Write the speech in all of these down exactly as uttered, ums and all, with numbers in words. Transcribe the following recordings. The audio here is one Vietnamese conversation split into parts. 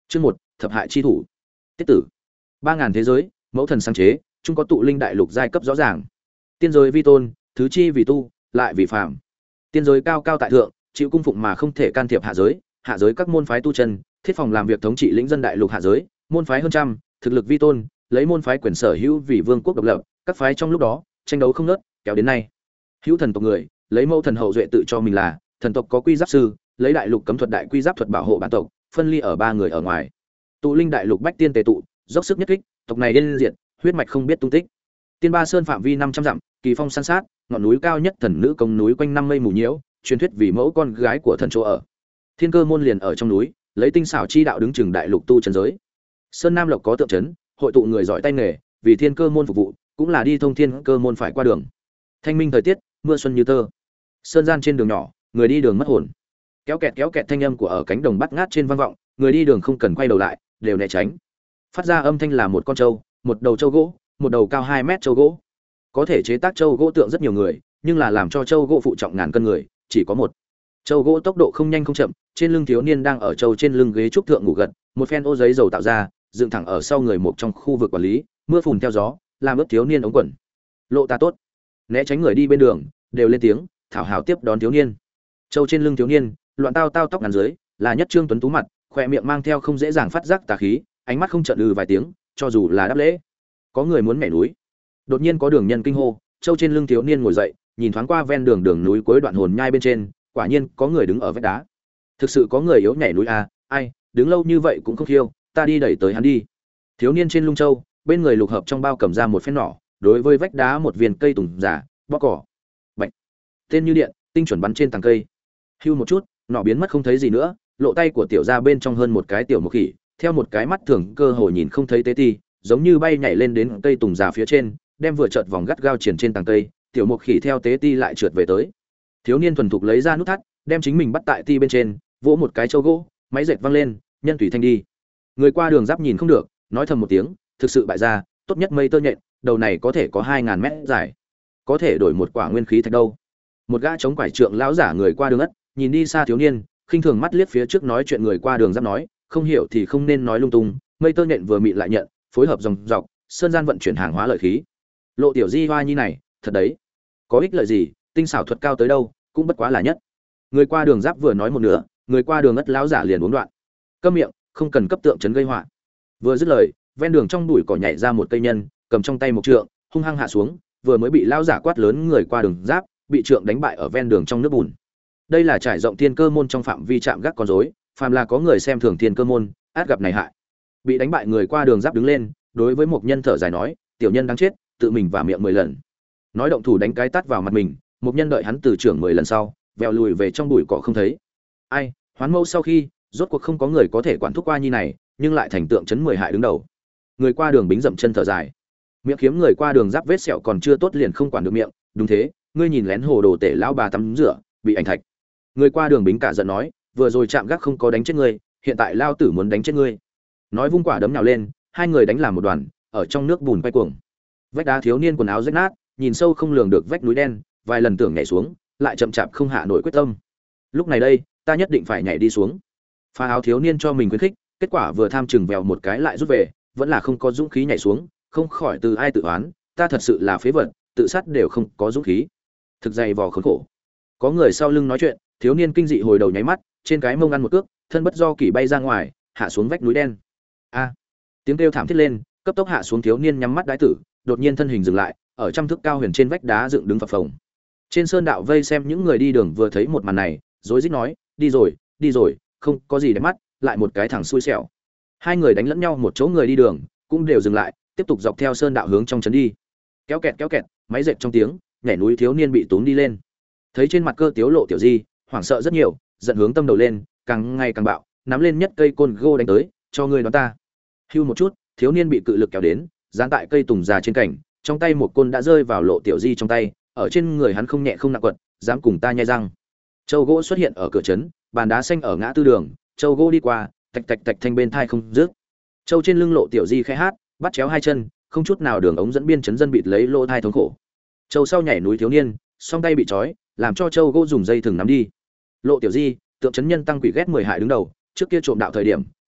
Chương một, thập hại chi thủ. Tiết tử. Ba ngàn thế giới, mẫu thần sáng chế, chung có tụ linh đại lục giai cấp rõ ràng. Tiên giới vi tôn, thứ chi vì tu, lại vì phàm. Tiên giới cao cao tại thượng, chịu cung phụng mà không thể can thiệp hạ giới, hạ giới các môn phái tu chân, thiết phòng làm việc thống trị lĩnh dân đại lục hạ giới, môn phái hơn trăm, thực lực vi tôn, lấy môn phái quyền sở hữu vì vương quốc độc lập, các phái trong lúc đó tranh đấu không ngớt, kéo đến nay. Hữu thần tộc người, lấy mẫu thần hậu duệ tự cho mình là thần tộc có quy giáp sư, lấy đại lục cấm thuật đại quy giáp thuật bảo hộ bản tộc, phân ly ở ba người ở ngoài. Tụ linh đại lục bách tiên tề tụ, dốc sức nhất kích, tộc này điên diệt, huyết mạch không biết tung tích. Tiên Ba Sơn phạm vi năm trăm dặm, kỳ phong san sát, ngọn núi cao nhất thần nữ công núi quanh năm mây mù nhiễu, truyền thuyết vì mẫu con gái của thần chỗ ở. Thiên Cơ môn liền ở trong núi, lấy tinh xảo chi đạo đứng chừng đại lục tu chân giới. Sơn Nam Lộc có tượng trấn, hội tụ người giỏi tay nghề, vì Thiên Cơ môn phục vụ, cũng là đi thông Thiên Cơ môn phải qua đường. Thanh minh thời tiết, mưa xuân như tơ. Sơn gian trên đường nhỏ, người đi đường mất hồn. Kéo kẹt kéo kẹt thanh âm của ở cánh đồng bắt ngát trên vang vọng, người đi đường không cần quay đầu lại, đều né tránh. Phát ra âm thanh là một con trâu, một đầu trâu gỗ, một đầu cao hai mét trâu gỗ. Có thể chế tác trâu gỗ tượng rất nhiều người, nhưng là làm cho trâu gỗ phụ trọng ngàn cân người, chỉ có một. Trâu gỗ tốc độ không nhanh không chậm, trên lưng thiếu niên đang ở trâu trên lưng ghế trúc thượng ngủ gật, một phen ô giấy dầu tạo ra, dựng thẳng ở sau người một trong khu vực quản lý, mưa phùn theo gió, làm ướt thiếu niên ống quần. Lộ ta tốt. Né tránh người đi bên đường, đều lên tiếng, thảo hào tiếp đón thiếu niên. Trâu trên lưng thiếu niên, loạn tao tao tóc ngắn dưới, là nhất trương tuấn tú mặt, khỏe miệng mang theo không dễ dàng phát giác tà khí, ánh mắt không chợt ừ vài tiếng, cho dù là đáp lễ. Có người muốn mẻ núi. Đột nhiên có đường nhân kinh hô, trâu trên lưng thiếu niên ngồi dậy, nhìn thoáng qua ven đường đường núi cuối đoạn hồn nhai bên trên, quả nhiên có người đứng ở vách đá. Thực sự có người yếu nhảy núi à, ai, đứng lâu như vậy cũng không khiêu, ta đi đẩy tới hắn đi. Thiếu niên trên lưng trâu, bên người lục hợp trong bao cầm ra một phen nỏ, đối với vách đá một viên cây tùng giả, bóc cỏ. Bạch. Tên như điện, tinh chuẩn bắn trên tàng cây. Hưu một chút, nỏ biến mất không thấy gì nữa, lộ tay của tiểu gia bên trong hơn một cái tiểu mục khỉ, theo một cái mắt thường cơ hồ nhìn không thấy tế ti, giống như bay nhảy lên đến cây tùng già phía trên, đem vừa chợt vòng gắt gao triển trên tàng cây, tiểu mục khỉ theo tế ti lại trượt về tới. Thiếu niên thuần thục lấy ra nút thắt, đem chính mình bắt tại ti bên trên, vỗ một cái châu gỗ, máy dệt văng lên, nhân tùy thanh đi. Người qua đường giáp nhìn không được, nói thầm một tiếng, thực sự bại gia, tốt nhất mây tơ nhện, đầu này có thể có hai ngàn mét dài, có thể đổi một quả nguyên khí thạch đâu. Một gã chống quải trượng lão giả người qua đường ất, nhìn đi xa thiếu niên, khinh thường mắt liếc phía trước nói chuyện người qua đường giáp nói, không hiểu thì không nên nói lung tung, mây tơ nhện vừa mịn lại nhận, phối hợp dòng dọc, sơn gian vận chuyển hàng hóa lợi khí. Lộ tiểu di hoa nhi này, thật đấy, có ích lợi gì, tinh xảo thuật cao tới đâu, cũng bất quá là nhất. Người qua đường giáp vừa nói một nửa, người qua đường ất lão giả liền uống đoạn. Câm miệng, không cần cấp tượng trấn gây họa. Vừa dứt lời, ven đường trong bụi cỏ nhảy ra một cây nhân, cầm trong tay một trượng, hung hăng hạ xuống, vừa mới bị lão giả quát lớn người qua đường giáp, bị trượng đánh bại ở ven đường trong nước bùn. Đây là trải rộng Thiên Cơ môn trong phạm vi chạm gác con rối, phàm là có người xem thường Thiên Cơ môn, át gặp này hại. Bị đánh bại người qua đường giáp đứng lên, đối với một nhân thở dài nói, tiểu nhân đáng chết, tự mình vả miệng mười lần. Nói động thủ đánh cái tát vào mặt mình, một nhân đợi hắn từ trưởng mười lần sau, vèo lùi về trong bụi cỏ không thấy. Ai, hoán mẫu sau khi, rốt cuộc không có người có thể quản thúc qua nhi này, nhưng lại thành tượng chấn mười hại đứng đầu. Người qua đường bính dậm chân thở dài. Miệng kiếm người qua đường giáp vết sẹo còn chưa tốt liền không quản được miệng, đúng thế, ngươi nhìn lén hồ đồ tể lão bà tắm rửa, bị ảnh thạch. Người qua đường bính cả giận nói, vừa rồi chạm gác không có đánh chết ngươi, hiện tại lao tử muốn đánh chết ngươi. Nói vung quả đấm nhào lên, hai người đánh làm một đoàn, ở trong nước bùn quay cuồng. Vách đá thiếu niên quần áo rách nát, nhìn sâu không lường được vách núi đen, vài lần tưởng nhảy xuống, lại chậm chạp không hạ nổi quyết tâm. Lúc này đây, ta nhất định phải nhảy đi xuống. Phá áo thiếu niên cho mình khuyến khích, kết quả vừa tham chừng vèo một cái lại rút về, vẫn là không có dũng khí nhảy xuống, không khỏi từ ai tự oán, ta thật sự là phế vật, tự sát đều không có dũng khí. Thực dày vò khốn khổ. Có người sau lưng nói chuyện, thiếu niên kinh dị hồi đầu nháy mắt, trên cái mông ăn một cước, thân bất do kỳ bay ra ngoài, hạ xuống vách núi đen. A! Tiếng kêu thảm thiết lên, cấp tốc hạ xuống thiếu niên nhắm mắt đái tử, đột nhiên thân hình dừng lại, ở trăm thước cao huyền trên vách đá dựng đứng phập phồng. Trên sơn đạo vây xem những người đi đường vừa thấy một màn này, rối rít nói, đi rồi, đi rồi, không có gì để mắt, lại một cái thằng xui xẻo. Hai người đánh lẫn nhau một chỗ người đi đường, cũng đều dừng lại, tiếp tục dọc theo sơn đạo hướng trong trấn đi. Kéo kẹt kéo kẹt, máy dệt trong tiếng, nhảy núi thiếu niên bị túm đi lên. Thấy trên mặt cơ tiếu lộ tiểu di, hoảng sợ rất nhiều, giận hướng tâm đầu lên, càng ngày càng bạo, nắm lên nhất cây côn gô đánh tới, cho ngươi đón ta. Hưu một chút, thiếu niên bị cự lực kéo đến, dán tại cây tùng già trên cảnh, trong tay một côn đã rơi vào lộ tiểu di trong tay, ở trên người hắn không nhẹ không nặng quật, dám cùng ta nhai răng. Châu gỗ xuất hiện ở cửa trấn, bàn đá xanh ở ngã tư đường, châu gỗ đi qua, tạch tạch tạch thanh bên thai không dứt. Châu trên lưng lộ tiểu di khẽ hát, bắt chéo hai chân, không chút nào đường ống dẫn biên chấn dân bịt lấy lỗ thai thống khổ. Châu sau nhảy núi thiếu niên, song tay bị trói, làm cho châu gỗ dùng dây thừng nắm đi. Lộ tiểu di, tượng chấn nhân tăng quỷ ghét mười hại đứng đầu, trước kia trộm đạo thời điểm,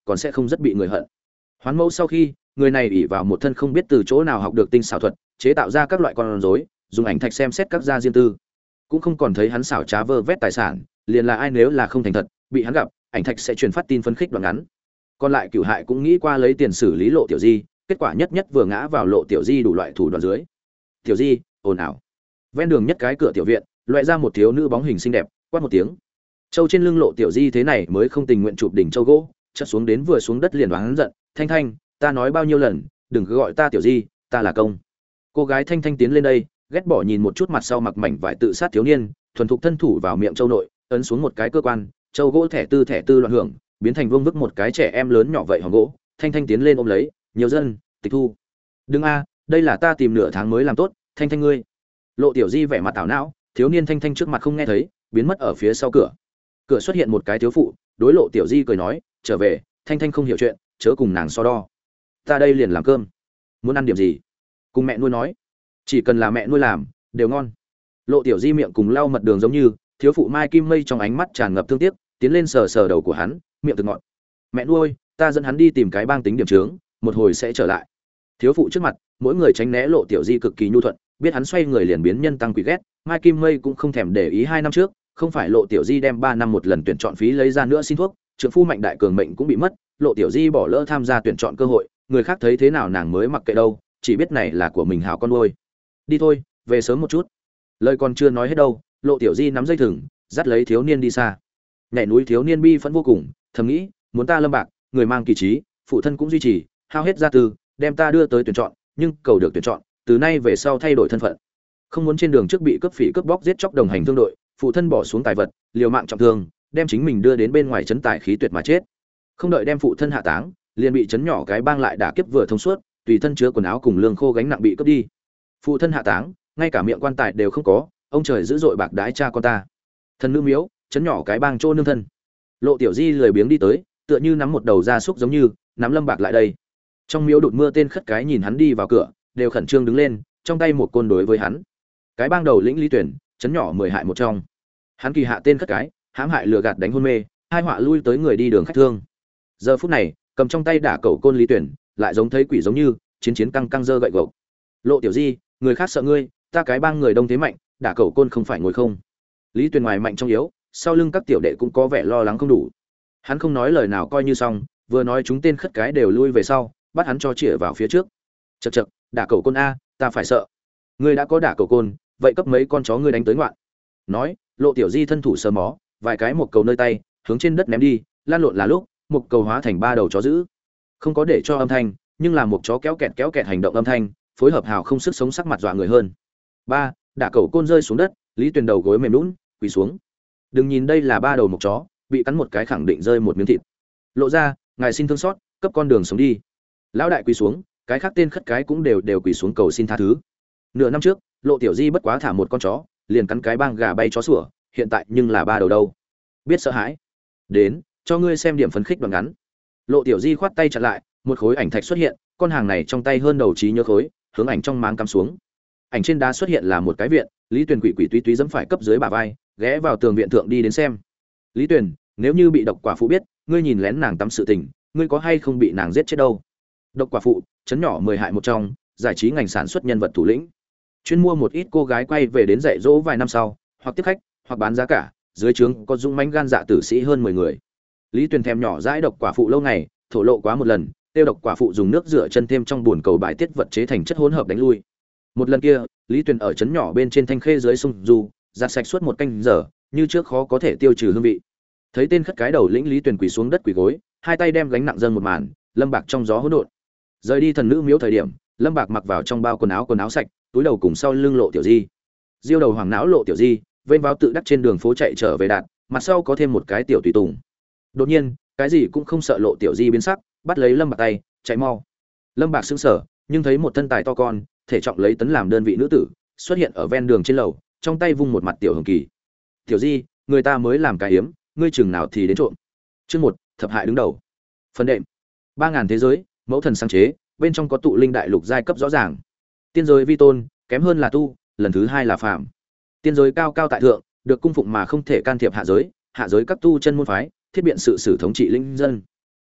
còn sẽ không rất bị người hận. Hoán mẫu sau khi, người này ỷ vào một thân không biết từ chỗ nào học được tinh xảo thuật, chế tạo ra các loại con rối, dùng ảnh thạch xem xét các gia riêng tư, cũng không còn thấy hắn xảo trá vơ vét tài sản, liền là ai nếu là không thành thật, bị hắn gặp, ảnh thạch sẽ truyền phát tin phấn khích đoạn ngắn. Còn lại Cửu Hại cũng nghĩ qua lấy tiền xử lý Lộ Tiểu Di, kết quả nhất nhất vừa ngã vào Lộ Tiểu Di đủ loại thủ đoạn dưới. Tiểu Di, ồn ào. Ven đường nhất cái cửa tiểu viện, loại ra một thiếu nữ bóng hình xinh đẹp, quát một tiếng. Châu trên lưng Lộ Tiểu Di thế này mới không tình nguyện chụp đỉnh châu gỗ, chợt xuống đến vừa xuống đất liền đoán giận, "Thanh Thanh, ta nói bao nhiêu lần, đừng cứ gọi ta Tiểu Di, ta là công." Cô gái Thanh Thanh tiến lên đây, ghét bỏ nhìn một chút mặt sau mặc mảnh vải tự sát thiếu niên, thuần thục thân thủ vào miệng châu nội, ấn xuống một cái cơ quan, châu gỗ thẻ tư thẻ tư loạn hưởng, biến thành vương vức một cái trẻ em lớn nhỏ vậy hòn gỗ. Thanh Thanh tiến lên ôm lấy, "Nhiều dân, tịch thu." "Đừng a, đây là ta tìm nửa tháng mới làm tốt, Thanh Thanh ngươi." Lộ Tiểu Di vẻ mặt tảo não, thiếu niên Thanh Thanh trước mặt không nghe thấy, biến mất ở phía sau cửa. Cửa xuất hiện một cái thiếu phụ, đối Lộ Tiểu Di cười nói, "Trở về, Thanh Thanh không hiểu chuyện, chớ cùng nàng so đo. Ta đây liền làm cơm. Muốn ăn điểm gì?" Cùng mẹ nuôi nói. "Chỉ cần là mẹ nuôi làm, đều ngon." Lộ Tiểu Di miệng cùng lau mật đường giống như, thiếu phụ Mai Kim Mây trong ánh mắt tràn ngập thương tiếc, tiến lên sờ sờ đầu của hắn, miệng thực ngọt. "Mẹ nuôi, ta dẫn hắn đi tìm cái bang tính điểm trướng, một hồi sẽ trở lại." Thiếu phụ trước mặt, mỗi người tránh né Lộ Tiểu Di cực kỳ nhu thuận, biết hắn xoay người liền biến nhân tăng quỷ ghét, Mai Kim Mây cũng không thèm để ý hai năm trước, không phải Lộ Tiểu Di đem ba năm một lần tuyển chọn phí lấy ra nữa xin thuốc, trưởng phu Mạnh Đại Cường mệnh cũng bị mất, Lộ Tiểu Di bỏ lỡ tham gia tuyển chọn cơ hội, người khác thấy thế nào nàng mới mặc kệ đâu, chỉ biết này là của mình hảo con nuôi. "Đi thôi, về sớm một chút." Lời còn chưa nói hết đâu, Lộ Tiểu Di nắm dây thừng, dắt lấy thiếu niên đi xa. Nhảy núi thiếu niên bi phẫn vô cùng, thầm nghĩ, muốn ta lâm bạc, người mang kỳ trí, phụ thân cũng duy trì, hao hết gia tư, đem ta đưa tới tuyển chọn, nhưng cầu được tuyển chọn, từ nay về sau thay đổi thân phận. Không muốn trên đường trước bị cướp phỉ cướp bóc giết chóc đồng hành thương đội, phụ thân bỏ xuống tài vật, liều mạng trọng thương, đem chính mình đưa đến bên ngoài trấn tài khí tuyệt mà chết. Không đợi đem phụ thân hạ táng, liền bị trấn nhỏ cái bang lại đả kiếp vừa thông suốt, tùy thân chứa quần áo cùng lương khô gánh nặng bị cướp đi. Phụ thân hạ táng, ngay cả miệng quan tài đều không có, ông trời dữ dội bạc đái cha con ta. Thần nữ miếu, trấn nhỏ cái bang trô nương thân. Lộ Tiểu Di lười biếng đi tới, tựa như nắm một đầu gia súc giống như, nắm lâm bạc lại đây. Trong miếu đụt mưa tên khất cái nhìn hắn đi vào cửa, đều khẩn trương đứng lên, trong tay một côn đối với hắn. Cái bang đầu lĩnh Lý Tuyển, trấn nhỏ mười hại một trong. Hắn kỳ hạ tên khất cái, hãm hại lừa gạt đánh hôn mê, hai họa lui tới người đi đường khách thương. Giờ phút này, cầm trong tay đả cẩu côn Lý Tuyển, lại giống thấy quỷ giống như, chiến chiến căng căng dơ gậy gộc. "Lộ Tiểu Di, người khác sợ ngươi, ta cái bang người đông thế mạnh, đả cẩu côn không phải ngồi không." Lý Tuyển ngoài mạnh trong yếu, sau lưng các tiểu đệ cũng có vẻ lo lắng không đủ. Hắn không nói lời nào coi như xong, vừa nói chúng tên khất cái đều lui về sau, bắt hắn cho chĩa vào phía trước. "Chậc chậc, đả cẩu côn a, ta phải sợ. Ngươi đã có đả cẩu côn, vậy cấp mấy con chó ngươi đánh tới ngoạn." Nói, Lộ Tiểu Di thân thủ sờ mó, vài cái một cầu nơi tay, hướng trên đất ném đi, lan lộn là lúc, một cầu hóa thành ba đầu chó dữ. Không có để cho âm thanh, nhưng là một chó kéo kẹt kéo kẹt hành động âm thanh, phối hợp hào không sức sống sắc mặt dọa người hơn. Ba, đả cẩu côn rơi xuống đất, Lý Tuyền đầu gối mềm nhũn, quỳ xuống. Đừng nhìn đây là ba đầu một chó, bị cắn một cái khẳng định rơi một miếng thịt. Lộ ra, ngài xin thương xót, cấp con đường sống đi. Lão đại quỳ xuống, cái khác tên khất cái cũng đều đều quỳ xuống cầu xin tha thứ. Nửa năm trước, Lộ Tiểu Di bất quá thả một con chó, liền cắn cái bang gà bay chó sủa, hiện tại nhưng là ba đầu đâu. Biết sợ hãi. Đến, cho ngươi xem điểm phấn khích đoạn ngắn. Lộ Tiểu Di khoát tay chặn lại, một khối ảnh thạch xuất hiện, con hàng này trong tay hơn đầu trí nhớ khối, hướng ảnh trong máng cắm xuống. Ảnh trên đá xuất hiện là một cái viện, Lý Tuyền quỷ quỷ túy túy giẫm phải cấp dưới bả vai, ghé vào tường viện thượng đi đến xem. Lý Tuyền, nếu như bị độc quả phụ biết, ngươi nhìn lén nàng tắm sự tình, ngươi có hay không bị nàng giết chết đâu? Độc quả phụ, chấn nhỏ mười hại một trong, giải trí ngành sản xuất nhân vật thủ lĩnh. Chuyên mua một ít cô gái quay về đến dạy dỗ vài năm sau, hoặc tiếp khách, hoặc bán giá cả, dưới trướng có dũng mãnh gan dạ tử sĩ hơn mười người. Lý Tuyền thèm nhỏ dãi độc quả phụ lâu ngày, thổ lộ quá một lần, tiêu độc quả phụ dùng nước rửa chân thêm trong buồn cầu bài tiết vật chế thành chất hỗn hợp đánh lui. Một lần kia, Lý Tuyền ở trấn nhỏ bên trên thanh khê dưới sông du, giặt sạch suốt một canh giờ, như trước khó có thể tiêu trừ hương vị. Thấy tên khất cái đầu lĩnh Lý Tuyền quỳ xuống đất quỳ gối, hai tay đem gánh nặng dâng một màn, Lâm Bạc trong gió hỗn độn. Rời đi thần nữ miếu thời điểm, Lâm Bạc mặc vào trong bao quần áo quần áo sạch, túi đầu cùng sau lưng Lộ Tiểu Di. Diêu đầu hoàng não Lộ Tiểu Di, vênh vào tự đắc trên đường phố chạy trở về đạt, mặt sau có thêm một cái tiểu tùy tùng. Đột nhiên, cái gì cũng không sợ Lộ Tiểu Di biến sắc, bắt lấy Lâm Bạc tay, chạy mau. Lâm Bạc sững sờ, nhưng thấy một thân tài to con, thể trọng lấy tấn làm đơn vị nữ tử, xuất hiện ở ven đường trên lầu, trong tay vung một mặt tiểu hồng kỳ. "Tiểu Di, người ta mới làm cái hiếm, ngươi chừng nào thì đến trộm." Chương một, thập hại đứng đầu. Phần đệm. ba ngàn thế giới, mẫu thần sáng chế, bên trong có tụ linh đại lục giai cấp rõ ràng. Tiên giới vi tôn, kém hơn là tu, lần thứ hai là phàm. Tiên giới cao cao tại thượng, được cung phụng mà không thể can thiệp hạ giới, hạ giới các tu chân môn phái, thiết biện sự sử thống trị linh dân.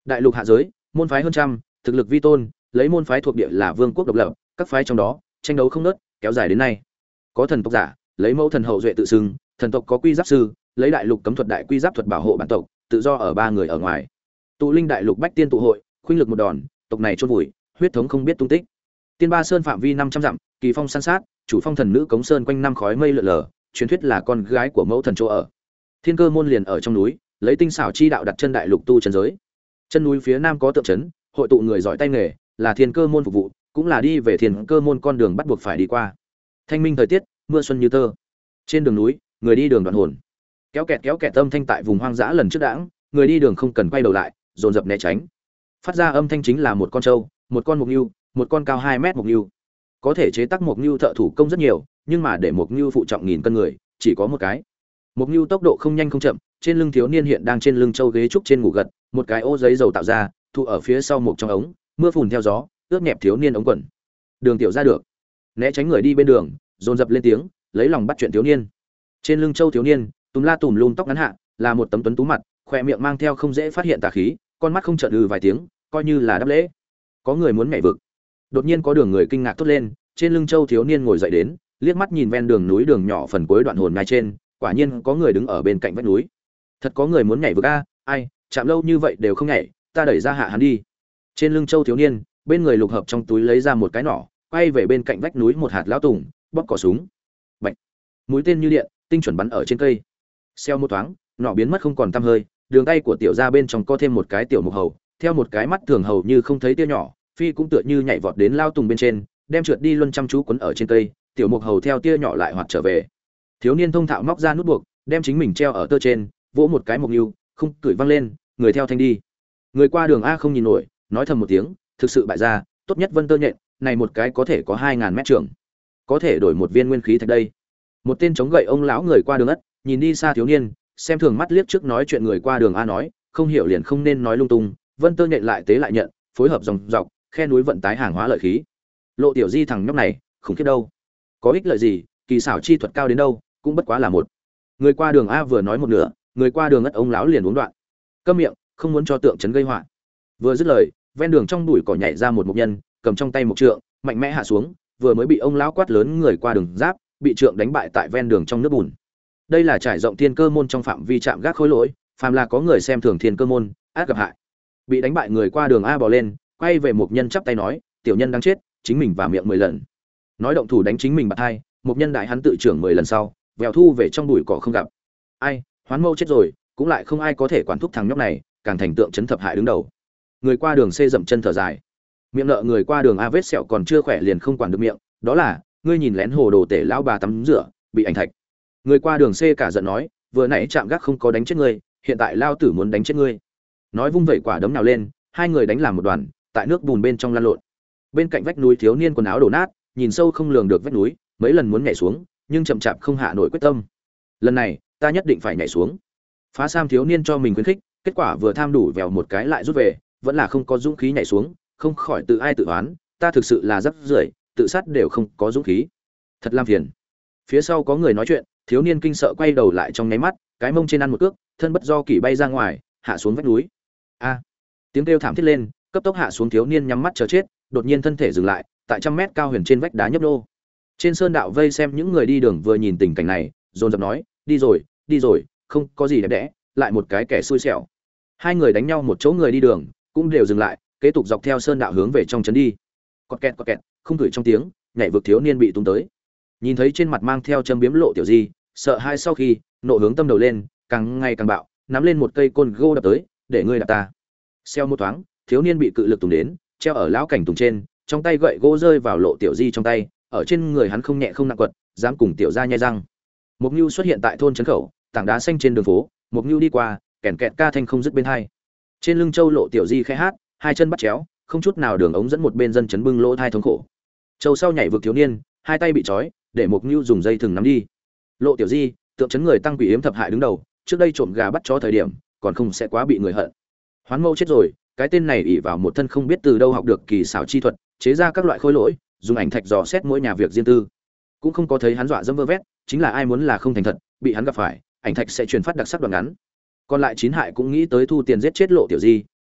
Đại lục hạ giới, môn phái hơn trăm, thực lực vi tôn, lấy môn phái thuộc địa là vương quốc độc lập, các phái trong đó tranh đấu không ngớt, kéo dài đến nay. Có thần tộc giả, lấy mẫu thần hậu duệ tự xưng, thần tộc có quy giáp sư, lấy đại lục cấm thuật đại quy giáp thuật bảo hộ bản tộc, tự do ở ba người ở ngoài. Tụ linh đại lục bách tiên tụ hội, khuynh lực một đòn, tộc này chôn vùi, huyết thống không biết tung tích. Tiên Ba Sơn phạm vi năm trăm dặm, kỳ phong san sát, chủ phong thần nữ cống sơn quanh năm khói mây lượn lờ, truyền thuyết là con gái của mẫu thần chỗ ở. Thiên Cơ môn liền ở trong núi, lấy tinh xảo chi đạo đặt chân đại lục tu chân giới. Chân núi phía nam có tượng trấn, hội tụ người giỏi tay nghề, là Thiên Cơ môn phục vụ, cũng là đi về Thiên Cơ môn con đường bắt buộc phải đi qua. Thanh minh thời tiết, mưa xuân như tơ. Trên đường núi, người đi đường đoạn hồn. Kéo kẹt kéo kẹt âm thanh tại vùng hoang dã lần trước đãng, người đi đường không cần quay đầu lại, dồn dập né tránh. Phát ra âm thanh chính là một con trâu, một con mục nhưu, một con cao hai mét mục nhưu. Có thể chế tác mục nhưu thợ thủ công rất nhiều, nhưng mà để mục nhưu phụ trọng nghìn cân người, chỉ có một cái. Mục nhưu tốc độ không nhanh không chậm, trên lưng thiếu niên hiện đang trên lưng châu ghế trúc trên ngủ gật, một cái ô giấy dầu tạo ra, thu ở phía sau một trong ống, mưa phùn theo gió, ướt nhẹp thiếu niên ống quần. Đường tiểu ra được, né tránh người đi bên đường, dồn dập lên tiếng, lấy lòng bắt chuyện thiếu niên. Trên lưng châu thiếu niên, túm la tùm lum tóc ngắn hạ, là một tấm tuấn tú mặt, khỏe miệng mang theo không dễ phát hiện tà khí, con mắt không chợt ừ vài tiếng, coi như là đáp lễ. Có người muốn nhảy vực. Đột nhiên có đường người kinh ngạc thốt lên, trên lưng châu thiếu niên ngồi dậy đến, liếc mắt nhìn ven đường núi đường nhỏ phần cuối đoạn hồn ngay trên, quả nhiên có người đứng ở bên cạnh vách núi. Thật có người muốn nhảy vực a, ai, chạm lâu như vậy đều không nhảy, ta đẩy ra hạ hắn đi. Trên lưng châu thiếu niên, bên người lục hợp trong túi lấy ra một cái nỏ, quay về bên cạnh vách núi một hạt lão tùng, bóp cò súng. Bạch. Mũi tên như điện, tinh chuẩn bắn ở trên cây. Xeo một thoáng, nỏ biến mất không còn tăm hơi, đường tay của tiểu gia bên trong có thêm một cái tiểu mục hầu, theo một cái mắt thường hầu như không thấy tia nhỏ, phi cũng tựa như nhảy vọt đến lao tùng bên trên, đem trượt đi luân chăm chú quấn ở trên cây, tiểu mục hầu theo tia nhỏ lại hoạt trở về. Thiếu niên thông thạo móc ra nút buộc, đem chính mình treo ở tơ trên, vỗ một cái mục nhưu, không cười văng lên, người theo thanh đi. Người qua đường a không nhìn nổi, nói thầm một tiếng, thực sự bại ra, tốt nhất vân tơ nhện, này một cái có thể có hai ngàn mét trường, có thể đổi một viên nguyên khí thạch đây. Một tên chống gậy ông lão người qua đường ất, nhìn đi xa thiếu niên, xem thường mắt liếc trước nói chuyện người qua đường a nói, không hiểu liền không nên nói lung tung, vân tơ nhện lại tế lại nhận, phối hợp dòng dọc, khe núi vận tái hàng hóa lợi khí. Lộ tiểu di thằng nhóc này, khủng khiếp đâu, có ích lợi gì, kỳ xảo chi thuật cao đến đâu, cũng bất quá là một. Người qua đường a vừa nói một nửa, người qua đường ất ông lão liền uống đoạn. Câm miệng, không muốn cho tượng trấn gây họa. Vừa dứt lời, ven đường trong bụi cỏ nhảy ra một mục nhân, cầm trong tay một trượng, mạnh mẽ hạ xuống, vừa mới bị ông lão quát lớn người qua đường giáp, bị trượng đánh bại tại ven đường trong nước bùn. Đây là trải rộng thiên cơ môn trong phạm vi chạm gác khối lỗi, phàm là có người xem thường thiên cơ môn, át gặp hại. Bị đánh bại người qua đường a bò lên, quay về một nhân chắp tay nói, tiểu nhân đang chết, chính mình vào miệng mười lần. Nói động thủ đánh chính mình bạt hai, một nhân đại hắn tự trưởng mười lần sau, vèo thu về trong bụi cỏ không gặp. Ai, hoán mâu chết rồi, cũng lại không ai có thể quản thúc thằng nhóc này, càng thành tượng trấn thập hại đứng đầu. Người qua đường xê dậm chân thở dài. Miệng nợ người qua đường a vết sẹo còn chưa khỏe liền không quản được miệng, đó là, ngươi nhìn lén hồ đồ tể lão bà tắm rửa, bị ảnh thạch. Người qua đường xê cả giận nói, vừa nãy chạm gác không có đánh chết ngươi, hiện tại lao tử muốn đánh chết ngươi. Nói vung vẩy quả đấm nào lên, hai người đánh làm một đoàn, tại nước bùn bên trong lăn lộn. Bên cạnh vách núi thiếu niên quần áo đổ nát, nhìn sâu không lường được vách núi, mấy lần muốn nhảy xuống, nhưng chậm chạp không hạ nổi quyết tâm. Lần này, ta nhất định phải nhảy xuống. Phá Sam thiếu niên cho mình khuyến khích, kết quả vừa tham đủ vèo một cái lại rút về, vẫn là không có dũng khí nhảy xuống, không khỏi tự ai tự oán, ta thực sự là rất rưởi, tự sát đều không có dũng khí. Thật làm phiền. Phía sau có người nói chuyện, thiếu niên kinh sợ quay đầu lại trong nháy mắt, cái mông trên ăn một cước, thân bất do kỷ bay ra ngoài, hạ xuống vách núi. A! Tiếng kêu thảm thiết lên, cấp tốc hạ xuống thiếu niên nhắm mắt chờ chết, đột nhiên thân thể dừng lại, tại trăm mét cao huyền trên vách đá nhấp nhô. Trên sơn đạo vây xem những người đi đường vừa nhìn tình cảnh này, dồn dập nói, đi rồi, đi rồi, không có gì đẹp đẽ, lại một cái kẻ xui xẻo. Hai người đánh nhau một chỗ người đi đường, cũng đều dừng lại, kế tục dọc theo sơn đạo hướng về trong trấn đi. Quạt kẹt quạt kẹt, không gửi trong tiếng, nhảy vực thiếu niên bị tung tới. Nhìn thấy trên mặt mang theo châm biếm lộ tiểu di, sợ hai sau khi, nộ hướng tâm đầu lên, càng ngày càng bạo, nắm lên một cây côn gô đập tới, để ngươi đạp ta. Xeo một thoáng, thiếu niên bị cự lực tùng đến, treo ở lão cảnh tùng trên, trong tay gậy gỗ rơi vào lộ tiểu di trong tay, ở trên người hắn không nhẹ không nặng quật, dám cùng tiểu gia nhai răng. Mục Nưu xuất hiện tại thôn trấn khẩu, tảng đá xanh trên đường phố, Mục Nưu đi qua, kèn kẹt ca thanh không dứt bên hai. Trên lưng châu lộ tiểu di khẽ hát, hai chân bắt chéo, không chút nào đường ống dẫn một bên dân chấn bưng lỗ thai thống khổ. Châu sau nhảy vực thiếu niên, hai tay bị trói, để Mục Nưu dùng dây thừng nắm đi. Lộ tiểu di, tượng trấn người tăng quỷ yếm thập hại đứng đầu, trước đây trộm gà bắt chó thời điểm, còn không sẽ quá bị người hận. Hoán Mâu chết rồi, cái tên này ỷ vào một thân không biết từ đâu học được kỳ xảo chi thuật, chế ra các loại khối lỗi, dùng ảnh thạch dò xét mỗi nhà việc riêng tư. Cũng không có thấy hắn dọa dẫm vơ vét, chính là ai muốn là không thành thật, bị hắn gặp phải, ảnh thạch sẽ truyền phát đặc sắc đoạn ngắn. Còn lại chín hại cũng nghĩ tới thu tiền giết chết lộ tiểu di,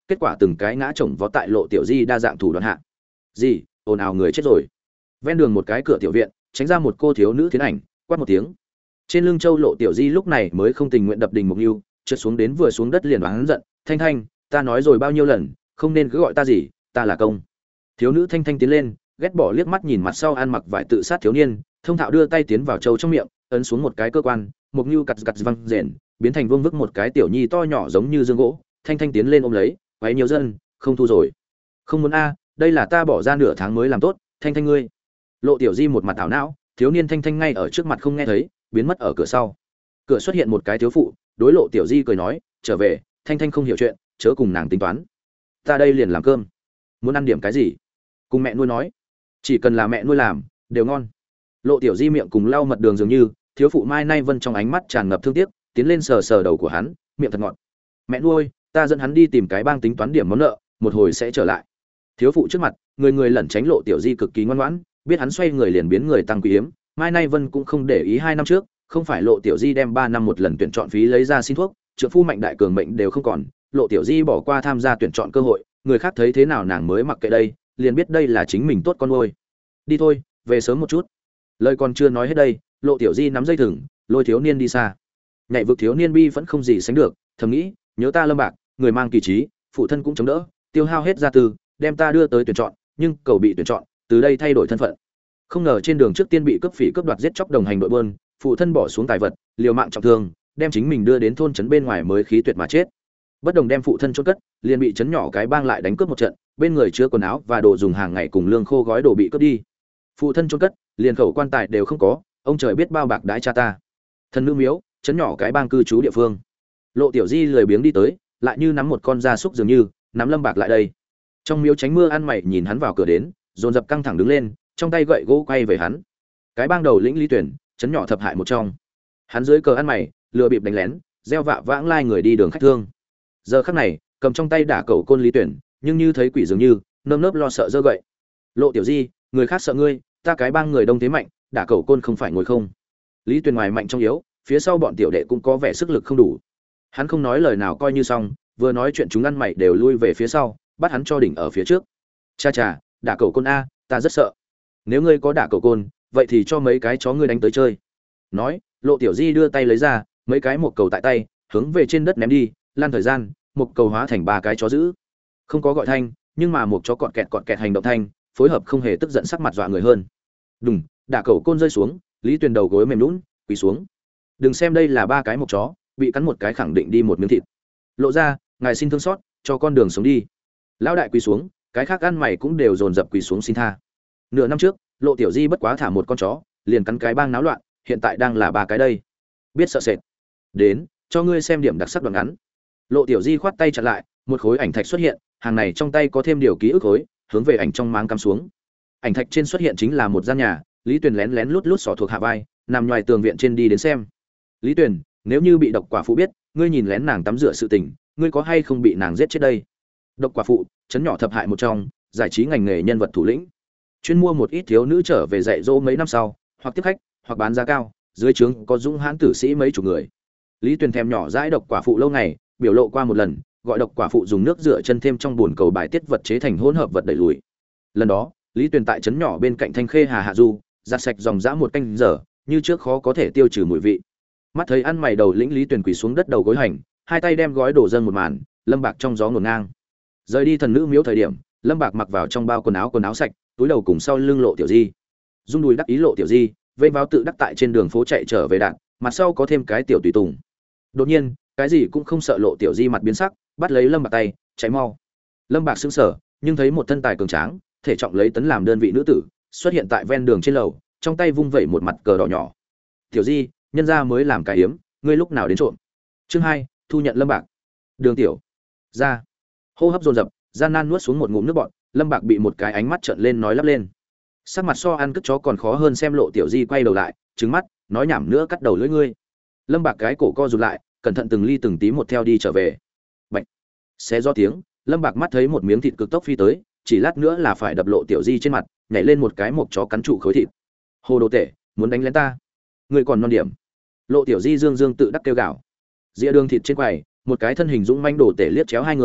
kết quả từng cái ngã chồng vó tại Lộ Tiểu Di đa dạng thủ đoạn hạ. Gì? Ồn ào người chết rồi. Ven đường một cái cửa tiểu viện, tránh ra một cô thiếu nữ thiến ảnh, quát một tiếng. Trên lưng Châu Lộ Tiểu Di lúc này mới không tình nguyện đập đình mục nưu, trượt xuống đến vừa xuống đất liền oán giận, "Thanh Thanh, ta nói rồi bao nhiêu lần, không nên cứ gọi ta gì, ta là công." Thiếu nữ Thanh Thanh tiến lên, ghét bỏ liếc mắt nhìn mặt sau ăn mặc vải tự sát thiếu niên, thông thạo đưa tay tiến vào Châu trong miệng, ấn xuống một cái cơ quan, mục nưu cặt cặt văng rền, biến thành vương vức một cái tiểu nhi to nhỏ giống như dương gỗ. Thanh Thanh tiến lên ôm lấy, "Váy nhiều dân, không thu rồi." "Không muốn a, đây là ta bỏ ra nửa tháng mới làm tốt, Thanh Thanh ngươi." Lộ Tiểu Di một mặt ảo não, thiếu niên Thanh Thanh ngay ở trước mặt không nghe thấy, biến mất ở cửa sau. Cửa xuất hiện một cái thiếu phụ, đối Lộ Tiểu Di cười nói, "Trở về, Thanh Thanh không hiểu chuyện, chớ cùng nàng tính toán. Ta đây liền làm cơm. Muốn ăn điểm cái gì?" Cùng mẹ nuôi nói, "Chỉ cần là mẹ nuôi làm, đều ngon." Lộ Tiểu Di miệng cùng lau mật đường dường như, thiếu phụ Mai Nay Vân trong ánh mắt tràn ngập thương tiếc, tiến lên sờ sờ đầu của hắn, miệng thật ngọt. "Mẹ nuôi, ta dẫn hắn đi tìm cái bang tính toán điểm món nợ, một hồi sẽ trở lại." Thiếu phụ trước mặt, người người lẩn tránh Lộ Tiểu Di cực kỳ ngoan ngoãn, biết hắn xoay người liền biến người tăng quý hiếm. Mai Nay Vân cũng không để ý hai năm trước, không phải Lộ Tiểu Di đem ba năm một lần tuyển chọn phí lấy ra xin thuốc, trợ phu mạnh đại cường mệnh đều không còn, Lộ Tiểu Di bỏ qua tham gia tuyển chọn cơ hội, người khác thấy thế nào nàng mới mặc kệ đây, liền biết đây là chính mình tốt con nuôi. "Đi thôi, về sớm một chút." Lời còn chưa nói hết đây, Lộ Tiểu Di nắm dây thừng, lôi thiếu niên đi xa. Nhảy vực thiếu niên bi vẫn không gì sánh được, thầm nghĩ, nhớ ta Lâm Bạc, người mang kỳ trí, phụ thân cũng chống đỡ, tiêu hao hết gia tư, đem ta đưa tới tuyển chọn, nhưng cầu bị tuyển chọn, từ đây thay đổi thân phận. Không ngờ trên đường trước tiên bị cướp phỉ cướp đoạt giết chóc đồng hành đội buôn, phụ thân bỏ xuống tài vật, liều mạng trọng thương, đem chính mình đưa đến thôn trấn bên ngoài mới khí tuyệt mà chết. Bất đồng đem phụ thân chôn cất, liền bị trấn nhỏ cái bang lại đánh cướp một trận, bên người chứa quần áo và đồ dùng hàng ngày cùng lương khô gói đồ bị cướp đi. Phụ thân chôn cất, liền khẩu quan tài đều không có, ông trời biết bao bạc đãi cha ta. Thần nữ miếu, trấn nhỏ cái bang cư trú địa phương. Lộ Tiểu Di lười biếng đi tới, lại như nắm một con gia súc dường như, nắm Lâm Bạc lại đây. Trong miếu tránh mưa ăn mày nhìn hắn vào cửa đến, dồn dập căng thẳng đứng lên, trong tay gậy gỗ quay về hắn. Cái bang đầu lĩnh Lý Tuyển, trấn nhỏ thập hại một trong. Hắn dưới cờ ăn mày, lừa bịp đánh lén, gieo vạ vãng lai người đi đường khách thương. Giờ khắc này, cầm trong tay đả cẩu côn Lý Tuyển, nhưng như thấy quỷ dường như, nơm nớp lo sợ giơ gậy. "Lộ Tiểu Di, người khác sợ ngươi, ta cái bang người đông thế mạnh, đả cẩu côn không phải ngồi không." Lý Tuyển ngoài mạnh trong yếu, phía sau bọn tiểu đệ cũng có vẻ sức lực không đủ. Hắn không nói lời nào coi như xong, vừa nói chuyện chúng ăn mày đều lui về phía sau, bắt hắn cho đỉnh ở phía trước. "Cha cha, đả cẩu côn a, ta rất sợ. Nếu ngươi có đả cẩu côn, vậy thì cho mấy cái chó ngươi đánh tới chơi." Nói, Lộ Tiểu Di đưa tay lấy ra, mấy cái một cầu tại tay, hướng về trên đất ném đi, lan thời gian, một cầu hóa thành ba cái chó dữ. Không có gọi thanh, nhưng mà một chó cọt kẹt cọt kẹt hành động thanh, phối hợp không hề tức giận sắc mặt dọa người hơn. Đùng, đả cẩu côn rơi xuống, Lý Tuyền đầu gối mềm nhũn, quỳ xuống. Đừng xem đây là ba cái một chó, bị cắn một cái khẳng định đi một miếng thịt. Lộ ra, ngài xin thương xót, cho con đường sống đi. Lão đại quỳ xuống, cái khác ăn mày cũng đều dồn dập quỳ xuống xin tha. Nửa năm trước, Lộ Tiểu Di bất quá thả một con chó, liền cắn cái bang náo loạn, hiện tại đang là ba cái đây. Biết sợ sệt. Đến, cho ngươi xem điểm đặc sắc đoạn ngắn. Lộ Tiểu Di khoát tay chặn lại, một khối ảnh thạch xuất hiện, hàng này trong tay có thêm điều ký ức khối, hướng về ảnh trong máng cắm xuống. Ảnh thạch trên xuất hiện chính là một gian nhà, Lý Tuyền lén lén lút lút xỏ thuộc hạ vai, nằm ngoài tường viện trên đi đến xem. Lý Tuyền, nếu như bị độc quả phụ biết, ngươi nhìn lén nàng tắm rửa sự tình, ngươi có hay không bị nàng giết chết đây? Độc quả phụ, chấn nhỏ thập hại một trong, giải trí ngành nghề nhân vật thủ lĩnh, chuyên mua một ít thiếu nữ trở về dạy dỗ mấy năm sau, hoặc tiếp khách, hoặc bán giá cao, dưới trướng có dũng hãn tử sĩ mấy chục người. Lý Tuyền thèm nhỏ dãi độc quả phụ lâu ngày, biểu lộ qua một lần, gọi độc quả phụ dùng nước rửa chân thêm trong bồn cầu bài tiết vật chế thành hỗn hợp vật đẩy lùi. Lần đó, Lý Tuyền tại trấn nhỏ bên cạnh Thanh Khê Hà hạ du, giặt sạch dòng dã một canh giờ, như trước khó có thể tiêu trừ mùi vị. Mắt thấy ăn mày đầu lĩnh Lý Tuyền quỳ xuống đất đầu gối hành, hai tay đem gói đổ dâng một màn, Lâm Bạc trong gió ngổn ngang. Rời đi thần nữ miếu thời điểm, Lâm Bạc mặc vào trong bao quần áo quần áo sạch, túi đầu cùng sau lưng Lộ Tiểu Di. Dung đùi đắc ý Lộ Tiểu Di, vênh vào tự đắc tại trên đường phố chạy trở về đạn, mặt sau có thêm cái tiểu tùy tùng. Đột nhiên, cái gì cũng không sợ Lộ Tiểu Di mặt biến sắc, bắt lấy Lâm Bạc tay, chạy mau. Lâm Bạc sững sờ, nhưng thấy một thân tài cường tráng, thể trọng lấy tấn làm đơn vị nữ tử, xuất hiện tại ven đường trên lầu, trong tay vung vẩy một mặt cờ đỏ nhỏ. "Tiểu Di, nhân gia mới làm cái hiếm, ngươi lúc nào đến trộm?" Chương hai, thu nhận Lâm Bạc. Đường tiểu ra, hô hấp dồn dập, gian nan nuốt xuống một ngụm nước bọt, Lâm Bạc bị một cái ánh mắt trợn lên nói lắp lên. Sắc mặt so ăn cất chó còn khó hơn xem Lộ Tiểu Di quay đầu lại, trừng mắt, nói nhảm nữa cắt đầu lưỡi ngươi. Lâm Bạc cái cổ co rụt lại, cẩn thận từng ly từng tí một theo đi trở về. Bạch. Xé do tiếng, Lâm Bạc mắt thấy một miếng thịt cực tốc phi tới, chỉ lát nữa là phải đập Lộ Tiểu Di trên mặt, nhảy lên một cái mộc chó cắn trụ khối thịt. Hồ đồ tể, muốn đánh lén ta? Ngươi còn non điểm. Lộ Tiểu Di dương dương tự đắc kêu gào. Dĩa đường thịt trên quầy, một cái thân hình dũng manh đồ tể liếc chéo hai người,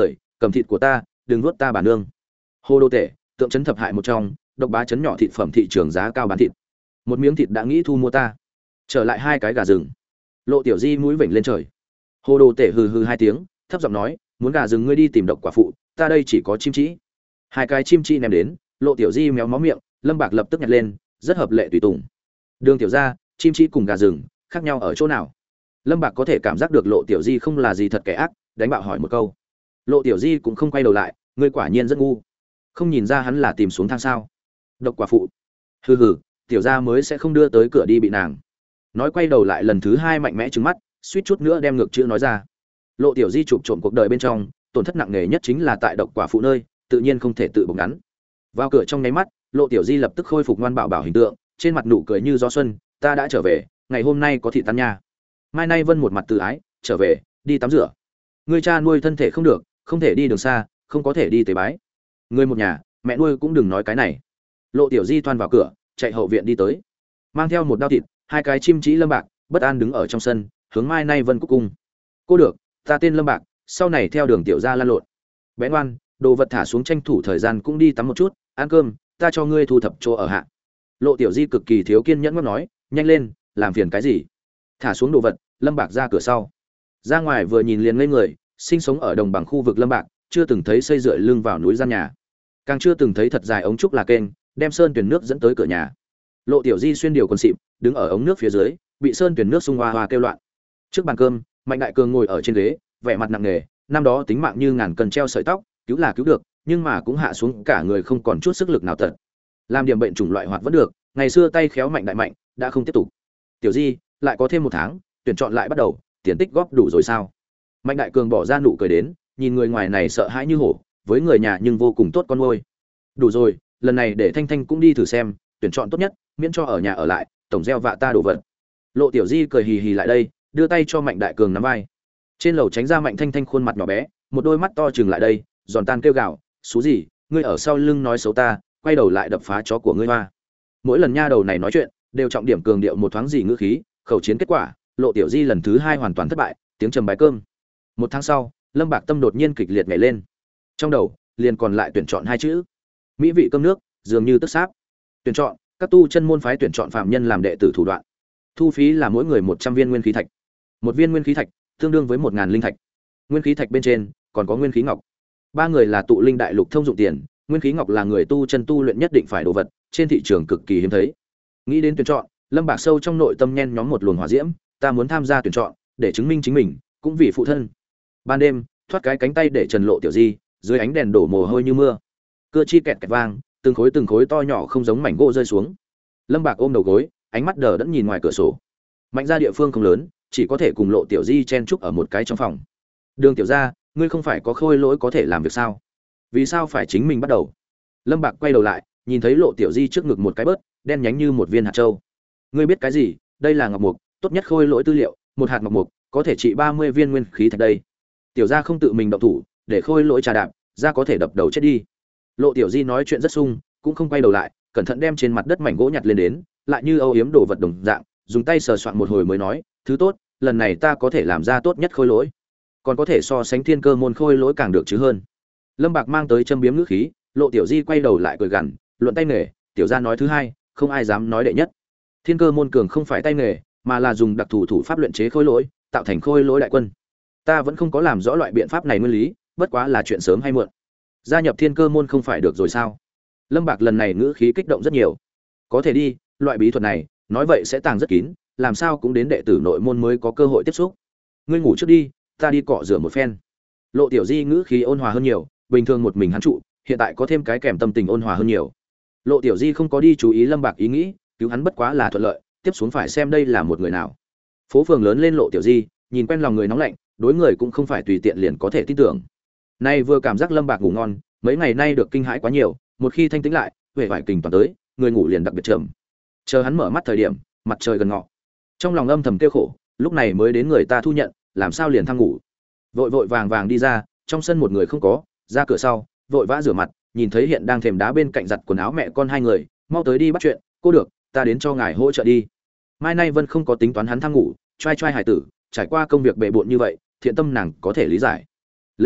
cầm thịt của ta, đừng nuốt ta bà nương. Hồ đồ tể, tượng trấn thập hại một trong, độc bá trấn nhỏ thịt phẩm thị trường giá cao bán thịt. Một miếng thịt đã nghĩ thu mua ta. Trở lại hai cái gà rừng. Lộ Tiểu Di mũi vểnh lên trời. Hồ đồ tể hừ hừ hai tiếng, thấp giọng nói, muốn gà rừng ngươi đi tìm độc quả phụ, ta đây chỉ có chim trĩ. Hai cái chim trĩ ném đến, Lộ Tiểu Di méo mó miệng, Lâm Bạc lập tức nhặt lên, rất hợp lệ tùy tùng. Đường tiểu gia, chim trĩ cùng gà rừng khác nhau ở chỗ nào? Lâm Bạc có thể cảm giác được Lộ Tiểu Di không là gì thật kẻ ác, đánh bạo hỏi một câu. Lộ Tiểu Di cũng không quay đầu lại, ngươi quả nhiên rất ngu, không nhìn ra hắn là tìm xuống thang sao? Độc quả phụ. Hừ hừ, tiểu gia mới sẽ không đưa tới cửa đi bị nàng. Nói quay đầu lại lần thứ hai mạnh mẽ trừng mắt, suýt chút nữa đem ngược chữ nói ra. Lộ Tiểu Di chụp trộm cuộc đời bên trong, tổn thất nặng nề nhất chính là tại độc quả phụ nơi, tự nhiên không thể tự bộc ngắn. Vào cửa trong nháy mắt, Lộ Tiểu Di lập tức khôi phục ngoan bảo bảo hình tượng, trên mặt nụ cười như gió xuân, ta đã trở về, ngày hôm nay có thị tan nha. Mai Nay Vân một mặt tự ái, trở về, đi tắm rửa. Ngươi cha nuôi thân thể không được, không thể đi đường xa, không có thể đi tế bái. Ngươi một nhà, mẹ nuôi cũng đừng nói cái này. Lộ Tiểu Di toan vào cửa, chạy hậu viện đi tới, mang theo một đao thịt, hai cái chim trĩ Lâm Bạc, bất an đứng ở trong sân, hướng Mai Nay Vân cúc cung. Cô được, ta tên Lâm Bạc, sau này theo đường tiểu gia lan lộn. Bé ngoan, đồ vật thả xuống tranh thủ thời gian cũng đi tắm một chút, ăn cơm, ta cho ngươi thu thập chỗ ở hạ. Lộ Tiểu Di cực kỳ thiếu kiên nhẫn ngắt nói, nhanh lên, làm phiền cái gì? Thả xuống đồ vật, Lâm Bạc ra cửa sau. Ra ngoài vừa nhìn liền ngây người, sinh sống ở đồng bằng khu vực Lâm Bạc, chưa từng thấy xây dựa lưng vào núi gian nhà, càng chưa từng thấy thật dài ống trúc là kênh, đem sơn tuyển nước dẫn tới cửa nhà. Lộ Tiểu Di xuyên điều quần xịm, đứng ở ống nước phía dưới, bị sơn tuyển nước xung hoa hoa kêu loạn. Trước bàn cơm, Mạnh Đại Cường ngồi ở trên ghế, vẻ mặt nặng nề, năm đó tính mạng như ngàn cân treo sợi tóc, cứu là cứu được, nhưng mà cũng hạ xuống cả người không còn chút sức lực nào tật. Làm điểm bệnh chủng loại hoạt vẫn được, ngày xưa tay khéo Mạnh Đại Mạnh đã không tiếp tục. Tiểu Di, lại có thêm một tháng, tuyển chọn lại bắt đầu, tiền tích góp đủ rồi sao? Mạnh Đại Cường bỏ ra nụ cười đến, nhìn người ngoài này sợ hãi như hổ, với người nhà nhưng vô cùng tốt con nuôi. Đủ rồi, lần này để Thanh Thanh cũng đi thử xem, tuyển chọn tốt nhất, miễn cho ở nhà ở lại, tổng gieo vạ ta đổ vật. Lộ Tiểu Di cười hì hì lại đây, đưa tay cho Mạnh Đại Cường nắm vai. Trên lầu tránh ra Mạnh Thanh Thanh khuôn mặt nhỏ bé, một đôi mắt to trừng lại đây, giòn tan kêu gào, "Xú gì, ngươi ở sau lưng nói xấu ta, quay đầu lại đập phá chó của ngươi hoa." Mỗi lần nha đầu này nói chuyện, đều trọng điểm cường điệu một thoáng gì ngữ khí, khẩu chiến kết quả, Lộ Tiểu Di lần thứ hai hoàn toàn thất bại, tiếng trầm bái cơm. Một tháng sau, Lâm Bạc Tâm đột nhiên kịch liệt nhảy lên. Trong đầu liền còn lại tuyển chọn hai chữ. Mỹ vị cơm nước, dường như tức sáp. Tuyển chọn, các tu chân môn phái tuyển chọn phạm nhân làm đệ tử thủ đoạn. Thu phí là mỗi người một trăm viên nguyên khí thạch. Một viên nguyên khí thạch tương đương với một ngàn linh thạch. Nguyên khí thạch bên trên còn có nguyên khí ngọc. Ba người là tụ linh đại lục thông dụng tiền, nguyên khí ngọc là người tu chân tu luyện nhất định phải đồ vật, trên thị trường cực kỳ hiếm thấy. Nghĩ đến tuyển chọn, Lâm Bạc sâu trong nội tâm nhen nhóm một luồng hỏa diễm, ta muốn tham gia tuyển chọn, để chứng minh chính mình, cũng vì phụ thân. Ban đêm, thoát cái cánh tay để Trần Lộ Tiểu Di, dưới ánh đèn đổ mồ hôi như mưa. Cưa chi kẹt kẹt vang, từng khối từng khối to nhỏ không giống mảnh gỗ rơi xuống. Lâm Bạc ôm đầu gối, ánh mắt đờ đẫn nhìn ngoài cửa sổ. Mạnh ra địa phương không lớn, chỉ có thể cùng Lộ Tiểu Di chen chúc ở một cái trong phòng. Đường tiểu gia, ngươi không phải có khôi lỗi có thể làm việc sao? Vì sao phải chính mình bắt đầu? Lâm Bạc quay đầu lại, nhìn thấy Lộ Tiểu Di trước ngực một cái bớt, đen nhánh như một viên hạt châu. Ngươi biết cái gì? Đây là ngọc mục, tốt nhất khôi lỗi tư liệu, một hạt ngọc mục có thể trị ba mươi viên nguyên khí thạch đây. Tiểu gia không tự mình động thủ, để khôi lỗi trà đạp, gia có thể đập đầu chết đi. Lộ Tiểu Di nói chuyện rất sung, cũng không quay đầu lại, cẩn thận đem trên mặt đất mảnh gỗ nhặt lên đến, lại như âu yếm đồ vật đồng dạng, dùng tay sờ soạn một hồi mới nói, thứ tốt, lần này ta có thể làm ra tốt nhất khôi lỗi, còn có thể so sánh thiên cơ môn khôi lỗi càng được chứ hơn. Lâm Bạc mang tới châm biếm ngữ khí, Lộ Tiểu Di quay đầu lại cười gằn, luận tay nghề, tiểu gia nói thứ hai, không ai dám nói đệ nhất. Thiên cơ môn cường không phải tay nghề, mà là dùng đặc thù thủ pháp luyện chế khôi lỗi, tạo thành khôi lỗi đại quân. Ta vẫn không có làm rõ loại biện pháp này nguyên lý, bất quá là chuyện sớm hay muộn. Gia nhập thiên cơ môn không phải được rồi sao? Lâm Bạc lần này ngữ khí kích động rất nhiều. Có thể đi, loại bí thuật này, nói vậy sẽ tàng rất kín, làm sao cũng đến đệ tử nội môn mới có cơ hội tiếp xúc. Ngươi ngủ trước đi, ta đi cọ rửa một phen. Lộ Tiểu Di ngữ khí ôn hòa hơn nhiều, bình thường một mình hắn trụ, hiện tại có thêm cái kèm tâm tình ôn hòa hơn nhiều. Lộ Tiểu Di không có đi chú ý Lâm Bạc ý nghĩ, cứu hắn bất quá là thuận lợi, tiếp xuống phải xem đây là một người nào. Phố phường lớn lên Lộ Tiểu Di, nhìn quen lòng người nóng lạnh, đối người cũng không phải tùy tiện liền có thể tin tưởng. Nay vừa cảm giác Lâm Bạc ngủ ngon, mấy ngày nay được kinh hãi quá nhiều, một khi thanh tĩnh lại, vẻ vải kình toàn tới, người ngủ liền đặc biệt chậm. Chờ hắn mở mắt thời điểm, mặt trời gần ngọ. Trong lòng âm thầm kêu khổ, lúc này mới đến người ta thu nhận, làm sao liền thăng ngủ. Vội vội vàng vàng đi ra, trong sân một người không có, ra cửa sau, vội vã rửa mặt, nhìn thấy hiện đang thềm đá bên cạnh giặt quần áo mẹ con hai người, mau tới đi bắt chuyện, cô được, ta đến cho ngài hỗ trợ đi. Mai Nay Vân không có tính toán hắn thăng ngủ, trai trai hải tử, trải qua công việc bệ bội như vậy, thiện tâm nàng có thể lý giải. Lên,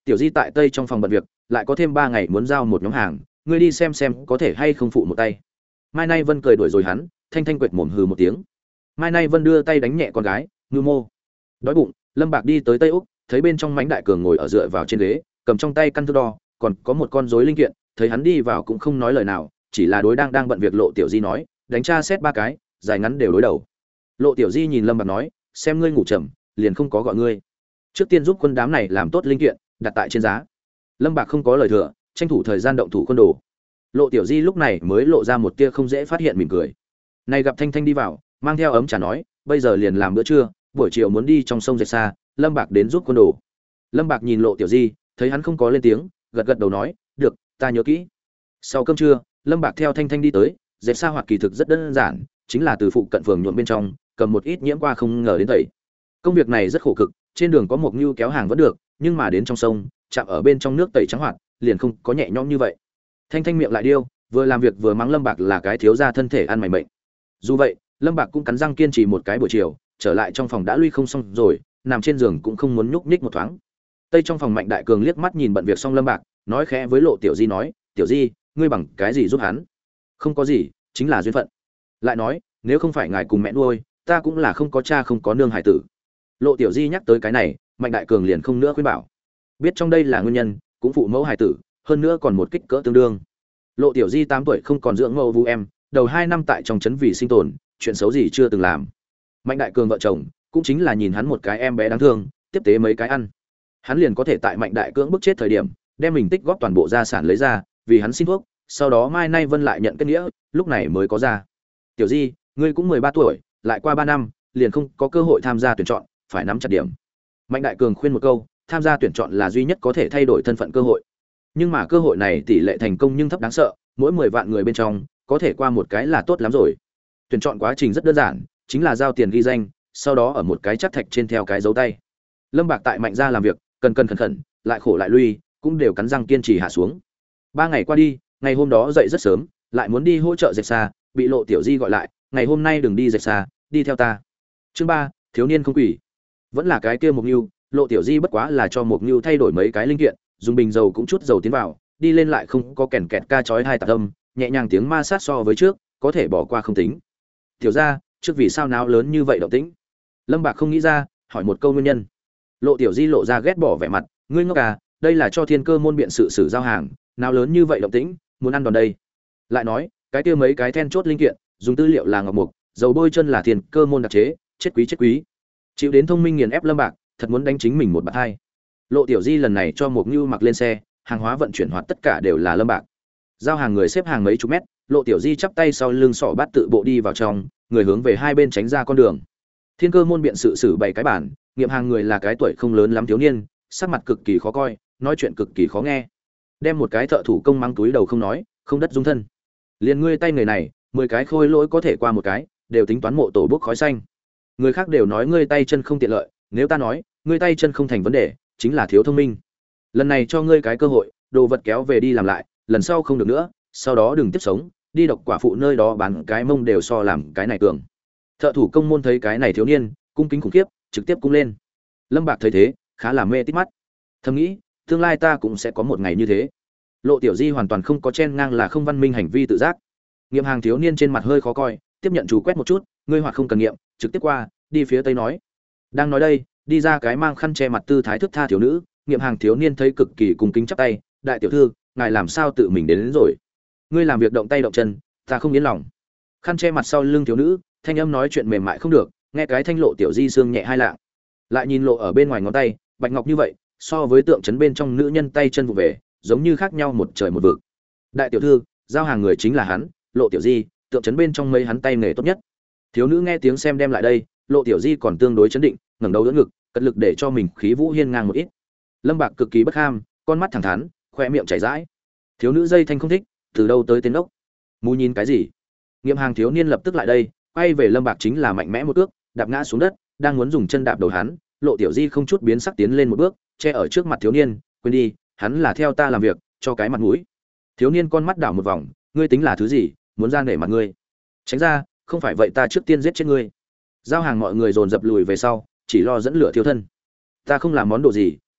Tiểu Di tại Tây trong phòng bận việc, lại có thêm ba ngày muốn giao một nhóm hàng, ngươi đi xem xem có thể hay không phụ một tay. Mai Nay Vân cười đuổi rồi hắn, thanh thanh quệt mồm hừ một tiếng. Mai Nay Vân đưa tay đánh nhẹ con gái, ngư mô. Đói bụng, Lâm Bạc đi tới Tây Úc, thấy bên trong Mãnh Đại Cường ngồi ở dựa vào trên ghế, cầm trong tay căn thước đo, còn có một con rối linh kiện, thấy hắn đi vào cũng không nói lời nào, chỉ là đối đang đang bận việc Lộ Tiểu Di nói, đánh tra xét ba cái, dài ngắn đều đối đầu. Lộ Tiểu Di nhìn Lâm Bạc nói, xem ngươi ngủ chậm, liền không có gọi ngươi. Trước tiên giúp quân đám này làm tốt linh kiện, đặt tại trên giá. Lâm Bạc không có lời thừa, tranh thủ thời gian động thủ quân đồ. Lộ Tiểu Di lúc này mới lộ ra một tia không dễ phát hiện mỉm cười. Này gặp Thanh Thanh đi vào, mang theo ấm trà nói, bây giờ liền làm bữa trưa, buổi chiều muốn đi trong sông dệt xa, Lâm Bạc đến giúp quân đồ. Lâm Bạc nhìn Lộ Tiểu Di, thấy hắn không có lên tiếng, gật gật đầu nói, được, ta nhớ kỹ. Sau cơm trưa, Lâm Bạc theo Thanh Thanh đi tới, dệt xa hoạt kỳ thực rất đơn giản, chính là từ phụ cận phường nhuộm bên trong, cầm một ít nhiễm qua không ngờ đến tẩy. Công việc này rất khổ cực, trên đường có một nưu kéo hàng vẫn được, nhưng mà đến trong sông, chạm ở bên trong nước tẩy trắng hoạt, liền không có nhẹ nhõm như vậy. Thanh Thanh miệng lại điêu, vừa làm việc vừa mắng Lâm Bạc là cái thiếu gia thân thể ăn mày mệnh. Dù vậy, Lâm Bạc cũng cắn răng kiên trì một cái buổi chiều, trở lại trong phòng đã lui không xong rồi, nằm trên giường cũng không muốn nhúc nhích một thoáng. Tây trong phòng Mạnh Đại Cường liếc mắt nhìn bận việc xong Lâm Bạc, nói khẽ với Lộ Tiểu Di nói, "Tiểu Di, ngươi bằng cái gì giúp hắn?" "Không có gì, chính là duyên phận." Lại nói, "Nếu không phải ngài cùng mẹ nuôi, ta cũng là không có cha không có nương hải tử." Lộ Tiểu Di nhắc tới cái này, Mạnh Đại Cường liền không nữa khuyên bảo. Biết trong đây là nguyên nhân, cũng phụ mẫu hải tử, hơn nữa còn một kích cỡ tương đương. Lộ Tiểu Di tám tuổi không còn dưỡng mẫu vu em, đầu hai năm tại trong trấn vì sinh tồn, chuyện xấu gì chưa từng làm. Mạnh Đại Cường vợ chồng, cũng chính là nhìn hắn một cái em bé đáng thương, tiếp tế mấy cái ăn. Hắn liền có thể tại Mạnh Đại Cưỡng bức chết thời điểm, đem mình tích góp toàn bộ gia sản lấy ra, vì hắn xin thuốc, sau đó Mai Nay Vân lại nhận kết nghĩa, lúc này mới có ra. Tiểu Di, ngươi cũng mười ba tuổi, lại qua ba năm, liền không có cơ hội tham gia tuyển chọn, phải nắm chặt điểm. Mạnh Đại Cường khuyên một câu, tham gia tuyển chọn là duy nhất có thể thay đổi thân phận cơ hội. Nhưng mà cơ hội này tỷ lệ thành công nhưng thấp đáng sợ, mỗi mười vạn người bên trong, có thể qua một cái là tốt lắm rồi. Tuyển chọn quá trình rất đơn giản, chính là giao tiền ghi danh, sau đó ở một cái chắc thạch trên theo cái dấu tay. Lâm Bạc tại Mạnh gia làm việc, cần cần khẩn khẩn, lại khổ lại lui, cũng đều cắn răng kiên trì hạ xuống. Ba ngày qua đi, ngày hôm đó dậy rất sớm, lại muốn đi hỗ trợ dệt xa, bị Lộ Tiểu Di gọi lại, "Ngày hôm nay đừng đi dệt xa, đi theo ta." Chương ba, thiếu niên không quỷ. Vẫn là cái kia Mộc Nưu, Lộ Tiểu Di bất quá là cho Mộc Nưu thay đổi mấy cái linh kiện, dùng bình dầu cũng chút dầu tiến vào, đi lên lại không có kèn kẹt ca chói hai tạc âm, nhẹ nhàng tiếng ma sát so với trước, có thể bỏ qua không tính. Tiểu gia, trước vì sao náo lớn như vậy động tĩnh? Lâm Bạc không nghĩ ra, hỏi một câu nguyên nhân. Lộ Tiểu Di lộ ra ghét bỏ vẻ mặt, ngươi ngốc à, đây là cho Thiên Cơ môn biện sự sử giao hàng, nào lớn như vậy động tĩnh, muốn ăn đòn đây. Lại nói, cái kia mấy cái then chốt linh kiện, dùng tư liệu là ngọc mục, dầu bôi chân là Thiên Cơ môn đặc chế, chết quý chết quý. Chịu đến thông minh nghiền ép Lâm Bạc, thật muốn đánh chính mình một bạt hai. Lộ Tiểu Di lần này cho Mộc Nưu mặc lên xe, hàng hóa vận chuyển hoạt tất cả đều là Lâm Bạc. Giao hàng người xếp hàng mấy chục mét, Lộ Tiểu Di chắp tay sau lưng sọ bát tự bộ đi vào trong, người hướng về hai bên tránh ra con đường. Thiên Cơ môn biện sự xử bảy cái bản, nghiệm hàng người là cái tuổi không lớn lắm thiếu niên, sắc mặt cực kỳ khó coi, nói chuyện cực kỳ khó nghe. Đem một cái thợ thủ công mang túi đầu không nói, không đất dung thân. Liền ngươi tay người này, mười cái khôi lỗi có thể qua một cái, đều tính toán mộ tổ bốc khói xanh. Người khác đều nói ngươi tay chân không tiện lợi, nếu ta nói, ngươi tay chân không thành vấn đề, chính là thiếu thông minh. Lần này cho ngươi cái cơ hội, đồ vật kéo về đi làm lại, lần sau không được nữa, sau đó đừng tiếp sống, đi độc quả phụ nơi đó bán cái mông đều so làm cái này cường. Thợ thủ công môn thấy cái này thiếu niên, cung kính khủng khiếp, trực tiếp cung lên. Lâm Bạc thấy thế, khá là mê tít mắt. Thầm nghĩ, tương lai ta cũng sẽ có một ngày như thế. Lộ Tiểu Di hoàn toàn không có chen ngang là không văn minh hành vi tự giác. Nghiệm hàng thiếu niên trên mặt hơi khó coi, tiếp nhận chú quét một chút, ngươi hoạt không cần nghiệm, trực tiếp qua, đi phía tây nói. Đang nói đây, đi ra cái mang khăn che mặt tư thái thức tha thiếu nữ, nghiệm hàng thiếu niên thấy cực kỳ cung kính chắp tay, đại tiểu thư, ngài làm sao tự mình đến, đến rồi? Ngươi làm việc động tay động chân, ta không yên lòng. Khăn che mặt sau lưng thiếu nữ, thanh âm nói chuyện mềm mại không được, nghe cái thanh Lộ Tiểu Di xương nhẹ hai lạng. Lại nhìn lộ ở bên ngoài ngón tay, bạch ngọc như vậy, so với tượng trấn bên trong nữ nhân tay chân vụ về, giống như khác nhau một trời một vực. Đại tiểu thư, giao hàng người chính là hắn, Lộ Tiểu Di, tượng trấn bên trong mấy hắn tay nghề tốt nhất. Thiếu nữ nghe tiếng xem đem lại đây, Lộ Tiểu Di còn tương đối chấn định, ngẩng đầu đỡ ngực, cật lực để cho mình khí vũ hiên ngang một ít. Lâm Bạc cực kỳ bất ham, con mắt thẳng thắn, khoe miệng chảy rãi. Thiếu nữ dây thanh không thích, từ đâu tới tên ốc? Mù nhìn cái gì? Nghiệm hàng thiếu niên lập tức lại đây, quay về Lâm Bạc chính là mạnh mẽ một cước, đạp ngã xuống đất, đang muốn dùng chân đạp đầu hắn, Lộ Tiểu Di không chút biến sắc tiến lên một bước, che ở trước mặt thiếu niên, quên đi, hắn là theo ta làm việc, cho cái mặt mũi. Thiếu niên con mắt đảo một vòng, ngươi tính là thứ gì, muốn ra nể mặt ngươi? Tránh ra, không phải vậy ta trước tiên giết chết ngươi. Giao hàng mọi người dồn dập lùi về sau, chỉ lo dẫn lửa thiêu thân. Ta không làm món đồ gì,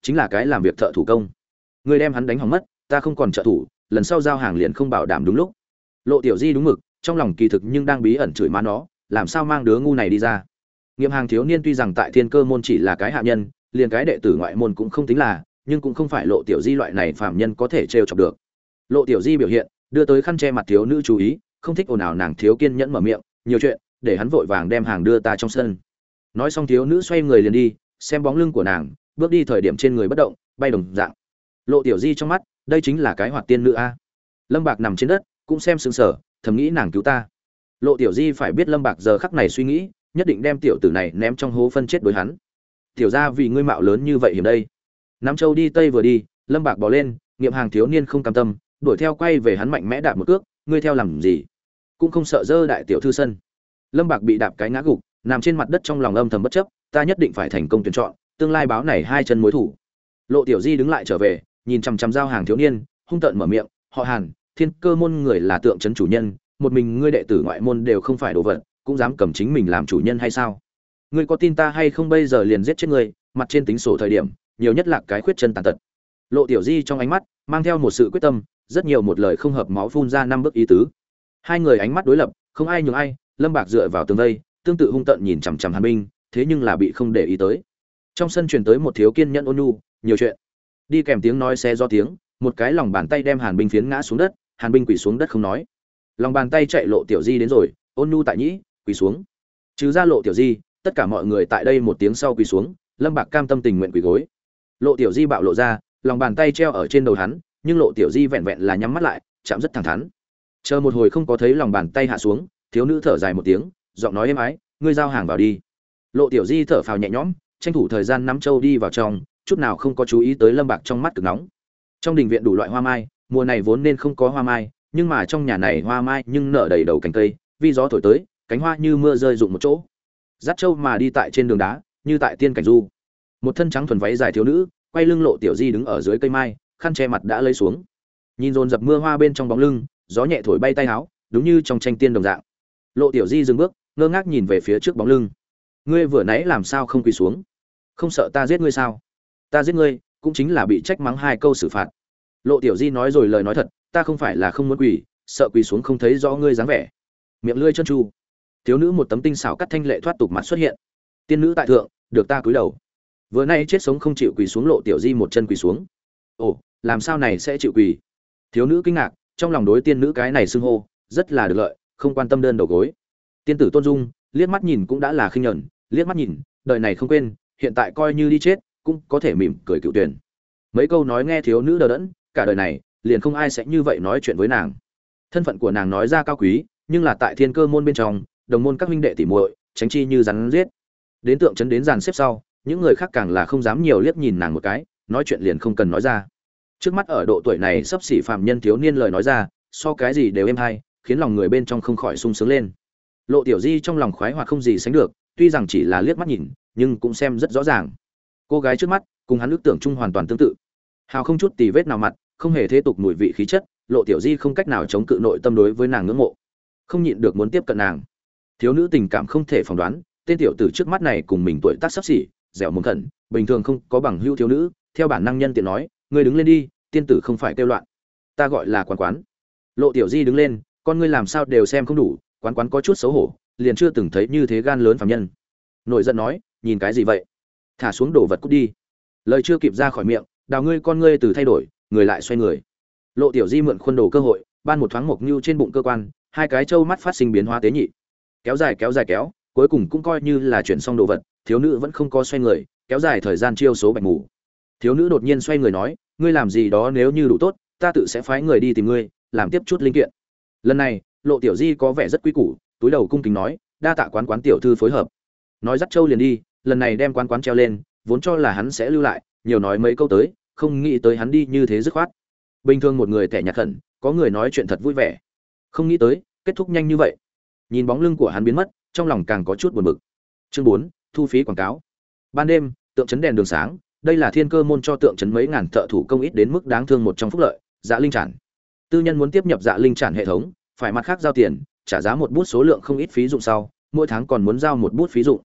chính là cái làm việc thợ thủ công. Ngươi đem hắn đánh hỏng mất, ta không còn trợ thủ, lần sau giao hàng liền không bảo đảm đúng lúc. Lộ Tiểu Di đúng mực, trong lòng kỳ thực nhưng đang bí ẩn chửi má nó, làm sao mang đứa ngu này đi ra. Nghiệm hàng thiếu niên tuy rằng tại Thiên Cơ môn chỉ là cái hạ nhân, liền cái đệ tử ngoại môn cũng không tính là, nhưng cũng không phải Lộ Tiểu Di loại này phàm nhân có thể trêu chọc được. Lộ Tiểu Di biểu hiện, đưa tới khăn che mặt thiếu nữ chú ý, không thích ồn ào nàng thiếu kiên nhẫn mở miệng, nhiều chuyện, để hắn vội vàng đem hàng đưa ta trong sân. Nói xong thiếu nữ xoay người liền đi, xem bóng lưng của nàng, bước đi thời điểm trên người bất động, bay đồng dạng. Lộ Tiểu Di trong mắt, đây chính là cái hoạt tiên nữ a. Lâm Bạc nằm trên đất, cũng xem sững sờ, thầm nghĩ nàng cứu ta. Lộ Tiểu Di phải biết Lâm Bạc giờ khắc này suy nghĩ, nhất định đem tiểu tử này ném trong hố phân chết đối hắn. Tiểu gia vì ngươi mạo lớn như vậy hiểm đây. Nam Châu đi tây vừa đi, Lâm Bạc bò lên, Nghiệm hàng thiếu niên không cam tâm, đuổi theo quay về hắn mạnh mẽ đạp một cước, ngươi theo làm gì? Cũng không sợ dơ đại tiểu thư sân. Lâm Bạc bị đạp cái ngã gục, nằm trên mặt đất trong lòng âm thầm bất chấp, ta nhất định phải thành công tuyển chọn, tương lai báo này hai chân mối thủ. Lộ Tiểu Di đứng lại trở về, nhìn chằm chằm giao hàng thiếu niên, hung tợn mở miệng, họ Hàn, Thiên Cơ môn người là tượng trấn chủ nhân, một mình ngươi đệ tử ngoại môn đều không phải đồ vật, cũng dám cầm chính mình làm chủ nhân hay sao? Ngươi có tin ta hay không bây giờ liền giết chết ngươi, mặt trên tính sổ thời điểm, nhiều nhất là cái khuyết chân tàn tật. Lộ Tiểu Di trong ánh mắt mang theo một sự quyết tâm, rất nhiều một lời không hợp máu phun ra năm bước ý tứ. Hai người ánh mắt đối lập, không ai nhường ai, Lâm Bạc dựa vào tường vây, tương tự hung tợn nhìn chằm chằm Hàn Binh, thế nhưng là bị không để ý tới. Trong sân truyền tới một thiếu kiên nhẫn ôn nhu, nhiều chuyện. Đi kèm tiếng nói xe do tiếng, một cái lòng bàn tay đem Hàn Binh phiến ngã xuống đất, Hàn Binh quỳ xuống đất không nói. Lòng bàn tay chạy Lộ Tiểu Di đến rồi, ôn nhu tại nhĩ, quỳ xuống. Trừ ra Lộ Tiểu Di, tất cả mọi người tại đây một tiếng sau quỳ xuống, Lâm Bạc cam tâm tình nguyện quỳ gối. Lộ Tiểu Di bạo lộ ra, lòng bàn tay treo ở trên đầu hắn, nhưng Lộ Tiểu Di vẹn vẹn là nhắm mắt lại, chạm rất thẳng thắn. Chờ một hồi không có thấy lòng bàn tay hạ xuống, thiếu nữ thở dài một tiếng, giọng nói êm ái, ngươi giao hàng vào đi. Lộ Tiểu Di thở phào nhẹ nhõm, tranh thủ thời gian nắm châu đi vào trong, chút nào không có chú ý tới Lâm Bạc trong mắt cực nóng. Trong đình viện đủ loại hoa mai, mùa này vốn nên không có hoa mai, nhưng mà trong nhà này hoa mai nhưng nở đầy đầu cành cây, vì gió thổi tới, cánh hoa như mưa rơi rụng một chỗ. Dắt châu mà đi tại trên đường đá, như tại tiên cảnh du. Một thân trắng thuần váy dài thiếu nữ, quay lưng Lộ Tiểu Di đứng ở dưới cây mai, khăn che mặt đã lấy xuống. Nhìn dồn dập mưa hoa bên trong bóng lưng, gió nhẹ thổi bay tay áo, đúng như trong tranh tiên đồng dạng. Lộ Tiểu Di dừng bước, ngơ ngác nhìn về phía trước bóng lưng. Ngươi vừa nãy làm sao không quỳ xuống? Không sợ ta giết ngươi sao? Ta giết ngươi, cũng chính là bị trách mắng hai câu xử phạt. Lộ Tiểu Di nói rồi lời nói thật, ta không phải là không muốn quỳ, sợ quỳ xuống không thấy rõ ngươi dáng vẻ. Miệng lưỡi chân tru. Thiếu nữ một tấm tinh xảo cắt thanh lệ thoát tục mặt xuất hiện. Tiên nữ tại thượng, được ta cúi đầu. Vừa nay chết sống không chịu quỳ xuống, Lộ Tiểu Di một chân quỳ xuống. Ồ, làm sao này sẽ chịu quỳ? Thiếu nữ kinh ngạc, trong lòng đối tiên nữ cái này xưng hô rất là được lợi, không quan tâm đơn đầu gối. Tiên tử Tôn Dung liếc mắt nhìn cũng đã là khinh nhẫn, liếc mắt nhìn, đời này không quên, hiện tại coi như đi chết cũng có thể mỉm cười cựu tuyển. Mấy câu nói nghe thiếu nữ đờ đẫn, cả đời này liền không ai sẽ như vậy nói chuyện với nàng. Thân phận của nàng nói ra cao quý, nhưng là tại Thiên Cơ môn bên trong, đồng môn các huynh đệ tỉ muội, tránh chi như rắn giết. Đến tượng trấn đến dàn xếp sau, những người khác càng là không dám nhiều liếc nhìn nàng một cái, nói chuyện liền không cần nói ra. Trước mắt ở độ tuổi này sắp xỉ phàm nhân thiếu niên lời nói ra, so cái gì đều êm hay, khiến lòng người bên trong không khỏi sung sướng lên. Lộ Tiểu Di trong lòng khoái hoạt không gì sánh được, tuy rằng chỉ là liếc mắt nhìn, nhưng cũng xem rất rõ ràng. Cô gái trước mắt, cùng hắn ước tưởng chung hoàn toàn tương tự. Hào không chút tì vết nào mặt, không hề thế tục mùi vị khí chất, Lộ Tiểu Di không cách nào chống cự nội tâm đối với nàng ngưỡng mộ. Không nhịn được muốn tiếp cận nàng. Thiếu nữ tình cảm không thể phỏng đoán, tên tiểu tử trước mắt này cùng mình tuổi tác sắp xỉ, dẻo mồm khẩn, bình thường không có bằng hữu thiếu nữ, theo bản năng nhân tiện nói, ngươi đứng lên đi, tiên tử không phải kêu loạn. Ta gọi là Quán Quán. Lộ Tiểu Di đứng lên, con ngươi làm sao đều xem không đủ, Quán Quán có chút xấu hổ, liền chưa từng thấy như thế gan lớn phàm nhân. Nội giận nói, nhìn cái gì vậy? Thả xuống đồ vật cút đi. Lời chưa kịp ra khỏi miệng, đào ngươi con ngươi từ thay đổi, người lại xoay người. Lộ Tiểu Di mượn khuôn đồ cơ hội, ban một thoáng mộc nưu trên bụng cơ quan, hai cái trâu mắt phát sinh biến hóa tế nhị. Kéo dài kéo dài kéo, cuối cùng cũng coi như là chuyển xong đồ vật, thiếu nữ vẫn không có xoay người, kéo dài thời gian chiêu số bạch mù. Thiếu nữ đột nhiên xoay người nói, ngươi làm gì đó nếu như đủ tốt, ta tự sẽ phái người đi tìm ngươi, làm tiếp chút linh kiện. Lần này, Lộ Tiểu Di có vẻ rất quý củ, túi đầu cung kính nói, đa tạ Quán Quán tiểu thư phối hợp. Nói dắt châu liền đi, lần này đem Quán Quán treo lên, vốn cho là hắn sẽ lưu lại, nhiều nói mấy câu tới, không nghĩ tới hắn đi như thế dứt khoát. Bình thường một người tẻ nhạt khẩn, có người nói chuyện thật vui vẻ, không nghĩ tới kết thúc nhanh như vậy. Nhìn bóng lưng của hắn biến mất, trong lòng càng có chút buồn bực. Chương bốn, thu phí quảng cáo. Ban đêm, tượng trấn đèn đường sáng, đây là Thiên Cơ môn cho tượng trấn mấy ngàn thợ thủ công ít đến mức đáng thương một trong phúc lợi, Dạ Linh Trản. Tư nhân muốn tiếp nhập Dạ Linh Trản hệ thống, phải mặt khác giao tiền, trả giá một bút số lượng không ít phí dụng sau, mỗi tháng còn muốn giao một bút phí dụng.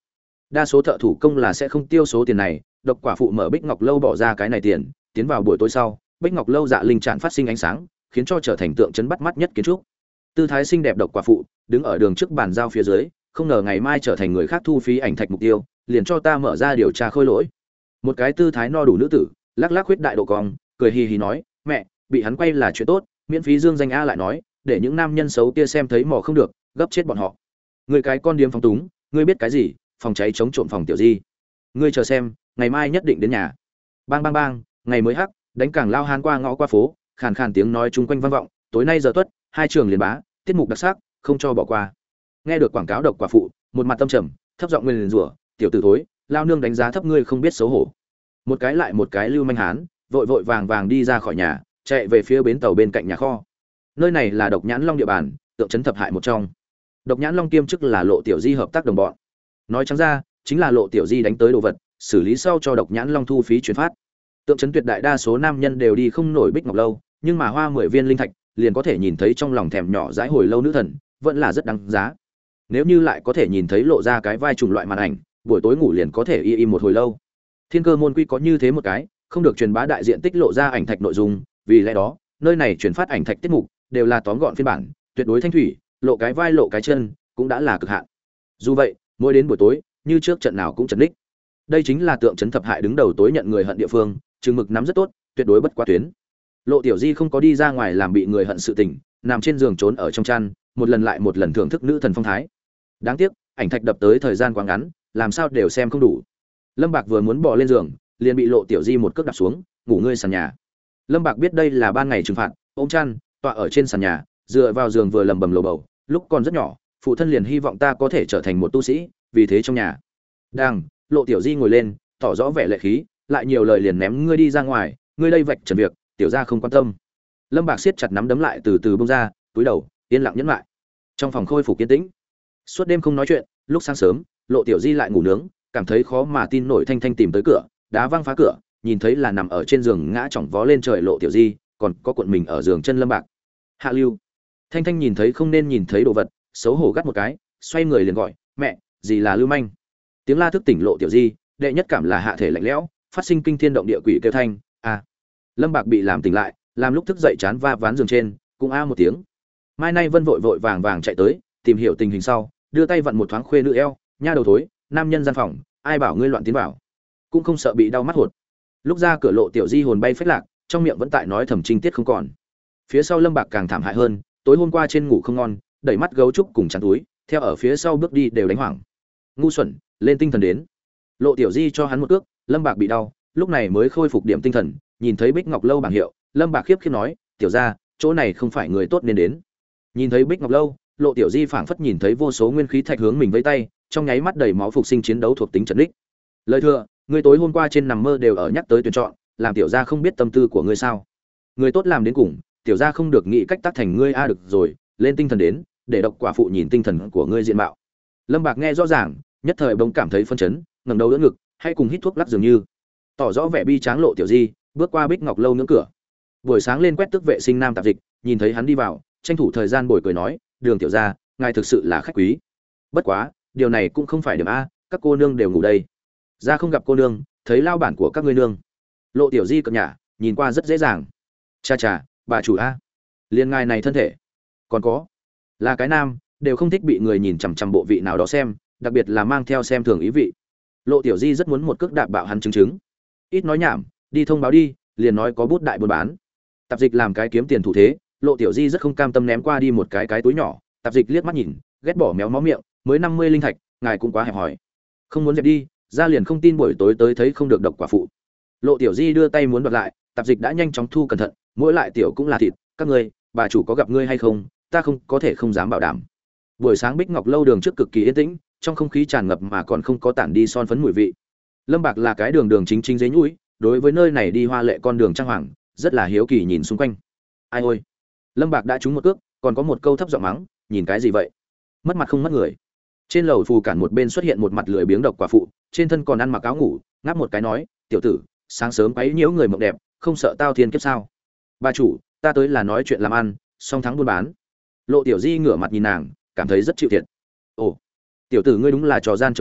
Đa số thợ thủ công là sẽ không tiêu số tiền này, độc quả phụ mở Bích Ngọc lâu bỏ ra cái này tiền, tiến vào buổi tối sau, Bích Ngọc lâu dạ linh tràn phát sinh ánh sáng, khiến cho trở thành tượng trấn bắt mắt nhất kiến trúc. Tư thái xinh đẹp độc quả phụ, đứng ở đường trước bàn giao phía dưới, không ngờ ngày mai trở thành người khác thu phí ảnh thạch mục tiêu, liền cho ta mở ra điều tra khôi lỗi. Một cái tư thái no đủ nữ tử, lắc lắc huyết đại độ cong, cười hì hì nói, "Mẹ, bị hắn quay là chuyện tốt, miễn phí dương danh a." Lại nói, để những nam nhân xấu kia xem thấy mò không được, gấp chết bọn họ. Người cái con điếm phóng túng, ngươi biết cái gì? Phòng cháy chống trộm phòng tiểu di. Ngươi chờ xem, ngày mai nhất định đến nhà. Bang bang bang, ngày mới hắc, đánh càng lao hán qua ngõ qua phố, khàn khàn tiếng nói chung quanh vang vọng, tối nay giờ tuất, hai trường liền bá, tiết mục đặc sắc, không cho bỏ qua. Nghe được quảng cáo độc quả phụ, một mặt tâm trầm, thấp giọng nguyền rủa, "Tiểu tử thối, lao nương đánh giá thấp ngươi không biết xấu hổ." Một cái lại một cái lưu manh hán, vội vội vàng vàng đi ra khỏi nhà, chạy về phía bến tàu bên cạnh nhà kho. Nơi này là Độc Nhãn Long địa bàn, tượng trấn thập hại một trong. Độc Nhãn Long kiêm chức là Lộ Tiểu Di hợp tác đồng bọn. Nói trắng ra, chính là Lộ Tiểu Di đánh tới đồ vật, xử lý sau cho Độc Nhãn Long thu phí chuyển phát. Tượng trấn tuyệt đại đa số nam nhân đều đi không nổi Bích Ngọc lâu, nhưng mà hoa mười viên linh thạch, liền có thể nhìn thấy trong lòng thèm nhỏ dãi hồi lâu nữ thần, vẫn là rất đáng giá. Nếu như lại có thể nhìn thấy lộ ra cái vai trùng loại màn ảnh, buổi tối ngủ liền có thể y im một hồi lâu. Thiên Cơ môn quy có như thế một cái, không được truyền bá đại diện tích lộ ra ảnh thạch nội dung, vì lẽ đó, nơi này truyền phát ảnh thạch tiết mục đều là tóm gọn phiên bản, tuyệt đối thanh thủy, lộ cái vai lộ cái chân, cũng đã là cực hạn. Dù vậy, mỗi đến buổi tối, như trước trận nào cũng trấn đích. Đây chính là tượng trấn thập hại đứng đầu tối nhận người hận địa phương, chừng mực nắm rất tốt, tuyệt đối bất quá tuyến. Lộ Tiểu Di không có đi ra ngoài làm bị người hận sự tình, nằm trên giường trốn ở trong chăn, một lần lại một lần thưởng thức nữ thần phong thái. Đáng tiếc, ảnh thạch đập tới thời gian quá ngắn, làm sao đều xem không đủ. Lâm Bạc vừa muốn bỏ lên giường, liền bị Lộ Tiểu Di một cước đạp xuống, ngủ ngươi sàn nhà. Lâm Bạc biết đây là ban ngày trừng phạt, ôm chăn, tọa ở trên sàn nhà, dựa vào giường vừa lầm bầm lầu bầu, lúc còn rất nhỏ, phụ thân liền hy vọng ta có thể trở thành một tu sĩ, vì thế trong nhà. Đang, Lộ Tiểu Di ngồi lên, tỏ rõ vẻ lệ khí, lại nhiều lời liền ném ngươi đi ra ngoài, ngươi đây vạch trần việc, tiểu gia không quan tâm. Lâm Bạc siết chặt nắm đấm lại từ từ bung ra, túi đầu, yên lặng nhẫn lại. Trong phòng khôi phục yên tĩnh. Suốt đêm không nói chuyện, lúc sáng sớm, Lộ Tiểu Di lại ngủ nướng, cảm thấy khó mà tin nổi Thanh Thanh tìm tới cửa, đá văng phá cửa, nhìn thấy là nằm ở trên giường ngã chỏng vó lên trời Lộ Tiểu Di, còn có cuộn mình ở giường chân Lâm Bạc. Hạ Lưu. Thanh Thanh nhìn thấy không nên nhìn thấy đồ vật, xấu hổ gắt một cái, xoay người liền gọi, "Mẹ, gì là lưu manh?" Tiếng la thức tỉnh Lộ Tiểu Di, đệ nhất cảm là hạ thể lạnh lẽo, phát sinh kinh thiên động địa quỷ kêu thanh, a. Lâm Bạc bị làm tỉnh lại, làm lúc thức dậy chán va ván giường trên, cũng a một tiếng. Mai Nay Vân vội vội vàng vàng chạy tới, tìm hiểu tình hình sau, đưa tay vặn một thoáng khuê nữ eo, nha đầu thối, nam nhân gian phòng, ai bảo ngươi loạn tiến vào, cũng không sợ bị đau mắt hột. Lúc ra cửa Lộ Tiểu Di hồn bay phách lạc, trong miệng vẫn tại nói thầm trinh tiết không còn. Phía sau Lâm Bạc càng thảm hại hơn, tối hôm qua trên ngủ không ngon, đẩy mắt gấu trúc cùng chắn túi, theo ở phía sau bước đi đều đánh hoảng. Ngu xuẩn, lên tinh thần đến. Lộ Tiểu Di cho hắn một cước, Lâm Bạc bị đau, lúc này mới khôi phục điểm tinh thần, nhìn thấy Bích Ngọc lâu bảng hiệu, Lâm Bạc khiếp khiếp nói, "Tiểu gia, chỗ này không phải người tốt nên đến." Nhìn thấy Bích Ngọc lâu, Lộ Tiểu Di phảng phất nhìn thấy vô số nguyên khí thạch hướng mình vẫy tay, trong nháy mắt đầy máu phục sinh chiến đấu thuộc tính trận đích. Lời thừa, ngươi tối hôm qua trên nằm mơ đều ở nhắc tới tuyển chọn, làm tiểu gia không biết tâm tư của ngươi sao? Người tốt làm đến cùng, tiểu gia không được nghĩ cách tác thành ngươi a được rồi, lên tinh thần đến, để độc quả phụ nhìn tinh thần của ngươi diện mạo. Lâm Bạc nghe rõ ràng, nhất thời bỗng cảm thấy phân chấn, ngẩng đầu đỡ ngực, hay cùng hít thuốc lắc dường như, tỏ rõ vẻ bi tráng Lộ Tiểu Di, bước qua Bích Ngọc lâu ngưỡng cửa. Buổi sáng lên quét tước vệ sinh nam tạp dịch, nhìn thấy hắn đi vào, tranh thủ thời gian bồi cười nói, "Đường tiểu gia, ngài thực sự là khách quý. Bất quá, điều này cũng không phải điểm a, các cô nương đều ngủ đây. Ra không gặp cô nương, thấy lao bản của các ngươi nương." Lộ Tiểu Di cợt nhả, nhìn qua rất dễ dàng. "Cha cha, bà chủ a, liên ngài này thân thể, còn có, là cái nam, đều không thích bị người nhìn chằm chằm bộ vị nào đó xem, đặc biệt là mang theo xem thường ý vị." Lộ Tiểu Di rất muốn một cước đạp bạo hắn chứng chứng. Ít nói nhảm, đi thông báo đi, liền nói có bút đại buôn bán. Tạp dịch làm cái kiếm tiền thủ thế, Lộ Tiểu Di rất không cam tâm ném qua đi một cái cái túi nhỏ, tạp dịch liếc mắt nhìn, ghét bỏ méo mó miệng, mới năm mươi linh thạch, ngài cũng quá hẹp hòi. Không muốn dẹp đi, ra liền không tin buổi tối tới thấy không được độc quả phụ. Lộ Tiểu Di đưa tay muốn đoạt lại, tạp dịch đã nhanh chóng thu cẩn thận, mỗi lại tiểu cũng là thịt, các ngươi, bà chủ có gặp ngươi hay không, ta không có thể không dám bảo đảm. Buổi sáng Bích Ngọc lâu đường trước cực kỳ yên tĩnh, trong không khí tràn ngập mà còn không có tản đi son phấn mùi vị. Lâm Bạc là cái đường đường chính chính giấy nhũi, đối với nơi này đi hoa lệ con đường trang hoàng, rất là hiếu kỳ nhìn xung quanh. Ai ôi, Lâm Bạc đã trúng một cước, còn có một câu thấp giọng mắng, nhìn cái gì vậy, mất mặt không mất người. Trên lầu phù cản một bên xuất hiện một mặt lười biếng độc quả phụ, trên thân còn ăn mặc áo ngủ, ngáp một cái nói, "Tiểu tử, sáng sớm quấy nhiễu người mộng đẹp, không sợ tao thiên kiếp sao?" "Bà chủ, ta tới là nói chuyện làm ăn, song thắng buôn bán." Lộ Tiểu Di ngửa mặt nhìn nàng, cảm thấy rất chịu thiệt. "Ồ, tiểu tử ngươi đúng là trò gian chống chất,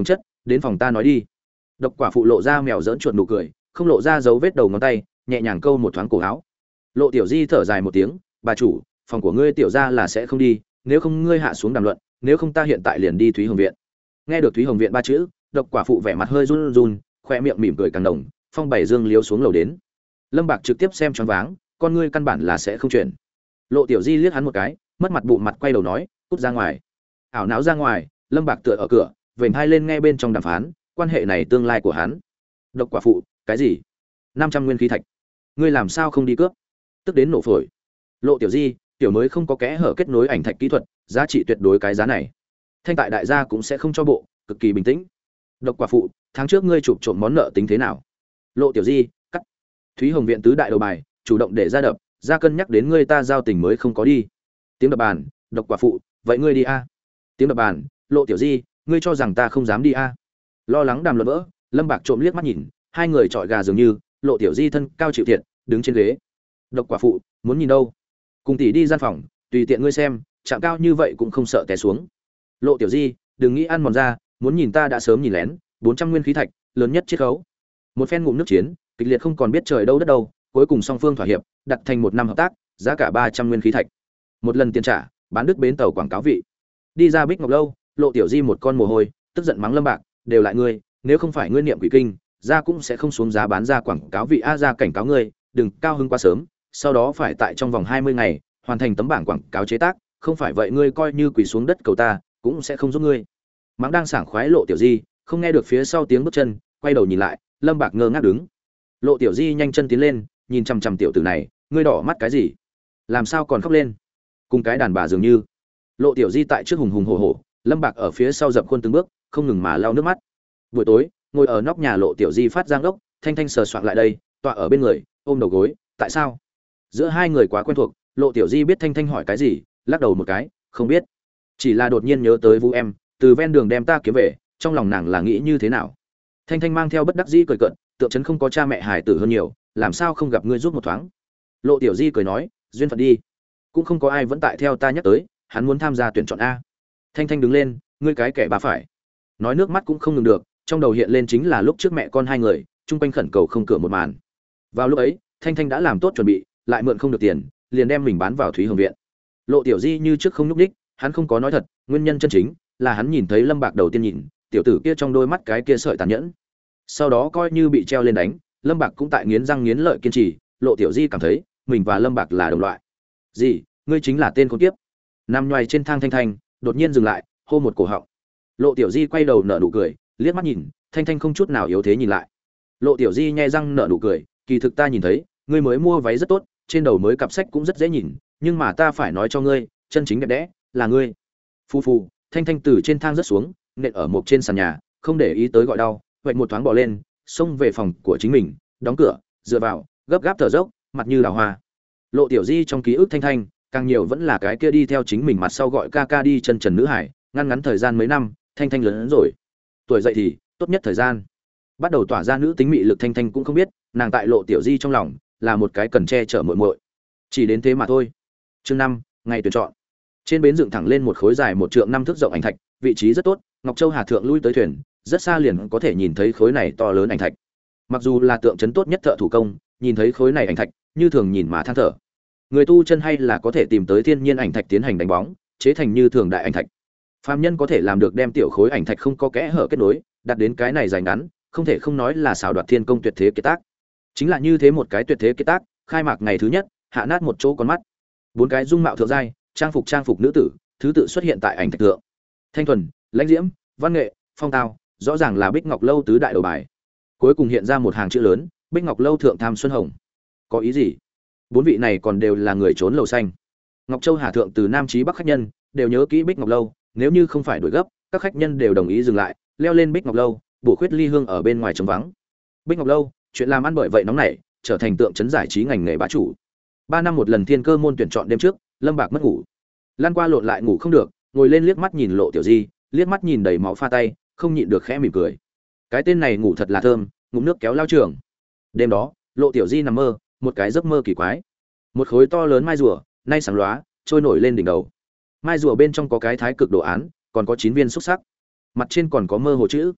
đến phòng ta nói đi. Độc quả phụ lộ ra mèo dỡn chuột nụ cười, không lộ ra dấu vết đầu ngón tay, nhẹ nhàng câu một thoáng cổ áo. Lộ Tiểu Di thở dài một tiếng, bà chủ, phòng của ngươi tiểu gia là sẽ không đi, nếu không ngươi hạ xuống đàm luận, nếu không ta hiện tại liền đi Thúy Hồng viện. Nghe được Thúy Hồng viện ba chữ, Độc quả phụ vẻ mặt hơi run run, khoe miệng mỉm cười càng đồng, phong bảy dương liếu xuống lầu đến. Lâm Bạc trực tiếp xem choáng váng, con ngươi căn bản là sẽ không chuyển. Lộ Tiểu Di liếc hắn một cái, mất mặt bụng mặt quay đầu nói, cút ra ngoài. Ảo não ra ngoài, Lâm Bạc tựa ở cửa, vểnh hai lên nghe bên trong đàm phán, quan hệ này tương lai của hắn. Độc quả phụ, cái gì? năm trăm nguyên khí thạch. Ngươi làm sao không đi cướp? Tức đến nổ phổi. Lộ Tiểu Di, tiểu mới không có kẽ hở kết nối ảnh thạch kỹ thuật, giá trị tuyệt đối cái giá này. Thanh tại đại gia cũng sẽ không cho bộ, cực kỳ bình tĩnh. Độc quả phụ, tháng trước ngươi chụp trộm món nợ tính thế nào? Lộ Tiểu Di, cắt. Thúy Hồng viện tứ đại đầu bài, chủ động để ra đập, ra cân nhắc đến ngươi ta giao tình mới không có đi. Tiếng đập bàn, Độc quả phụ, vậy ngươi đi a. Tiếng đập bàn, Lộ Tiểu Di, ngươi cho rằng ta không dám đi a? Lo lắng đàm luận vỡ, Lâm Bạc trộm liếc mắt nhìn, hai người chọi gà dường như, Lộ Tiểu Di thân cao chịu thiệt, đứng trên ghế. Độc quả phụ, muốn nhìn đâu? Cùng tỷ đi gian phòng, tùy tiện ngươi xem, chạm cao như vậy cũng không sợ té xuống. Lộ Tiểu Di, đừng nghĩ ăn mòn ra, muốn nhìn ta đã sớm nhìn lén, bốn trăm nguyên khí thạch, lớn nhất chiết khấu. Một phen ngụm nước chiến, kịch liệt không còn biết trời đâu đất đâu, cuối cùng song phương thỏa hiệp, đặt thành một năm hợp tác, giá cả ba trăm nguyên khí thạch. Một lần tiền trả, bán đứt bến tàu quảng cáo vị. Đi ra Bích Ngọc lâu, Lộ Tiểu Di một con mồ hôi, tức giận mắng Lâm Bạc, đều lại ngươi, nếu không phải ngươi niệm quỷ kinh, ra cũng sẽ không xuống giá bán ra quảng cáo vị a, ra cảnh cáo ngươi, đừng cao hứng quá sớm, sau đó phải tại trong vòng hai mươi ngày hoàn thành tấm bảng quảng cáo chế tác, không phải vậy ngươi coi như quỳ xuống đất cầu ta, cũng sẽ không giúp ngươi. Mắng đang sảng khoái Lộ Tiểu Di, không nghe được phía sau tiếng bước chân, quay đầu nhìn lại, Lâm Bạc ngơ ngác đứng. Lộ Tiểu Di nhanh chân tiến lên, nhìn chằm chằm tiểu tử này, ngươi đỏ mắt cái gì? Làm sao còn khóc lên? Cùng cái đàn bà dường như. Lộ Tiểu Di tại trước hùng hùng hổ hổ, Lâm Bạc ở phía sau dập khuôn từng bước, không ngừng mà lau nước mắt. Buổi tối, ngồi ở nóc nhà Lộ Tiểu Di phát giang ốc, Thanh Thanh sờ soạng lại đây, tọa ở bên người, ôm đầu gối, tại sao? Giữa hai người quá quen thuộc, Lộ Tiểu Di biết Thanh Thanh hỏi cái gì, lắc đầu một cái, không biết. Chỉ là đột nhiên nhớ tới Vũ em, từ ven đường đem ta kiếm về, trong lòng nàng là nghĩ như thế nào? Thanh Thanh mang theo bất đắc dĩ cười cợt, tượng trấn không có cha mẹ hài tử hơn nhiều, làm sao không gặp ngươi giúp một thoáng? Lộ Tiểu Di cười nói, duyên phận đi. Cũng không có ai vẫn tại theo ta nhắc tới, hắn muốn tham gia tuyển chọn a. Thanh Thanh đứng lên, ngươi cái kẻ bà phải. Nói nước mắt cũng không ngừng được, trong đầu hiện lên chính là lúc trước mẹ con hai người, chung quanh khẩn cầu không cửa một màn. Vào lúc ấy, Thanh Thanh đã làm tốt chuẩn bị, lại mượn không được tiền, liền đem mình bán vào Thúy Hồng viện. Lộ Tiểu Di như trước không nhúc đích, hắn không có nói thật, nguyên nhân chân chính là hắn nhìn thấy Lâm Bạc đầu tiên nhìn, tiểu tử kia trong đôi mắt cái kia sợi tàn nhẫn. Sau đó coi như bị treo lên đánh, Lâm Bạc cũng tại nghiến răng nghiến lợi kiên trì, Lộ Tiểu Di cảm thấy, mình và Lâm Bạc là đồng loại. "Gì? Ngươi chính là tên khốn kiếp." Nằm nhoài trên thang Thanh Thanh, đột nhiên dừng lại, hô một cổ họng. Lộ Tiểu Di quay đầu nở nụ cười, liếc mắt nhìn, Thanh Thanh không chút nào yếu thế nhìn lại. Lộ Tiểu Di nhe răng nở nụ cười, kỳ thực ta nhìn thấy, ngươi mới mua váy rất tốt, trên đầu mới cặp sách cũng rất dễ nhìn, nhưng mà ta phải nói cho ngươi, chân chính đẹp đẽ là ngươi. Phu phu, Thanh Thanh từ trên thang rất xuống, nện ở một trên sàn nhà, không để ý tới gọi đau, vậy một thoáng bỏ lên, xông về phòng của chính mình, đóng cửa, dựa vào, gấp gáp thở dốc, mặt như đào hoa. Lộ Tiểu Di trong ký ức Thanh Thanh, càng nhiều vẫn là cái kia đi theo chính mình mặt sau gọi ca ca đi chân trần nữ hải, ngăn ngắn thời gian mấy năm, Thanh Thanh lớn hơn rồi. Tuổi dậy thì, tốt nhất thời gian. Bắt đầu tỏa ra nữ tính mị lực Thanh Thanh cũng không biết, nàng tại Lộ Tiểu Di trong lòng là một cái cần che chở muội muội. Chỉ đến thế mà thôi. Chương năm, ngày tuyển chọn. Trên bến dựng thẳng lên một khối dài một trượng năm thước rộng ảnh thạch, vị trí rất tốt, Ngọc Châu Hà thượng lui tới thuyền, rất xa liền có thể nhìn thấy khối này to lớn ảnh thạch. Mặc dù là tượng trấn tốt nhất thợ thủ công, nhìn thấy khối này ảnh thạch, như thường nhìn mà than thở. Người tu chân hay là có thể tìm tới thiên nhiên ảnh thạch tiến hành đánh bóng, chế thành như thường đại ảnh thạch. Phàm nhân có thể làm được đem tiểu khối ảnh thạch không có kẽ hở kết nối, đặt đến cái này dài ngắn, không thể không nói là xảo đoạt thiên công tuyệt thế kiệt tác. Chính là như thế một cái tuyệt thế kiệt tác, khai mạc ngày thứ nhất, hạ nát một chỗ con mắt. Bốn cái dung mạo thượng giai, trang phục trang phục nữ tử, thứ tự xuất hiện tại ảnh thạch thượng. Thanh thuần, lãnh diễm, văn nghệ, phong tao, rõ ràng là Bích Ngọc lâu tứ đại đầu bài. Cuối cùng hiện ra một hàng chữ lớn, Bích Ngọc lâu thượng tham xuân hồng. Có ý gì? Bốn vị này còn đều là người trốn lầu xanh. Ngọc Châu Hà thượng từ nam chí bắc khách nhân đều nhớ kỹ Bích Ngọc lâu, nếu như không phải đuổi gấp, các khách nhân đều đồng ý dừng lại, leo lên Bích Ngọc lâu, bổ khuyết ly hương ở bên ngoài trống vắng. Bích Ngọc lâu, chuyện làm ăn bởi vậy nóng nảy, trở thành tượng trấn giải trí ngành nghề bá chủ. Ba năm một lần thiên cơ môn tuyển chọn đêm trước, Lâm Bạc mất ngủ. Lan qua lộn lại ngủ không được, ngồi lên liếc mắt nhìn Lộ Tiểu Di, liếc mắt nhìn đầy máu pha tay, không nhịn được khẽ mỉm cười. Cái tên này ngủ thật là thơm, ngụm nước kéo lao trường. Đêm đó, Lộ Tiểu Di nằm mơ, một cái giấc mơ kỳ quái. Một khối to lớn mai rùa, nay sáng lóa, trôi nổi lên đỉnh đầu. Mai rùa bên trong có cái thái cực đồ án, còn có chín viên xúc sắc. Mặt trên còn có mơ hồ chữ.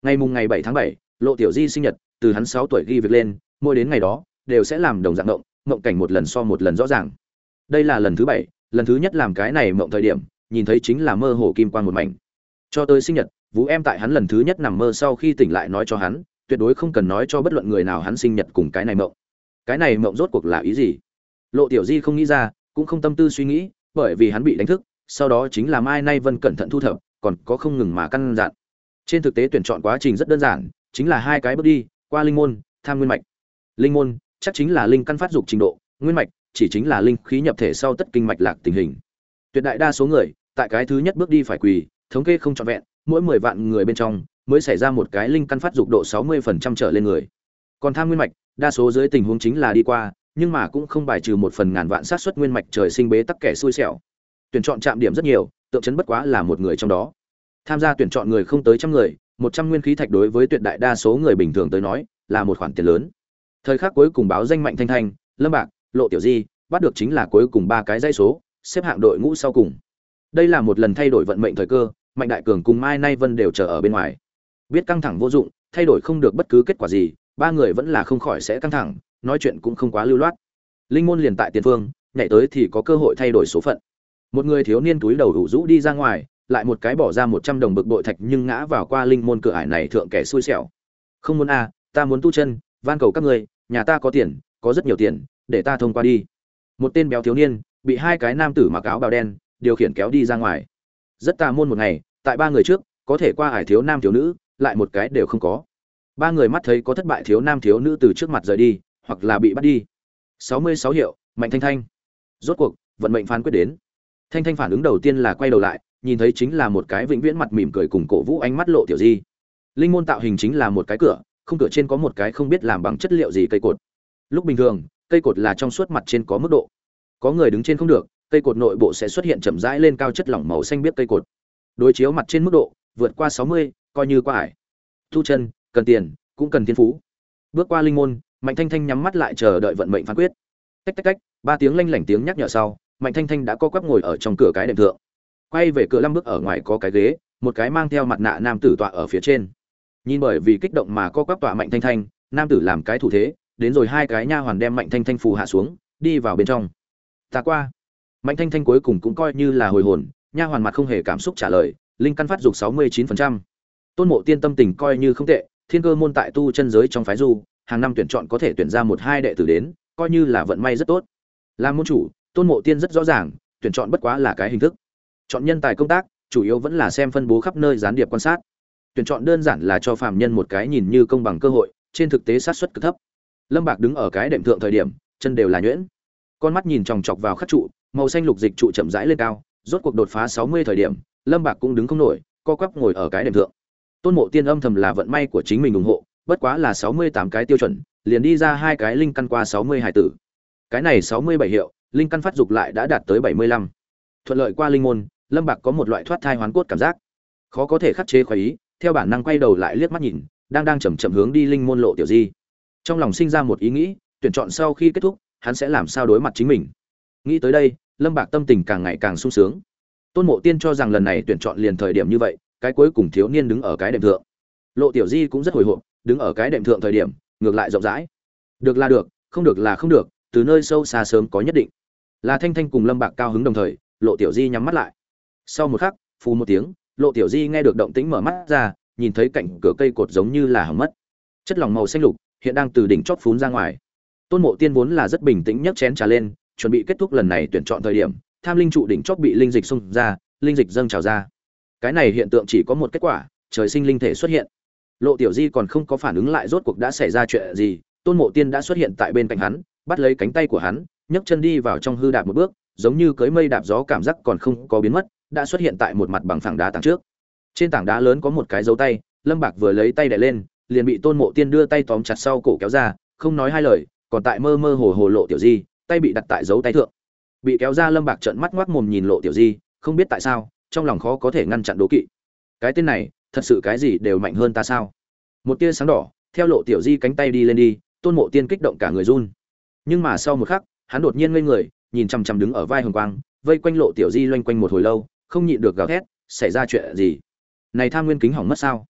Ngày mùng ngày bảy tháng bảy, Lộ Tiểu Di sinh nhật, từ hắn sáu tuổi ghi việc lên, mỗi đến ngày đó đều sẽ làm đồng dạng mộng, mộng cảnh một lần so một lần rõ ràng. Đây là lần thứ bảy, lần thứ nhất làm cái này mộng thời điểm, nhìn thấy chính là mơ hồ kim quang một mảnh. Cho tới sinh nhật, Vũ em tại hắn lần thứ nhất nằm mơ sau khi tỉnh lại nói cho hắn, tuyệt đối không cần nói cho bất luận người nào hắn sinh nhật cùng cái này mộng. Cái này mộng rốt cuộc là ý gì? Lộ Tiểu Di không nghĩ ra, cũng không tâm tư suy nghĩ, bởi vì hắn bị đánh thức, sau đó chính là Mai Nay Vân cẩn thận thu thập, còn có không ngừng mà căn dặn. Trên thực tế tuyển chọn quá trình rất đơn giản, chính là hai cái bước đi, qua linh môn, tham nguyên mạch. Linh môn chắc chính là linh căn phát dục trình độ, nguyên mạch chỉ chính là linh khí nhập thể sau tất kinh mạch lạc tình hình. Tuyệt đại đa số người, tại cái thứ nhất bước đi phải quỳ, thống kê không trọn vẹn, mỗi mười vạn người bên trong mới xảy ra một cái linh căn phát dục độ sáu mươi phần trăm trở lên người. Còn tham nguyên mạch, đa số dưới tình huống chính là đi qua, nhưng mà cũng không bài trừ một phần ngàn vạn xác suất nguyên mạch trời sinh bế tắc kẻ xui xẻo. Tuyển chọn chạm điểm rất nhiều, tượng trấn bất quá là một người trong đó. Tham gia tuyển chọn người không tới trăm người, một trăm nguyên khí thạch đối với tuyệt đại đa số người bình thường tới nói, là một khoản tiền lớn. Thời khắc cuối cùng báo danh Mạnh Thanh Thanh, Lâm Bạc, Lộ Tiểu Di, bắt được chính là cuối cùng ba cái dãy số, xếp hạng đội ngũ sau cùng. Đây là một lần thay đổi vận mệnh thời cơ, Mạnh Đại Cường cùng Mai Nay Vân đều chờ ở bên ngoài. Biết căng thẳng vô dụng, thay đổi không được bất cứ kết quả gì, ba người vẫn là không khỏi sẽ căng thẳng, nói chuyện cũng không quá lưu loát. Linh môn liền tại tiền phương, nhảy tới thì có cơ hội thay đổi số phận. Một người thiếu niên túi đầu rủ rũ đi ra ngoài, lại một cái bỏ ra một trăm đồng bực bội thạch nhưng ngã vào qua linh môn cửa ải này thượng kẻ xui xẻo. Không muốn a, ta muốn tu chân, van cầu các người, nhà ta có tiền, có rất nhiều tiền, để ta thông qua đi. Một tên béo thiếu niên bị hai cái nam tử mặc áo bào đen điều khiển kéo đi ra ngoài. Rất tà môn một ngày, tại ba người trước, có thể qua ải thiếu nam thiếu nữ, lại một cái đều không có. Ba người mắt thấy có thất bại thiếu nam thiếu nữ từ trước mặt rời đi, hoặc là bị bắt đi. sáu mươi sáu hiệu, Mạnh Thanh Thanh. Rốt cuộc, vận mệnh phán quyết đến. Thanh Thanh phản ứng đầu tiên là quay đầu lại, nhìn thấy chính là một cái vĩnh viễn mặt mỉm cười cùng cổ vũ ánh mắt Lộ Tiểu Di. Linh môn tạo hình chính là một cái cửa, không cửa trên có một cái không biết làm bằng chất liệu gì cây cột. Lúc bình thường, cây cột là trong suốt mặt trên có mức độ. Có người đứng trên không được, cây cột nội bộ sẽ xuất hiện chậm rãi lên cao chất lỏng màu xanh biếc cây cột. Đối chiếu mặt trên mức độ, vượt qua sáu mươi, coi như qua ải. Tu chân, cần tiền, cũng cần thiên phú. Bước qua linh môn, Mạnh Thanh Thanh nhắm mắt lại chờ đợi vận mệnh phán quyết. Tách tách tách, ba tiếng lanh lảnh tiếng nhắc nhở sau, Mạnh Thanh Thanh đã co quắp ngồi ở trong cửa cái đệm thượng. Quay về cửa năm bước ở ngoài có cái ghế, một cái mang theo mặt nạ nam tử tọa ở phía trên. Nhìn bởi vì kích động mà co quắp tọa Mạnh Thanh Thanh, nam tử làm cái thủ thế, đến rồi hai cái nha hoàn đem Mạnh Thanh Thanh phù hạ xuống, đi vào bên trong. Ta qua. Mạnh Thanh Thanh cuối cùng cũng coi như là hồi hồn, nha hoàn mặt không hề cảm xúc trả lời, linh căn phát dục sáu mươi chín phần trăm. Tôn Mộ Tiên tâm tình coi như không tệ, thiên cơ môn tại tu chân giới trong phái du, hàng năm tuyển chọn có thể tuyển ra một hai đệ tử đến, coi như là vận may rất tốt. Làm môn chủ, Tôn Mộ Tiên rất rõ ràng, tuyển chọn bất quá là cái hình thức. Chọn nhân tài công tác, chủ yếu vẫn là xem phân bố khắp nơi gián điệp quan sát. Tuyển chọn đơn giản là cho phàm nhân một cái nhìn như công bằng cơ hội, trên thực tế xác suất cực thấp. Lâm Bạc đứng ở cái đệm thượng thời điểm, chân đều là nhuyễn. Con mắt nhìn chòng chọc vào khắc trụ, màu xanh lục dịch trụ chậm rãi lên cao, rốt cuộc đột phá sáu mươi thời điểm, Lâm Bạc cũng đứng không nổi, co quắp ngồi ở cái đệm thượng. Tôn Mộ Tiên âm thầm là vận may của chính mình ủng hộ, bất quá là sáu mươi tám cái tiêu chuẩn, liền đi ra hai cái linh căn qua sáu mươi hải tử. Cái này sáu mươi bảy hiệu, linh căn phát dục lại đã đạt tới bảy mươi lăm. Thuận lợi qua linh môn, Lâm Bạc có một loại thoát thai hoán cốt cảm giác. Khó có thể khắc chế khoái ý, theo bản năng quay đầu lại liếc mắt nhìn, đang đang chậm chậm hướng đi linh môn Lộ Tiểu Di. Trong lòng sinh ra một ý nghĩ, tuyển chọn sau khi kết thúc, hắn sẽ làm sao đối mặt chính mình. Nghĩ tới đây, Lâm Bạc tâm tình càng ngày càng sung sướng. Tôn Mộ Tiên cho rằng lần này tuyển chọn liền thời điểm như vậy, cái cuối cùng thiếu niên đứng ở cái đệm thượng. Lộ Tiểu Di cũng rất hồi hộp, đứng ở cái đệm thượng thời điểm, ngược lại rộng rãi. Được là được, không được là không được, từ nơi sâu xa sớm có nhất định. Là Thanh Thanh cùng Lâm Bạc cao hứng đồng thời, Lộ Tiểu Di nhắm mắt lại. Sau một khắc, phù một tiếng, Lộ Tiểu Di nghe được động tĩnh mở mắt ra, nhìn thấy cạnh cửa cây cột giống như là hỏng mất. Chất lỏng màu xanh lục hiện đang từ đỉnh chót phún ra ngoài. Tôn Mộ Tiên vốn là rất bình tĩnh nhấc chén trà lên, chuẩn bị kết thúc lần này tuyển chọn thời điểm, tham linh trụ đỉnh chót bị linh dịch xung ra, linh dịch dâng trào ra. Cái này hiện tượng chỉ có một kết quả, trời sinh linh thể xuất hiện. Lộ Tiểu Di còn không có phản ứng lại rốt cuộc đã xảy ra chuyện gì, Tôn Mộ Tiên đã xuất hiện tại bên cạnh hắn, bắt lấy cánh tay của hắn, nhấc chân đi vào trong hư đạp một bước, giống như cưỡi mây đạp gió cảm giác còn không có biến mất, đã xuất hiện tại một mặt bằng phẳng đá tảng trước. Trên tảng đá lớn có một cái dấu tay, Lâm Bạc vừa lấy tay đè lên, liền bị Tôn Mộ Tiên đưa tay tóm chặt sau cổ kéo ra, không nói hai lời, còn tại mơ mơ hồ hồ Lộ Tiểu Di, tay bị đặt tại dấu tay thượng. Bị kéo ra Lâm Bạc trợn mắt ngoác mồm nhìn Lộ Tiểu Di, không biết tại sao, trong lòng khó có thể ngăn chặn đố kỵ. Cái tên này, thật sự cái gì đều mạnh hơn ta sao? Một tia sáng đỏ, theo Lộ Tiểu Di cánh tay đi lên đi, Tôn Mộ Tiên kích động cả người run. Nhưng mà sau một khắc, hắn đột nhiên ngây người, nhìn chằm chằm đứng ở vai Hồng Quang, vây quanh Lộ Tiểu Di loanh quanh một hồi lâu, không nhịn được gào thét, xảy ra chuyện gì? Này tham nguyên kính hỏng mất sao?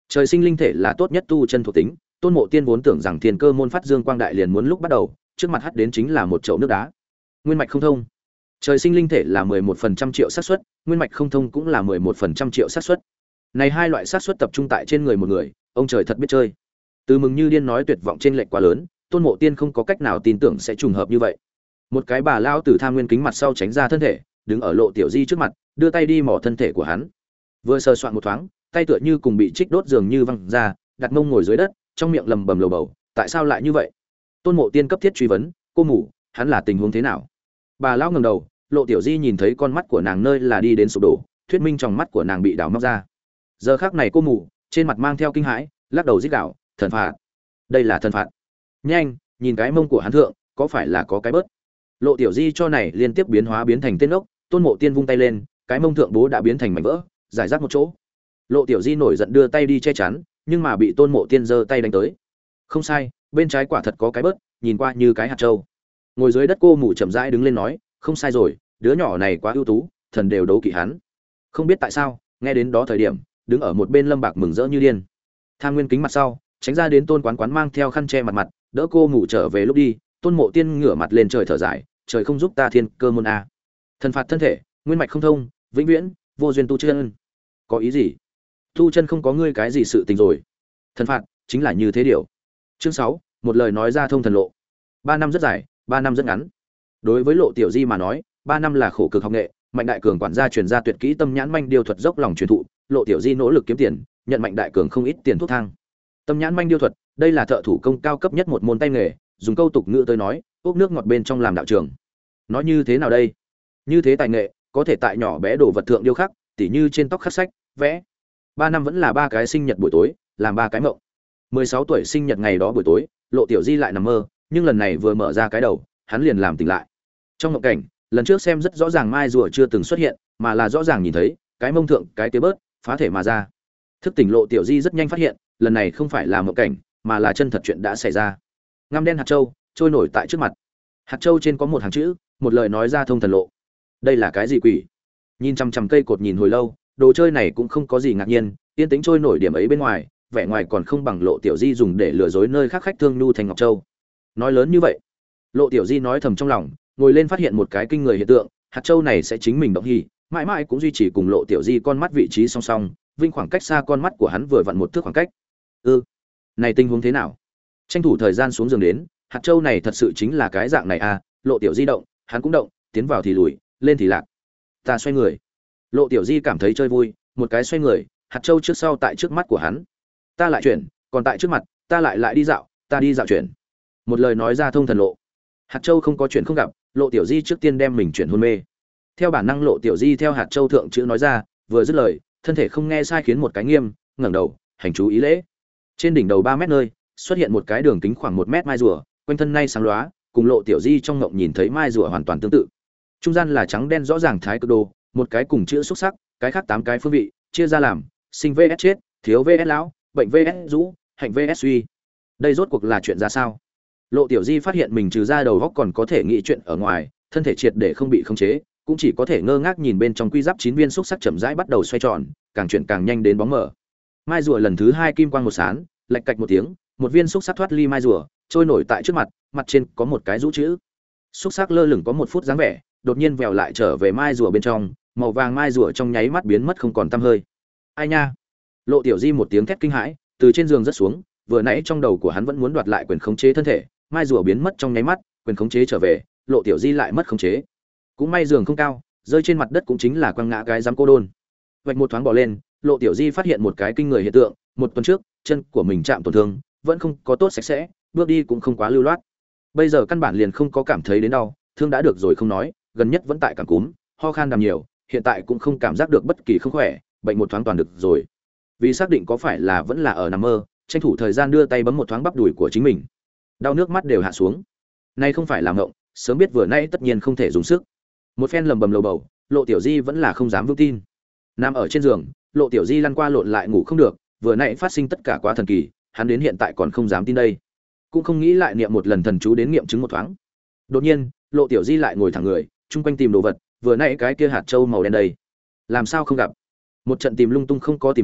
Trời sinh linh thể là tốt nhất tu chân thuộc tính, Tôn Mộ Tiên vốn tưởng rằng thiên cơ môn phát dương quang đại liền muốn lúc bắt đầu, trước mặt hắt đến chính là một chậu nước đá. Nguyên mạch không thông. Trời sinh linh thể là mười một phần trăm triệu xác suất, nguyên mạch không thông cũng là mười một phần trăm triệu xác suất. Này hai loại xác suất tập trung tại trên người một người, ông trời thật biết chơi. Từ Mừng Như Điên nói tuyệt vọng trên lệch quá lớn, Tôn Mộ Tiên không có cách nào tin tưởng sẽ trùng hợp như vậy. Một cái bà lao từ Tham Nguyên kính mặt sau tránh ra thân thể, đứng ở Lộ Tiểu Di trước mặt, đưa tay đi mò thân thể của hắn. Vừa sờ soạn một thoáng, tay tựa như cùng bị trích đốt dường như văng ra, đặt mông ngồi dưới đất, trong miệng lầm bầm lầu bầu, tại sao lại như vậy? Tôn Mộ Tiên cấp thiết truy vấn, cô mù, hắn là tình huống thế nào? Bà lão ngẩng đầu, Lộ Tiểu Di nhìn thấy con mắt của nàng nơi là đi đến sụp đổ, thuyết minh trong mắt của nàng bị đào móc ra. Giờ khắc này cô mù, trên mặt mang theo kinh hãi, lắc đầu rít gào, thần phạt. Đây là thần phạt. Nhanh, nhìn cái mông của hắn thượng, có phải là có cái bớt? Lộ Tiểu Di cho này liên tiếp biến hóa biến thành tên ốc, Tôn Mộ Tiên vung tay lên, cái mông thượng bố đã biến thành mảnh vỡ, giải rác một chỗ. Lộ Tiểu Di nổi giận đưa tay đi che chắn, nhưng mà bị Tôn Mộ Tiên giơ tay đánh tới. Không sai, bên trái quả thật có cái bớt, nhìn qua như cái hạt châu. Ngồi dưới đất cô mù chậm rãi đứng lên nói, không sai rồi, đứa nhỏ này quá ưu tú, thần đều đấu kỵ hắn. Không biết tại sao, nghe đến đó thời điểm, đứng ở một bên Lâm Bạc mừng rỡ như điên. Tham Nguyên kính mặt sau, tránh ra đến Tôn Quán Quán mang theo khăn che mặt mặt, đỡ cô mù trở về lúc đi. Tôn Mộ Tiên ngửa mặt lên trời thở dài, trời không giúp ta thiên cơ môn a. Thần phạt thân thể, nguyên mạch không thông, vĩnh viễn vô duyên tu chân. Có ý gì? Tu chân không có ngươi cái gì sự tình rồi. Thần phạt chính là như thế điều. Chương sáu, một lời nói ra thông thần lộ. Ba năm rất dài, ba năm rất ngắn. Đối với Lộ Tiểu Di mà nói, ba năm là khổ cực học nghệ, Mạnh Đại Cường quản gia truyền ra tuyệt kỹ tâm nhãn manh điêu thuật dốc lòng truyền thụ, Lộ Tiểu Di nỗ lực kiếm tiền, nhận Mạnh Đại Cường không ít tiền thuốc thang. Tâm nhãn manh điêu thuật, đây là thợ thủ công cao cấp nhất một môn tay nghề, dùng câu tục ngữ tới nói, ốc nước ngọt bên trong làm đạo trường. Nói như thế nào đây? Như thế tài nghệ, có thể tại nhỏ bé đồ vật thượng điêu khắc, tỉ như trên tóc khắc sách, vẽ. Ba năm vẫn là ba cái sinh nhật buổi tối, làm ba cái mộng. Mười sáu tuổi sinh nhật ngày đó buổi tối, Lộ Tiểu Di lại nằm mơ, nhưng lần này vừa mở ra cái đầu, hắn liền làm tỉnh lại. Trong mộng cảnh, lần trước xem rất rõ ràng mai rùa chưa từng xuất hiện, mà là rõ ràng nhìn thấy cái mông thượng cái kế bớt phá thể mà ra. Thức tỉnh Lộ Tiểu Di rất nhanh phát hiện, lần này không phải là mộng cảnh, mà là chân thật chuyện đã xảy ra. Ngăm đen hạt châu trôi nổi tại trước mặt. Hạt châu trên có một hàng chữ, một lời nói ra thông thần lộ. Đây là cái gì quỷ? Nhìn chằm chằm cây cột nhìn hồi lâu, đồ chơi này cũng không có gì ngạc nhiên, yên tĩnh trôi nổi điểm ấy bên ngoài, vẻ ngoài còn không bằng Lộ Tiểu Di dùng để lừa dối nơi khác khách thương nhu thành ngọc châu. Nói lớn như vậy, Lộ Tiểu Di nói thầm trong lòng, ngồi lên phát hiện một cái kinh người hiện tượng, hạt châu này sẽ chính mình động hỉ, mãi mãi cũng duy trì cùng Lộ Tiểu Di con mắt vị trí song song, vinh khoảng cách xa con mắt của hắn vừa vặn một thước khoảng cách. Ư, ừ, này tình huống thế nào? Tranh thủ thời gian xuống giường đến, hạt châu này thật sự chính là cái dạng này à? Lộ Tiểu Di động, hắn cũng động, tiến vào thì lùi, lên thì lạc. Ta xoay người. Lộ Tiểu Di cảm thấy chơi vui, một cái xoay người, hạt châu trước sau tại trước mắt của hắn. Ta lại chuyển, còn tại trước mặt, ta lại lại đi dạo, ta đi dạo chuyển. Một lời nói ra thông thần lộ. Hạt châu không có chuyện không gặp, Lộ Tiểu Di trước tiên đem mình chuyển hôn mê. Theo bản năng Lộ Tiểu Di theo hạt châu thượng chữ nói ra, vừa dứt lời, thân thể không nghe sai khiến một cái nghiêm, ngẩng đầu, hành chú ý lễ. Trên đỉnh đầu ba mét nơi, xuất hiện một cái đường kính khoảng một mét mai rùa, quanh thân nay sáng lóa, cùng Lộ Tiểu Di trong ngộng nhìn thấy mai rùa hoàn toàn tương tự. Trung gian là trắng đen rõ ràng thái cực đồ, một cái cùng chữ xúc sắc, cái khác tám cái phương vị, chia ra làm sinh vs chết, thiếu vs lão, bệnh vs rũ, hạnh vs suy. Đây rốt cuộc là chuyện ra sao? Lộ Tiểu Di phát hiện mình trừ ra đầu góc còn có thể nghĩ chuyện ở ngoài, thân thể triệt để không bị khống chế, cũng chỉ có thể ngơ ngác nhìn bên trong quy giáp chín viên xúc sắc chậm rãi bắt đầu xoay tròn, càng chuyển càng nhanh đến bóng mờ. Mai rùa lần thứ hai kim quang một sán, lạch cạch một tiếng, một viên xúc sắc thoát ly mai rùa, trôi nổi tại trước mặt, mặt trên có một cái rũ chữ. Xúc sắc lơ lửng có một phút dáng vẻ, đột nhiên vèo lại trở về mai rùa bên trong, màu vàng mai rùa trong nháy mắt biến mất không còn tăm hơi. Ai nha? Lộ Tiểu Di một tiếng thét kinh hãi, từ trên giường rất xuống, vừa nãy trong đầu của hắn vẫn muốn đoạt lại quyền khống chế thân thể, mai rùa biến mất trong nháy mắt, quyền khống chế trở về, Lộ Tiểu Di lại mất khống chế. Cũng may giường không cao, rơi trên mặt đất cũng chính là quăng ngã cái giám cô đôn. Vạch một thoáng bỏ lên, Lộ Tiểu Di phát hiện một cái kinh người hiện tượng, một tuần trước, chân của mình chạm tổn thương, vẫn không có tốt sạch sẽ, bước đi cũng không quá lưu loát. Bây giờ căn bản liền không có cảm thấy đến đau, thương đã được rồi không nói, gần nhất vẫn tại cảm cúm, ho khan đàm nhiều, hiện tại cũng không cảm giác được bất kỳ không khỏe, bệnh một thoáng toàn được rồi. Vì xác định có phải là vẫn là ở nằm mơ, tranh thủ thời gian đưa tay bấm một thoáng bắp đùi của chính mình. Đau nước mắt đều hạ xuống. Nay không phải là ngộng, sớm biết vừa nãy tất nhiên không thể dùng sức. Một phen lầm bầm lầu bầu, Lộ Tiểu Di vẫn là không dám vững tin. Nằm ở trên giường, Lộ Tiểu Di lăn qua lộn lại ngủ không được, vừa nãy phát sinh tất cả quá thần kỳ, hắn đến hiện tại còn không dám tin đây. Cũng không nghĩ lại niệm một lần thần chú đến nghiệm chứng một thoáng. Đột nhiên, Lộ Tiểu Di lại ngồi thẳng người, chung quanh tìm đồ vật, vừa nãy cái kia hạt châu màu đen đây, làm sao không gặp? Một trận tìm lung tung không có tìm thấy,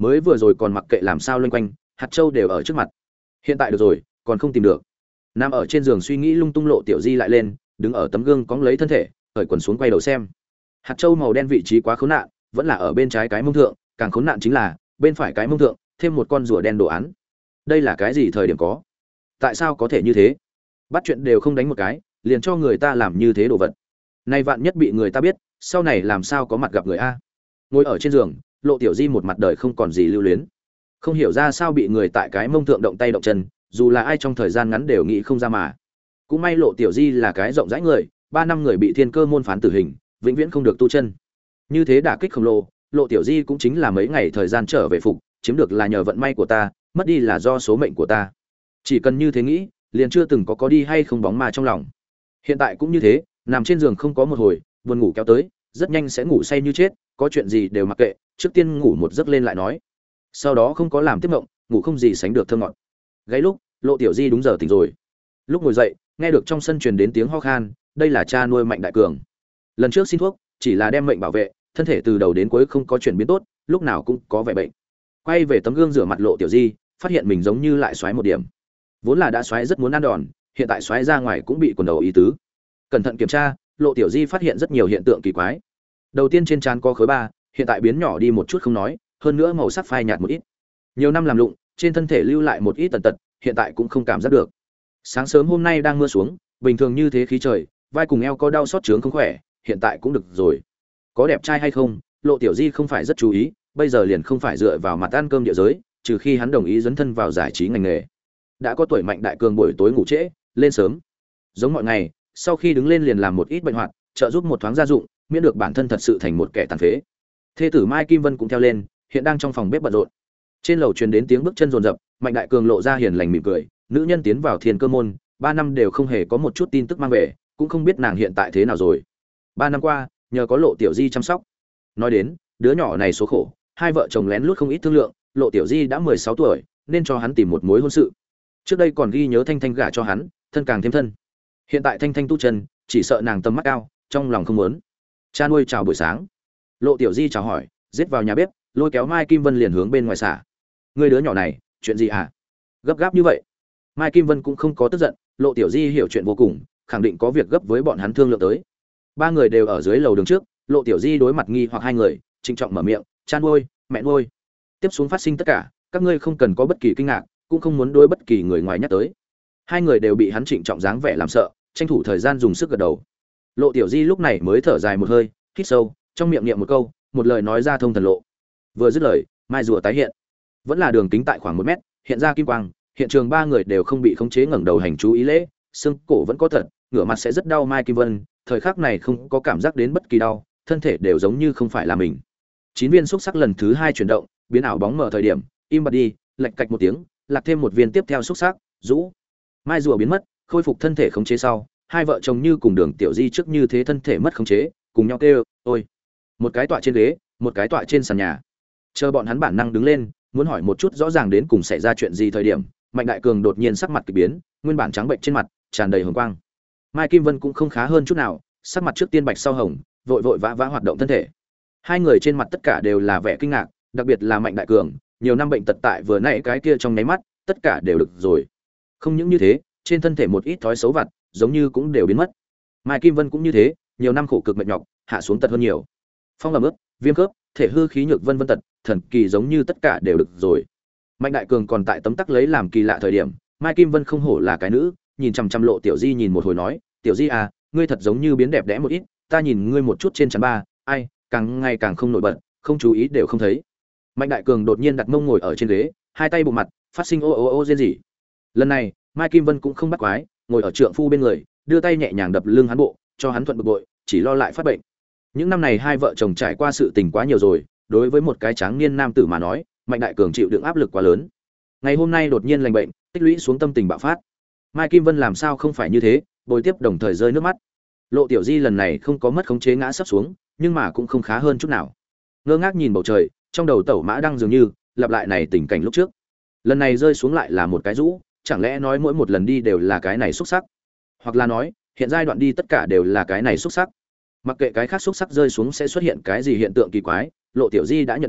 mới vừa rồi còn mặc kệ làm sao loanh quanh, hạt châu đều ở trước mặt. Hiện tại được rồi, còn không tìm được. Nằm ở trên giường suy nghĩ lung tung Lộ Tiểu Di lại lên, đứng ở tấm gương cóng lấy thân thể, cởi quần xuống quay đầu xem. Hạt châu màu đen vị trí quá khốn nạn, vẫn là ở bên trái cái mông thượng, càng khốn nạn chính là bên phải cái mông thượng thêm một con rùa đen đồ án. Đây là cái gì thời điểm có? Tại sao có thể như thế? Bắt chuyện đều không đánh một cái, liền cho người ta làm như thế đồ vật. Nay vạn nhất bị người ta biết, sau này làm sao có mặt gặp người a? Ngồi ở trên giường, Lộ Tiểu Di một mặt đời không còn gì lưu luyến. Không hiểu ra sao bị người tại cái mông thượng động tay động chân, dù là ai trong thời gian ngắn đều nghĩ không ra mà. Cũng may Lộ Tiểu Di là cái rộng rãi người, ba năm người bị thiên cơ môn phán tử hình, vĩnh viễn không được tu chân. Như thế đả kích khổng lồ, Lộ Tiểu Di cũng chính là mấy ngày thời gian trở về phục, chiếm được là nhờ vận may của ta, mất đi là do số mệnh của ta. Chỉ cần như thế nghĩ, liền chưa từng có có đi hay không bóng ma trong lòng. Hiện tại cũng như thế, nằm trên giường không có một hồi, buồn ngủ kéo tới, rất nhanh sẽ ngủ say như chết, có chuyện gì đều mặc kệ, trước tiên ngủ một giấc lên lại nói. Sau đó không có làm tiếp mộng, ngủ không gì sánh được thơ ngọt. Gáy lúc, Lộ Tiểu Di đúng giờ tỉnh rồi. Lúc ngồi dậy, nghe được trong sân truyền đến tiếng ho khan, đây là cha nuôi Mạnh Đại Cường. Lần trước xin thuốc, chỉ là đem mệnh bảo vệ, thân thể từ đầu đến cuối không có chuyển biến tốt, lúc nào cũng có vẻ bệnh. Quay về tấm gương rửa mặt Lộ Tiểu Di, phát hiện mình giống như lại xoáy một điểm. Vốn là đã xoáy rất muốn ăn đòn, hiện tại xoáy ra ngoài cũng bị quần đầu ý tứ. Cẩn thận kiểm tra, Lộ Tiểu Di phát hiện rất nhiều hiện tượng kỳ quái. Đầu tiên trên trán có khối ba, hiện tại biến nhỏ đi một chút không nói, hơn nữa màu sắc phai nhạt một ít. Nhiều năm làm lụng, trên thân thể lưu lại một ít tần tật, hiện tại cũng không cảm giác được. Sáng sớm hôm nay đang mưa xuống, bình thường như thế khí trời, vai cùng eo có đau xót trướng không khỏe, hiện tại cũng được rồi. Có đẹp trai hay không, Lộ Tiểu Di không phải rất chú ý, bây giờ liền không phải dựa vào mặt ăn cơm địa giới, trừ khi hắn đồng ý dấn thân vào giải trí ngành nghề. Đã có tuổi Mạnh Đại Cường buổi tối ngủ trễ, lên sớm. Giống mọi ngày, sau khi đứng lên liền làm một ít bệnh hoạt, trợ giúp một thoáng gia dụng, miễn được bản thân thật sự thành một kẻ tàn phế. Thê tử Mai Kim Vân cũng theo lên, hiện đang trong phòng bếp bận rộn. Trên lầu truyền đến tiếng bước chân rồn rập, Mạnh Đại Cường lộ ra hiền lành mỉm cười, nữ nhân tiến vào Thiên Cơ môn, ba năm đều không hề có một chút tin tức mang về, cũng không biết nàng hiện tại thế nào rồi. Ba năm qua, nhờ có Lộ Tiểu Di chăm sóc. Nói đến, đứa nhỏ này số khổ, hai vợ chồng lén lút không ít thương lượng, Lộ Tiểu Di đã mười sáu tuổi, nên cho hắn tìm một mối hôn sự. Trước đây còn ghi nhớ Thanh Thanh gả cho hắn, thân càng thêm thân. Hiện tại Thanh Thanh tu chân, chỉ sợ nàng tầm mắt cao, trong lòng không muốn. Cha nuôi chào buổi sáng. Lộ Tiểu Di chào hỏi, giết vào nhà bếp, lôi kéo Mai Kim Vân liền hướng bên ngoài xả. Người đứa nhỏ này, chuyện gì hả? Gấp gáp như vậy. Mai Kim Vân cũng không có tức giận, Lộ Tiểu Di hiểu chuyện vô cùng, khẳng định có việc gấp với bọn hắn thương lượng tới. Ba người đều ở dưới lầu đường trước, Lộ Tiểu Di đối mặt nghi hoặc hai người, trịnh trọng mở miệng, cha nuôi, mẹ nuôi. Tiếp xuống phát sinh tất cả, các ngươi không cần có bất kỳ kinh ngạc, cũng không muốn đối bất kỳ người ngoài nhắc tới. Hai người đều bị hắn trịnh trọng dáng vẻ làm sợ, tranh thủ thời gian dùng sức gật đầu. Lộ Tiểu Di lúc này mới thở dài một hơi, hít sâu, trong miệng niệm một câu, một lời nói ra thông thần lộ. Vừa dứt lời, mai rùa tái hiện, vẫn là đường kính tại khoảng một mét, hiện ra kim quang, hiện trường ba người đều không bị khống chế ngẩng đầu hành chú ý lễ, xương cổ vẫn có thật, ngửa mặt sẽ rất đau. Mai Kim Vân, thời khắc này không có cảm giác đến bất kỳ đau, thân thể đều giống như không phải là mình. Chín viên xúc sắc lần thứ hai chuyển động, biến ảo bóng mở thời điểm, im bặt đi, lạch cạch một tiếng, lạc thêm một viên tiếp theo xúc sắc, rũ. Mai rùa biến mất, khôi phục thân thể khống chế sau, hai vợ chồng như cùng Đường Tiểu Di trước như thế thân thể mất khống chế, cùng nhau kêu, "Ôi!" Một cái tọa trên ghế, một cái tọa trên sàn nhà. Chờ bọn hắn bản năng đứng lên, muốn hỏi một chút rõ ràng đến cùng xảy ra chuyện gì thời điểm, Mạnh Đại Cường đột nhiên sắc mặt kỳ biến, nguyên bản trắng bệnh trên mặt tràn đầy hồng quang. Mai Kim Vân cũng không khá hơn chút nào, sắc mặt trước tiên bạch sau hồng, vội vội vã vã hoạt động thân thể. Hai người trên mặt tất cả đều là vẻ kinh ngạc, đặc biệt là Mạnh Đại Cường, nhiều năm bệnh tật tại vừa nãy cái kia trong nháy mắt, tất cả đều được rồi. Không những như thế, trên thân thể một ít thói xấu vặt, giống như cũng đều biến mất. Mai Kim Vân cũng như thế, nhiều năm khổ cực mệt nhọc, hạ xuống tật hơn nhiều. Phong làm ướt, viêm khớp, thể hư khí nhược vân vân tật, thần kỳ giống như tất cả đều được rồi. Mạnh Đại Cường còn tại tấm tắc lấy làm kỳ lạ thời điểm, Mai Kim Vân không hổ là cái nữ, nhìn chằm chằm Lộ Tiểu Di nhìn một hồi nói, "Tiểu Di à, ngươi thật giống như biến đẹp đẽ một ít, ta nhìn ngươi một chút trên chắn ba, ai, càng ngày càng không nổi bật, không chú ý đều không thấy." Mạnh Đại Cường đột nhiên đặt mông ngồi ở trên ghế, hai tay bụng mặt, phát sinh ô ô ô rên rỉ. Lần này, Mai Kim Vân cũng không bắt quái, ngồi ở trượng phu bên người, đưa tay nhẹ nhàng đập lưng hắn bộ, cho hắn thuận bực bội, chỉ lo lại phát bệnh. Những năm này hai vợ chồng trải qua sự tình quá nhiều rồi, đối với một cái tráng niên nam tử mà nói, Mạnh Đại Cường chịu đựng áp lực quá lớn. Ngày hôm nay đột nhiên lành bệnh, tích lũy xuống tâm tình bạo phát. Mai Kim Vân làm sao không phải như thế, bồi tiếp đồng thời rơi nước mắt. Lộ Tiểu Di lần này không có mất khống chế ngã sấp xuống, nhưng mà cũng không khá hơn chút nào. Ngơ ngác nhìn bầu trời, trong đầu tẩu mã đang dường như lặp lại này tình cảnh lúc trước. Lần này rơi xuống lại là một cái rũ, chẳng lẽ nói mỗi một lần đi đều là cái này xúc sắc? Hoặc là nói, hiện giai đoạn đi tất cả đều là cái này xúc sắc. Mặc kệ cái khác xúc sắc rơi xuống sẽ xuất hiện cái gì hiện tượng kỳ quái, Lộ Tiểu Di đã nhận định,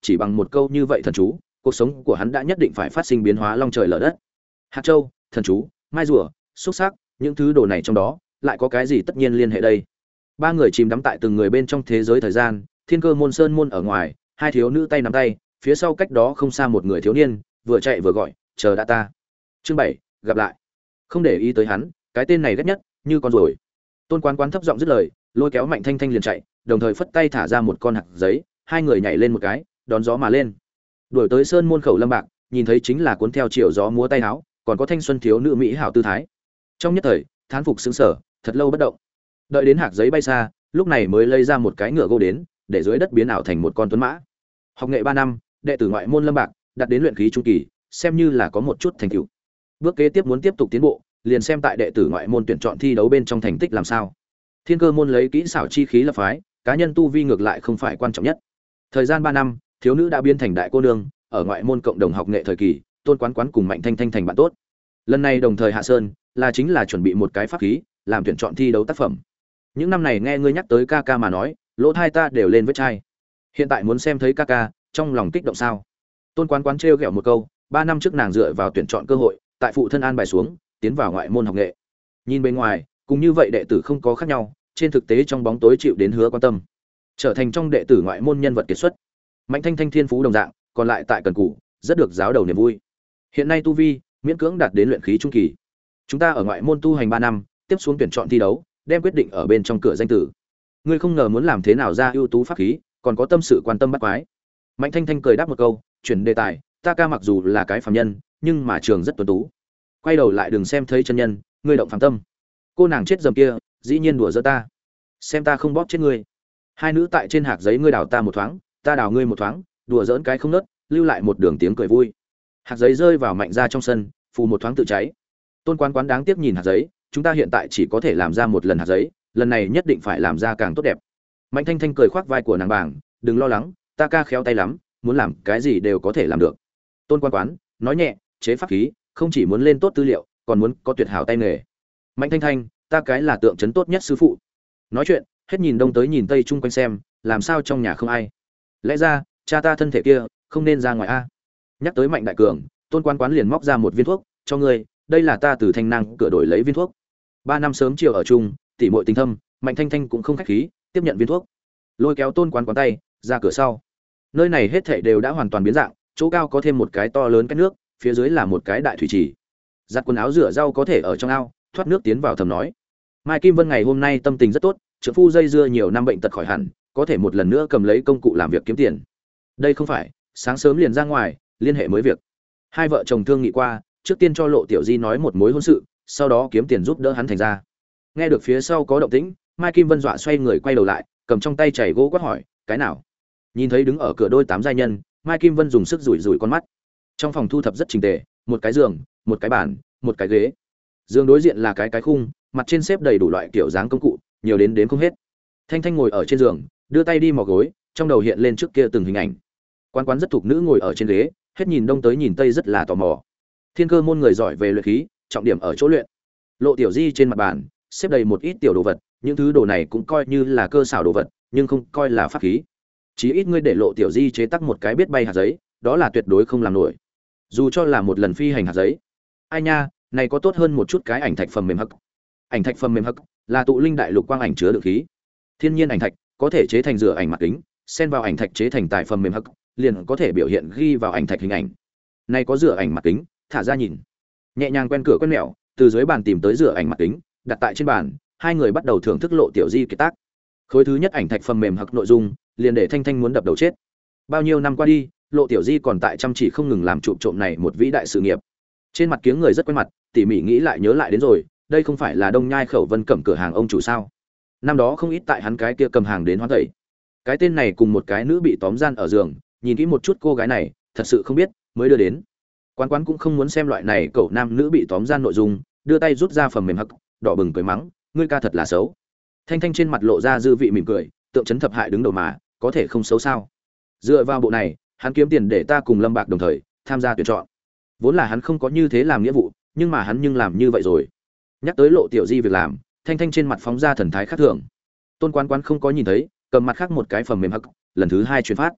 chỉ bằng một câu như vậy thần chú, cuộc sống của hắn đã nhất định phải phát sinh biến hóa long trời lở đất. Hạt châu, thần chú, mai rùa, xúc sắc, những thứ đồ này trong đó, lại có cái gì tất nhiên liên hệ đây? Ba người chìm đắm tại từng người bên trong thế giới thời gian, Thiên Cơ môn sơn môn ở ngoài, hai thiếu nữ tay nắm tay, phía sau cách đó không xa một người thiếu niên, vừa chạy vừa gọi, "Chờ đã ta." Chương bảy, gặp lại. Không để ý tới hắn, cái tên này ghét nhất, như con ruồi. Tôn Quán Quán thấp giọng dứt lời, lôi kéo Mạnh Thanh Thanh liền chạy, đồng thời phất tay thả ra một con hạt giấy, hai người nhảy lên một cái, đón gió mà lên. Đuổi tới sơn môn khẩu Lâm Bạc, nhìn thấy chính là cuốn theo chiều gió múa tay áo, còn có thanh xuân thiếu nữ mỹ hảo tư thái. Trong nhất thời, thán phục sững sờ, thật lâu bất động. Đợi đến hạt giấy bay xa, lúc này mới lấy ra một cái ngựa gỗ đến, để dưới đất biến ảo thành một con tuấn mã. Học nghệ ba năm, đệ tử ngoại môn Lâm Bạc, đạt đến luyện khí trung kỳ, xem như là có một chút thành tựu. Bước kế tiếp muốn tiếp tục tiến bộ, liền xem tại đệ tử ngoại môn tuyển chọn thi đấu bên trong thành tích làm sao. Thiên Cơ môn lấy kỹ xảo chi khí lập phái, cá nhân tu vi ngược lại không phải quan trọng nhất. Thời gian ba năm, thiếu nữ đã biến thành đại cô nương, ở ngoại môn cộng đồng học nghệ thời kỳ, Tôn Quán Quán cùng Mạnh Thanh Thanh thành bạn tốt. Lần này đồng thời hạ sơn, là chính là chuẩn bị một cái pháp khí, làm tuyển chọn thi đấu tác phẩm. Những năm này nghe ngươi nhắc tới ca ca mà nói, lỗ tai ta đều lên vết chai. Hiện tại muốn xem thấy ca ca, trong lòng kích động sao? Tôn Quán Quán trêu ghẹo một câu, ba năm trước nàng dựa vào tuyển chọn cơ hội, tại phụ thân an bài xuống, tiến vào ngoại môn học nghệ. Nhìn bên ngoài, cùng như vậy đệ tử không có khác nhau, trên thực tế trong bóng tối chịu đến hứa quan tâm, trở thành trong đệ tử ngoại môn nhân vật kiệt xuất. Mạnh Thanh Thanh thiên phú đồng dạng, còn lại tại cần cù, rất được giáo đầu niềm vui. Hiện nay tu vi miễn cưỡng đạt đến luyện khí trung kỳ. Chúng ta ở ngoại môn tu hành ba năm, tiếp xuống tuyển chọn thi đấu, đem quyết định ở bên trong cửa danh tử. Ngươi không ngờ muốn làm thế nào ra ưu tú pháp khí, còn có tâm sự quan tâm bắt quái. Mạnh Thanh Thanh cười đáp một câu, chuyển đề tài, ta ca mặc dù là cái phàm nhân, nhưng mà trường rất tuấn tú. Quay đầu lại đừng xem thấy chân nhân, ngươi động phàm tâm. Cô nàng chết dầm kia, dĩ nhiên đùa giỡn ta. Xem ta không bóp chết ngươi. Hai nữ tại trên hạc giấy, ngươi đào ta một thoáng, ta đào ngươi một thoáng, đùa giỡn cái không nớt, lưu lại một đường tiếng cười vui. Hạt giấy rơi vào Mạnh ra trong sân, phù một thoáng tự cháy. Tôn Quán Quán đáng tiếc nhìn hạt giấy, chúng ta hiện tại chỉ có thể làm ra một lần hạt giấy, lần này nhất định phải làm ra càng tốt đẹp. Mạnh Thanh Thanh cười khoác vai của nàng bảng, đừng lo lắng, ta ca khéo tay lắm, muốn làm cái gì đều có thể làm được. Tôn Quán Quán nói nhẹ, chế pháp khí, không chỉ muốn lên tốt tư liệu, còn muốn có tuyệt hảo tay nghề. Mạnh Thanh Thanh, ta cái là tượng trấn tốt nhất sư phụ. Nói chuyện, hết nhìn đông tới nhìn tây chung quanh xem, làm sao trong nhà không ai. Lẽ ra, cha ta thân thể kia, không nên ra ngoài a. Nhắc tới Mạnh đại cường, Tôn Quán Quán liền móc ra một viên thuốc, cho ngươi, đây là ta từ Thanh Năng cửa đổi lấy viên thuốc. Ba năm sớm chiều ở chung, tỉ muội tình thâm, Mạnh Thanh Thanh cũng không khách khí, tiếp nhận viên thuốc. Lôi kéo Tôn Quán Quán tay, ra cửa sau. Nơi này hết thảy đều đã hoàn toàn biến dạng, chỗ cao có thêm một cái to lớn cái nước, phía dưới là một cái đại thủy trì. Giặt quần áo rửa rau có thể ở trong ao, thoát nước tiến vào thầm nói. Mai Kim Vân ngày hôm nay tâm tình rất tốt, trưởng phu dây dưa nhiều năm bệnh tật khỏi hẳn, có thể một lần nữa cầm lấy công cụ làm việc kiếm tiền. Đây không phải, sáng sớm liền ra ngoài, liên hệ mới việc. Hai vợ chồng thương nghị qua, trước tiên cho Lộ Tiểu Di nói một mối hôn sự, sau đó kiếm tiền giúp đỡ hắn thành ra. Nghe được phía sau có động tĩnh, Mai Kim Vân dọa xoay người quay đầu lại, cầm trong tay chảy gỗ quát hỏi, cái nào? Nhìn thấy đứng ở cửa đôi tám giai nhân, Mai Kim Vân dùng sức rủi rủi con mắt. Trong phòng thu thập rất chỉnh tề, một cái giường, một cái bàn, một cái ghế. Giường đối diện là cái cái khung, mặt trên xếp đầy đủ loại kiểu dáng công cụ, nhiều đến đếm không hết. Thanh Thanh ngồi ở trên giường, đưa tay đi mò gối, trong đầu hiện lên trước kia từng hình ảnh. Quán Quán rất thuộc nữ ngồi ở trên ghế, hết nhìn đông tới nhìn tây rất là tò mò. Thiên Cơ môn người giỏi về luyện khí, trọng điểm ở chỗ luyện. Lộ Tiểu Di trên mặt bàn, xếp đầy một ít tiểu đồ vật, những thứ đồ này cũng coi như là cơ xảo đồ vật, nhưng không coi là pháp khí. Chí ít ngươi để Lộ Tiểu Di chế tác một cái biết bay hạt giấy, đó là tuyệt đối không làm nổi. Dù cho là một lần phi hành hạt giấy. Ai nha, này có tốt hơn một chút cái ảnh thạch phẩm mềm hắc. Ảnh thạch phẩm mềm hắc là tụ linh đại lục quang ảnh chứa đựng khí. Thiên nhiên ảnh thạch có thể chế thành rửa ảnh mặt kính, xen vào ảnh thạch chế thành tài phẩm mềm hắc, liền có thể biểu hiện ghi vào ảnh thạch hình ảnh. Này có rửa ảnh mặt kính, thả ra nhìn. Nhẹ nhàng quen cửa quen mẹo, từ dưới bàn tìm tới rửa ảnh mặt kính, đặt tại trên bàn, hai người bắt đầu thưởng thức Lộ Tiểu Di kiệt tác. Khối thứ nhất ảnh thạch phẩm mềm hắc nội dung, liền để Thanh Thanh muốn đập đầu chết. Bao nhiêu năm qua đi, Lộ Tiểu Di còn tại chăm chỉ không ngừng làm trụ trộm này một vĩ đại sự nghiệp. Trên mặt kiếng người rất quen mặt, tỉ mỉ nghĩ lại nhớ lại đến rồi, đây không phải là Đông Nhai Khẩu Vân Cẩm cửa hàng ông chủ sao? Năm đó không ít tại hắn cái kia cầm hàng đến hoán tẩy. Cái tên này cùng một cái nữ bị tóm gian ở giường, nhìn kỹ một chút cô gái này, thật sự không biết, mới đưa đến. Quán Quán cũng không muốn xem loại này cậu nam nữ bị tóm gian nội dung, đưa tay rút ra phần mềm hắc, đỏ bừng cười mắng, ngươi ca thật là xấu. Thanh Thanh trên mặt lộ ra dư vị mỉm cười, tượng trấn thập hại đứng đầu mà, có thể không xấu sao? Dựa vào bộ này, hắn kiếm tiền để ta cùng Lâm Bạc đồng thời tham gia tuyển chọn. Vốn là hắn không có như thế làm nghĩa vụ, nhưng mà hắn nhưng làm như vậy rồi. Nhắc tới Lộ Tiểu Di việc làm, Thanh Thanh trên mặt phóng ra thần thái khác thường. Tôn Quán Quán không có nhìn thấy, cầm mặt khác một cái phẩm mềm hắc, lần thứ hai truyền phát.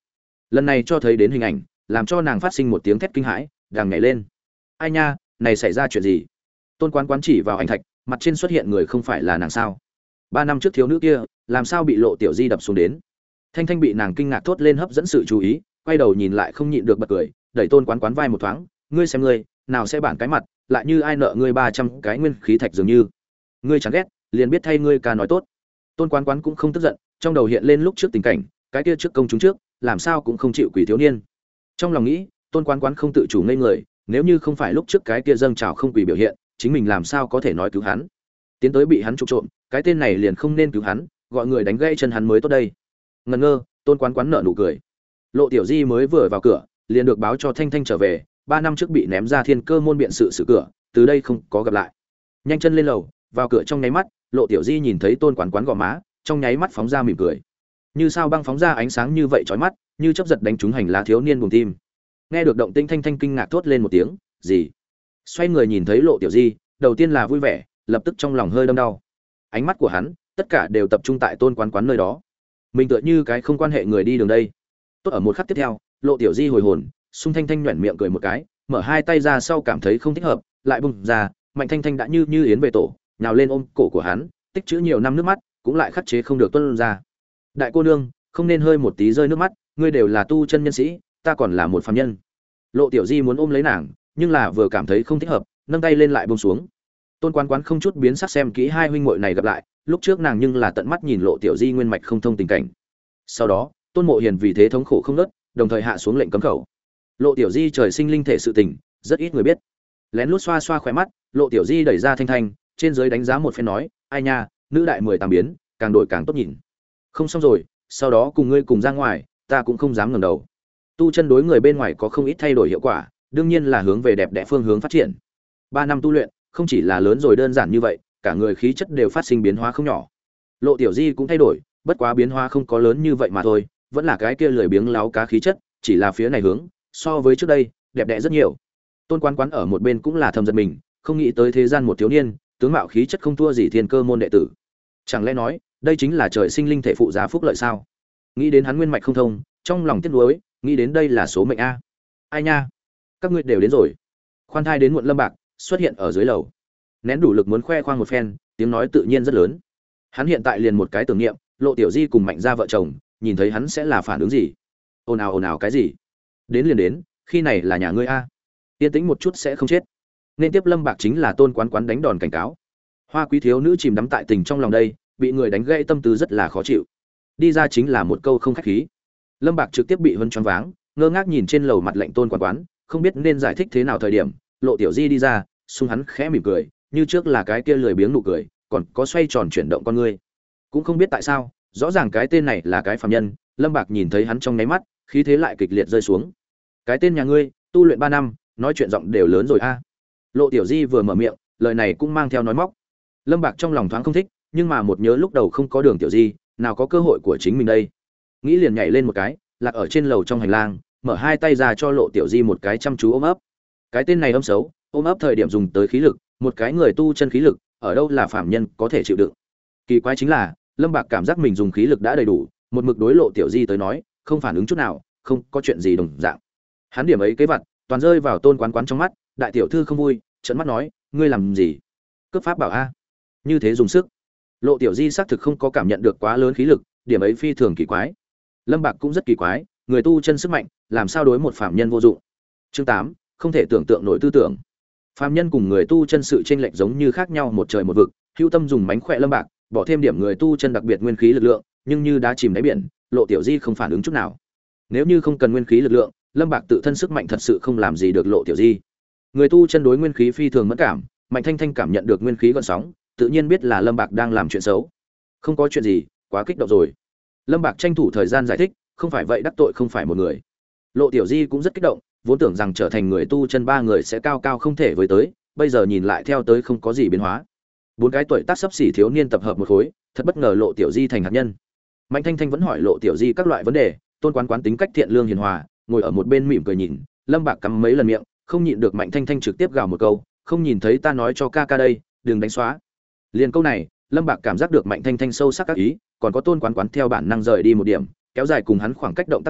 lần này cho thấy đến hình ảnh làm cho nàng phát sinh một tiếng thét kinh hãi, đang nhảy lên. Ai nha, này xảy ra chuyện gì? Tôn Quán Quán chỉ vào ảnh thạch, mặt trên xuất hiện người không phải là nàng sao? Ba năm trước thiếu nữ kia, làm sao bị Lộ Tiểu Di đập xuống đến? Thanh Thanh bị nàng kinh ngạc thốt lên hấp dẫn sự chú ý, quay đầu nhìn lại không nhịn được bật cười, đẩy Tôn Quán Quán vai một thoáng, ngươi xem ngươi, nào sẽ bản cái mặt, lại như ai nợ ngươi ba trăm cái nguyên khí thạch dường như. Ngươi chẳng ghét, liền biết thay ngươi ca nói tốt. Tôn Quán Quán cũng không tức giận, trong đầu hiện lên lúc trước tình cảnh, cái kia trước công chúng trước, làm sao cũng không chịu quỷ thiếu niên. Trong lòng nghĩ, Tôn Quán Quán không tự chủ ngây người, nếu như không phải lúc trước cái kia dâng trào không quỷ biểu hiện, chính mình làm sao có thể nói cứu hắn. Tiến tới bị hắn trục trộm, cái tên này liền không nên cứu hắn, gọi người đánh gãy chân hắn mới tốt đây. Ngần ngơ, Tôn Quán Quán nở nụ cười. Lộ Tiểu Di mới vừa vào cửa, liền được báo cho Thanh Thanh trở về, ba năm trước bị ném ra thiên cơ môn biện sự sự cửa, từ đây không có gặp lại. Nhanh chân lên lầu, vào cửa trong nháy mắt, Lộ Tiểu Di nhìn thấy Tôn Quán Quán gò má, trong nháy mắt phóng ra mỉm cười. Như sao băng phóng ra ánh sáng như vậy chói mắt, như chớp giật đánh trúng hành lá thiếu niên buồng tim. Nghe được động tĩnh, Thanh Thanh kinh ngạc thốt lên một tiếng, "Gì?" Xoay người nhìn thấy Lộ Tiểu Di, đầu tiên là vui vẻ, lập tức trong lòng hơi đâm đau. Ánh mắt của hắn, tất cả đều tập trung tại Tôn Quán Quán nơi đó. Mình tựa như cái không quan hệ người đi đường đây. Tốt ở một khắc tiếp theo, Lộ Tiểu Di hồi hồn, Xung Thanh Thanh nhuyễn miệng cười một cái, mở hai tay ra sau cảm thấy không thích hợp, lại bung ra, Mạnh Thanh Thanh đã như như yến về tổ, nhào lên ôm cổ của hắn, tích trữ nhiều năm nước mắt, cũng lại khắc chế không được tuôn ra. "Đại cô nương, không nên hơi một tí rơi nước mắt, ngươi đều là tu chân nhân sĩ, ta còn là một phàm nhân." Lộ Tiểu Di muốn ôm lấy nàng, nhưng là vừa cảm thấy không thích hợp, nâng tay lên lại buông xuống. Tôn Quán Quán không chút biến sắc xem kỹ hai huynh muội này gặp lại, lúc trước nàng nhưng là tận mắt nhìn Lộ Tiểu Di nguyên mạch không thông tình cảnh. Sau đó, Tôn Mộ Hiền vì thế thống khổ không ngớt, đồng thời hạ xuống lệnh cấm khẩu. Lộ Tiểu Di trời sinh linh thể sự tình, rất ít người biết. Lén lút xoa xoa khóe mắt, Lộ Tiểu Di đẩy ra Thanh Thanh, trên dưới đánh giá một phen nói, "Ai nha, nữ đại mười tám biến, càng đổi càng tốt nhìn." "Không xong rồi, sau đó cùng ngươi cùng ra ngoài, ta cũng không dám ngẩng đầu." Tu chân đối người bên ngoài có không ít thay đổi hiệu quả, đương nhiên là hướng về đẹp đẽ phương hướng phát triển. Ba năm tu luyện, không chỉ là lớn rồi đơn giản như vậy, cả người khí chất đều phát sinh biến hóa không nhỏ. Lộ Tiểu Di cũng thay đổi, bất quá biến hóa không có lớn như vậy mà thôi, vẫn là cái kia lười biếng láo cá khí chất, chỉ là phía này hướng, so với trước đây, đẹp đẽ rất nhiều. Tôn Quán Quán ở một bên cũng là thầm giật mình, không nghĩ tới thế gian một thiếu niên, tướng mạo khí chất không thua gì thiên cơ môn đệ tử. Chẳng lẽ nói, đây chính là trời sinh linh thể phụ giá phúc lợi sao? Nghĩ đến hắn nguyên mạch không thông, trong lòng tiếc nuối, nghĩ đến đây là số mệnh a. Ai nha, các ngươi đều đến rồi. Khoan thai đến muộn Lâm Bạc xuất hiện ở dưới lầu, nén đủ lực muốn khoe khoang một phen, tiếng nói tự nhiên rất lớn. Hắn hiện tại liền một cái tưởng niệm, Lộ Tiểu Di cùng Mạnh gia vợ chồng, nhìn thấy hắn sẽ là phản ứng gì? Ồn ào ồn ào cái gì? Đến liền đến, khi này là nhà ngươi a. Yên tĩnh một chút sẽ không chết. Nên tiếp Lâm Bạc chính là Tôn Quán Quán đánh đòn cảnh cáo. Hoa quý thiếu nữ chìm đắm tại tình trong lòng đây, bị người đánh gãy tâm tư rất là khó chịu. Đi ra chính là một câu không khách khí. Lâm Bạc trực tiếp bị huân choáng váng, ngơ ngác nhìn trên lầu mặt lạnh Tôn Quán Quán, không biết nên giải thích thế nào thời điểm, Lộ Tiểu Di đi ra, xung hắn khẽ mỉm cười, như trước là cái kia lười biếng nụ cười, còn có xoay tròn chuyển động con ngươi. Cũng không biết tại sao, rõ ràng cái tên này là cái phàm nhân, Lâm Bạc nhìn thấy hắn trong nháy mắt, khí thế lại kịch liệt rơi xuống. Cái tên nhà ngươi, tu luyện ba năm, nói chuyện giọng đều lớn rồi a. Lộ Tiểu Di vừa mở miệng, lời này cũng mang theo nói móc. Lâm Bạc trong lòng thoáng không thích, nhưng mà một nhớ lúc đầu không có Đường Tiểu Di, nào có cơ hội của chính mình đây. Nghĩ liền nhảy lên một cái, lạc ở trên lầu trong hành lang, mở hai tay ra cho Lộ Tiểu Di một cái chăm chú ôm ấp. Cái tên này âm xấu, ôm ấp thời điểm dùng tới khí lực, một cái người tu chân khí lực, ở đâu là phàm nhân có thể chịu đựng. Kỳ quái chính là, Lâm Bạc cảm giác mình dùng khí lực đã đầy đủ, một mực đối Lộ Tiểu Di tới nói, không phản ứng chút nào, không có chuyện gì đồng dạng. Hắn điểm ấy kế vật, toàn rơi vào Tôn Quán Quán trong mắt, đại tiểu thư không vui, trợn mắt nói, ngươi làm gì? Cướp pháp bảo a? Như thế dùng sức. Lộ Tiểu Di xác thực không có cảm nhận được quá lớn khí lực, điểm ấy phi thường kỳ quái. Lâm Bạc cũng rất kỳ quái, người tu chân sức mạnh, làm sao đối một phàm nhân vô dụng. Chương tám, không thể tưởng tượng nổi tư tưởng. Phàm nhân cùng người tu chân sự chênh lệch giống như khác nhau một trời một vực, hữu tâm dùng mánh khỏe Lâm Bạc, bỏ thêm điểm người tu chân đặc biệt nguyên khí lực lượng, nhưng như đá chìm đáy biển, Lộ Tiểu Di không phản ứng chút nào. Nếu như không cần nguyên khí lực lượng, Lâm Bạc tự thân sức mạnh thật sự không làm gì được Lộ Tiểu Di. Người tu chân đối nguyên khí phi thường mẫn cảm, Mạnh Thanh Thanh cảm nhận được nguyên khí gợn sóng, tự nhiên biết là Lâm Bạc đang làm chuyện xấu. Không có chuyện gì, quá kích động rồi. Lâm Bạc tranh thủ thời gian giải thích, không phải vậy đắc tội không phải một người. Lộ Tiểu Di cũng rất kích động, vốn tưởng rằng trở thành người tu chân ba người sẽ cao cao không thể với tới, bây giờ nhìn lại theo tới không có gì biến hóa. Bốn cái tuổi tác sắp xỉ thiếu niên tập hợp một khối, thật bất ngờ Lộ Tiểu Di thành hạt nhân. Mạnh Thanh Thanh vẫn hỏi Lộ Tiểu Di các loại vấn đề, Tôn Quán Quán tính cách thiện lương hiền hòa, ngồi ở một bên mỉm cười nhìn, Lâm Bạc cắm mấy lần miệng, không nhịn được Mạnh Thanh Thanh trực tiếp gào một câu, không nhìn thấy ta nói cho ca ca đây, đừng đánh xóa. Liền câu này, Lâm Bạc cảm giác được Mạnh Thanh Thanh sâu sắc các ý, còn có Tôn Quán Quán theo bản năng rời đi một điểm, kéo dài cùng hắn khoảng cách động tác này,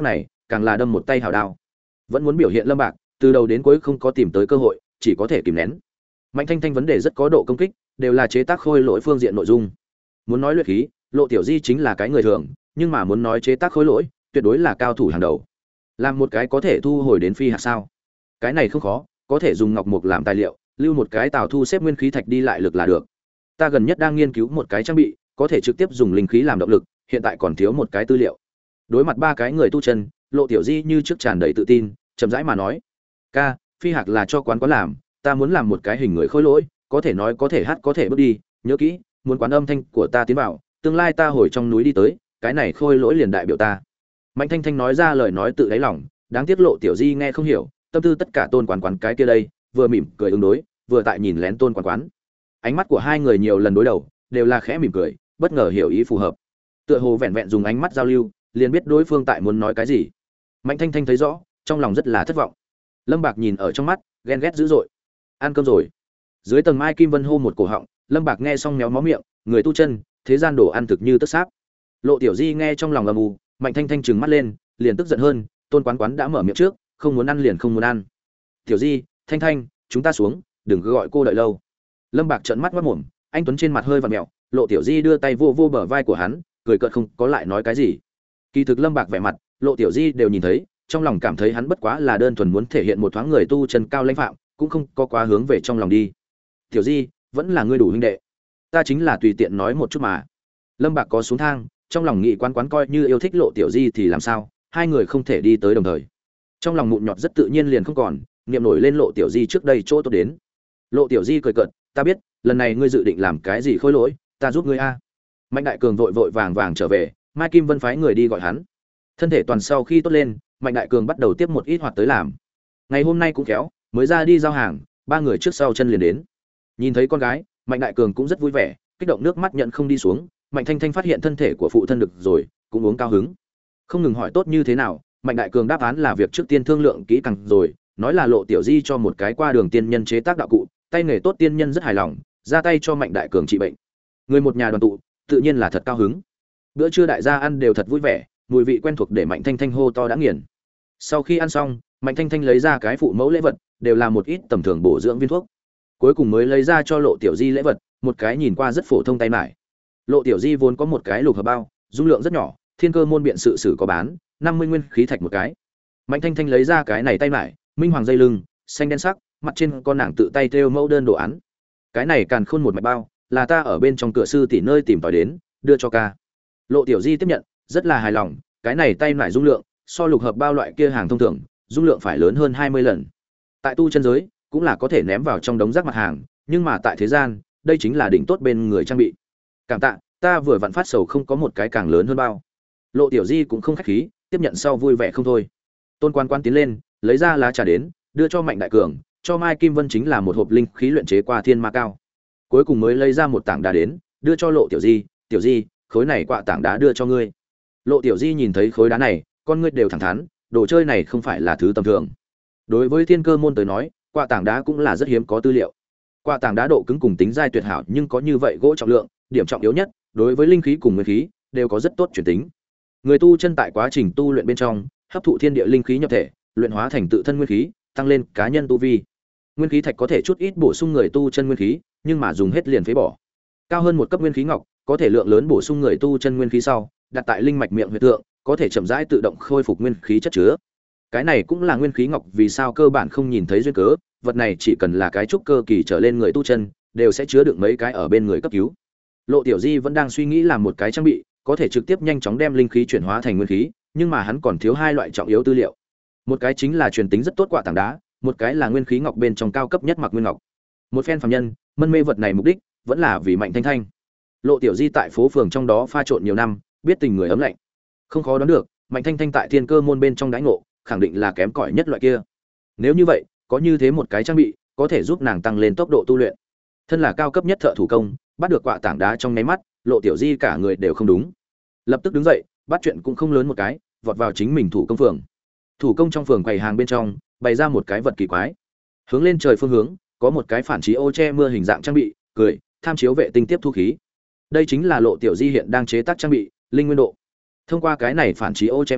càng là đâm một tay hào đao. Vẫn muốn biểu hiện Lâm Bạc, từ đầu đến cuối không có tìm tới cơ hội, chỉ có thể kìm nén. Mạnh Thanh Thanh vấn đề rất có độ công kích, đều là chế tác khôi lỗi phương diện nội dung. Muốn nói luyện khí, Lộ Tiểu Di chính là cái người thường, nhưng mà muốn nói chế tác khôi lỗi, tuyệt đối là cao thủ hàng đầu. Làm một cái có thể thu hồi đến phi hạt sao? Cái này không khó, có thể dùng ngọc mục làm tài liệu, lưu một cái tàu thu xếp nguyên khí thạch đi lại lực là được. Ta gần nhất đang nghiên cứu một cái trang bị, có thể trực tiếp dùng linh khí làm động lực, hiện tại còn thiếu một cái tư liệu. Đối mặt ba cái người tu chân, Lộ Tiểu Di như trước tràn đầy tự tin, chậm rãi mà nói: "Ca, phi hạc là cho quán quán làm, ta muốn làm một cái hình người khôi lỗi, có thể nói có thể hát có thể bước đi, nhớ kỹ, muốn quán âm thanh của ta tiến vào, tương lai ta hồi trong núi đi tới, cái này khôi lỗi liền đại biểu ta." Mạnh Thanh Thanh nói ra lời nói tự đáy lòng, đáng tiếc Lộ Tiểu Di nghe không hiểu, tâm tư tất cả Tôn Quán Quán cái kia đây, vừa mỉm cười ứng đối, vừa tại nhìn lén Tôn Quán Quán. Ánh mắt của hai người nhiều lần đối đầu, đều là khẽ mỉm cười, bất ngờ hiểu ý phù hợp. Tựa hồ vẹn vẹn dùng ánh mắt giao lưu, liền biết đối phương tại muốn nói cái gì. Mạnh Thanh Thanh thấy rõ, trong lòng rất là thất vọng. Lâm Bạc nhìn ở trong mắt, ghen ghét dữ dội. Ăn cơm rồi. Dưới tầng Mai Kim Vân hô một cổ họng, Lâm Bạc nghe xong méo mó miệng, người tu chân, thế gian đồ ăn thực như tức sáp. Lộ Tiểu Di nghe trong lòng ầm ù, Mạnh Thanh Thanh trừng mắt lên, liền tức giận hơn, Tôn Quán Quán đã mở miệng trước, không muốn ăn liền không muốn ăn. Tiểu Di, Thanh Thanh, chúng ta xuống, đừng cứ gọi cô đợi lâu. Lâm Bạc trợn mắt ngoác mồm, anh tuấn trên mặt hơi vặn mèo, Lộ Tiểu Di đưa tay vô vô bờ vai của hắn, cười cợt không có lại nói cái gì. Kỳ thực Lâm Bạc vẻ mặt, Lộ Tiểu Di đều nhìn thấy, trong lòng cảm thấy hắn bất quá là đơn thuần muốn thể hiện một thoáng người tu chân cao lãnh phạm, cũng không có quá hướng về trong lòng đi. Tiểu Di, vẫn là ngươi đủ huynh đệ. Ta chính là tùy tiện nói một chút mà. Lâm Bạc có xuống thang, trong lòng nghĩ Quán Quán coi như yêu thích Lộ Tiểu Di thì làm sao, hai người không thể đi tới đồng thời. Trong lòng mụn nhọt rất tự nhiên liền không còn, niệm nổi lên Lộ Tiểu Di trước đây chỗ tốt đến. Lộ Tiểu Di cười cợt, ta biết, lần này ngươi dự định làm cái gì khôi lỗi, ta giúp ngươi a. Mạnh Đại Cường vội vội vàng vàng trở về, Mai Kim Vân phái người đi gọi hắn. Thân thể toàn sau khi tốt lên, Mạnh Đại Cường bắt đầu tiếp một ít hoạt tới làm. Ngày hôm nay cũng khéo, mới ra đi giao hàng, ba người trước sau chân liền đến. Nhìn thấy con gái, Mạnh Đại Cường cũng rất vui vẻ, kích động nước mắt nhận không đi xuống. Mạnh Thanh Thanh phát hiện thân thể của phụ thân được rồi, cũng uống cao hứng. Không ngừng hỏi tốt như thế nào, Mạnh Đại Cường đáp án là việc trước tiên thương lượng kỹ càng rồi, nói là Lộ Tiểu Di cho một cái qua đường tiên nhân chế tác đạo cụ, tay nghề tốt tiên nhân rất hài lòng, ra tay cho Mạnh Đại Cường trị bệnh. Người một nhà đoàn tụ, tự nhiên là thật cao hứng. Bữa trưa đại gia ăn đều thật vui vẻ, mùi vị quen thuộc để Mạnh Thanh Thanh hô to đã nghiền. Sau khi ăn xong, Mạnh Thanh Thanh lấy ra cái phụ mẫu lễ vật, đều là một ít tầm thường bổ dưỡng viên thuốc. Cuối cùng mới lấy ra cho Lộ Tiểu Di lễ vật, một cái nhìn qua rất phổ thông tay mải. Lộ Tiểu Di vốn có một cái lục hợp bao, dung lượng rất nhỏ, Thiên Cơ môn biện sự sử có bán, năm mươi nguyên khí thạch một cái. Mạnh Thanh Thanh lấy ra cái này tay mải, minh hoàng dây lưng, xanh đen sắc, mặt trên con nàng tự tay thêu mẫu đơn đồ án. Cái này càn khôn một mạch bao, là ta ở bên trong cửa sư tỷ nơi tìm tòi đến, đưa cho ca. Lộ Tiểu Di tiếp nhận, rất là hài lòng, cái này tay mải dung lượng, so lục hợp bao loại kia hàng thông thường, dung lượng phải lớn hơn hai mươi lần. Tại tu chân giới, cũng là có thể ném vào trong đống rác mặt hàng, nhưng mà tại thế gian, đây chính là đỉnh tốt bên người trang bị. Cảm tạ, ta vừa vặn phát sầu không có một cái càng lớn hơn bao. Lộ Tiểu Di cũng không khách khí, tiếp nhận sau vui vẻ không thôi. Tôn Quan Quan tiến lên, lấy ra lá trà đến, đưa cho Mạnh Đại Cường, cho Mai Kim Vân chính là một hộp linh khí luyện chế qua thiên ma cao. Cuối cùng mới lấy ra một tảng đá đến, đưa cho Lộ Tiểu Di, "Tiểu Di, khối này quạ tảng đá đưa cho ngươi." Lộ Tiểu Di nhìn thấy khối đá này, con ngươi đều thẳng thắn, đồ chơi này không phải là thứ tầm thường. Đối với Thiên Cơ môn tới nói, quạ tảng đá cũng là rất hiếm có tư liệu. Quạ tảng đá độ cứng cùng tính dai tuyệt hảo, nhưng có như vậy gỗ trọng lượng, điểm trọng yếu nhất, đối với linh khí cùng nguyên khí đều có rất tốt chuyển tính. Người tu chân tại quá trình tu luyện bên trong, hấp thụ thiên địa linh khí nhập thể, luyện hóa thành tự thân nguyên khí, tăng lên cá nhân tu vi. Nguyên khí thạch có thể chút ít bổ sung người tu chân nguyên khí, nhưng mà dùng hết liền phế bỏ. Cao hơn một cấp nguyên khí ngọc, có thể lượng lớn bổ sung người tu chân nguyên khí sau, đặt tại linh mạch miệng huyệt tượng, có thể chậm rãi tự động khôi phục nguyên khí chất chứa. Cái này cũng là nguyên khí ngọc vì sao cơ bản không nhìn thấy duyên cớ, vật này chỉ cần là cái trúc cơ kỳ trở lên người tu chân, đều sẽ chứa đựng mấy cái ở bên người cấp cứu. Lộ Tiểu Di vẫn đang suy nghĩ làm một cái trang bị, có thể trực tiếp nhanh chóng đem linh khí chuyển hóa thành nguyên khí, nhưng mà hắn còn thiếu hai loại trọng yếu tư liệu. Một cái chính là truyền tính rất tốt quạ tảng đá, một cái là nguyên khí ngọc bên trong cao cấp nhất mặc nguyên ngọc. Một phen phàm nhân, mân mê vật này mục đích vẫn là vì Mạnh Thanh Thanh. Lộ Tiểu Di tại phố phường trong đó pha trộn nhiều năm, biết tình người ấm lạnh. Không khó đoán được, Mạnh Thanh Thanh tại Thiên Cơ môn bên trong đãi ngộ, khẳng định là kém cỏi nhất loại kia. Nếu như vậy, có như thế một cái trang bị, có thể giúp nàng tăng lên tốc độ tu luyện. Thân là cao cấp nhất thợ thủ công, bắt được quạ tảng đá trong nháy mắt, Lộ Tiểu Di cả người đều không đúng. Lập tức đứng dậy, bắt chuyện cũng không lớn một cái, vọt vào chính mình thủ công phường. Thủ công trong phường quầy hàng bên trong, bày ra một cái vật kỳ quái. Hướng lên trời phương hướng, có một cái phản chiếu ô che mưa hình dạng trang bị, cười, tham chiếu vệ tinh tiếp thu khí. Đây chính là Lộ Tiểu Di hiện đang chế tác trang bị, linh nguyên độ. Thông qua cái này phản chiếu ô che mưa,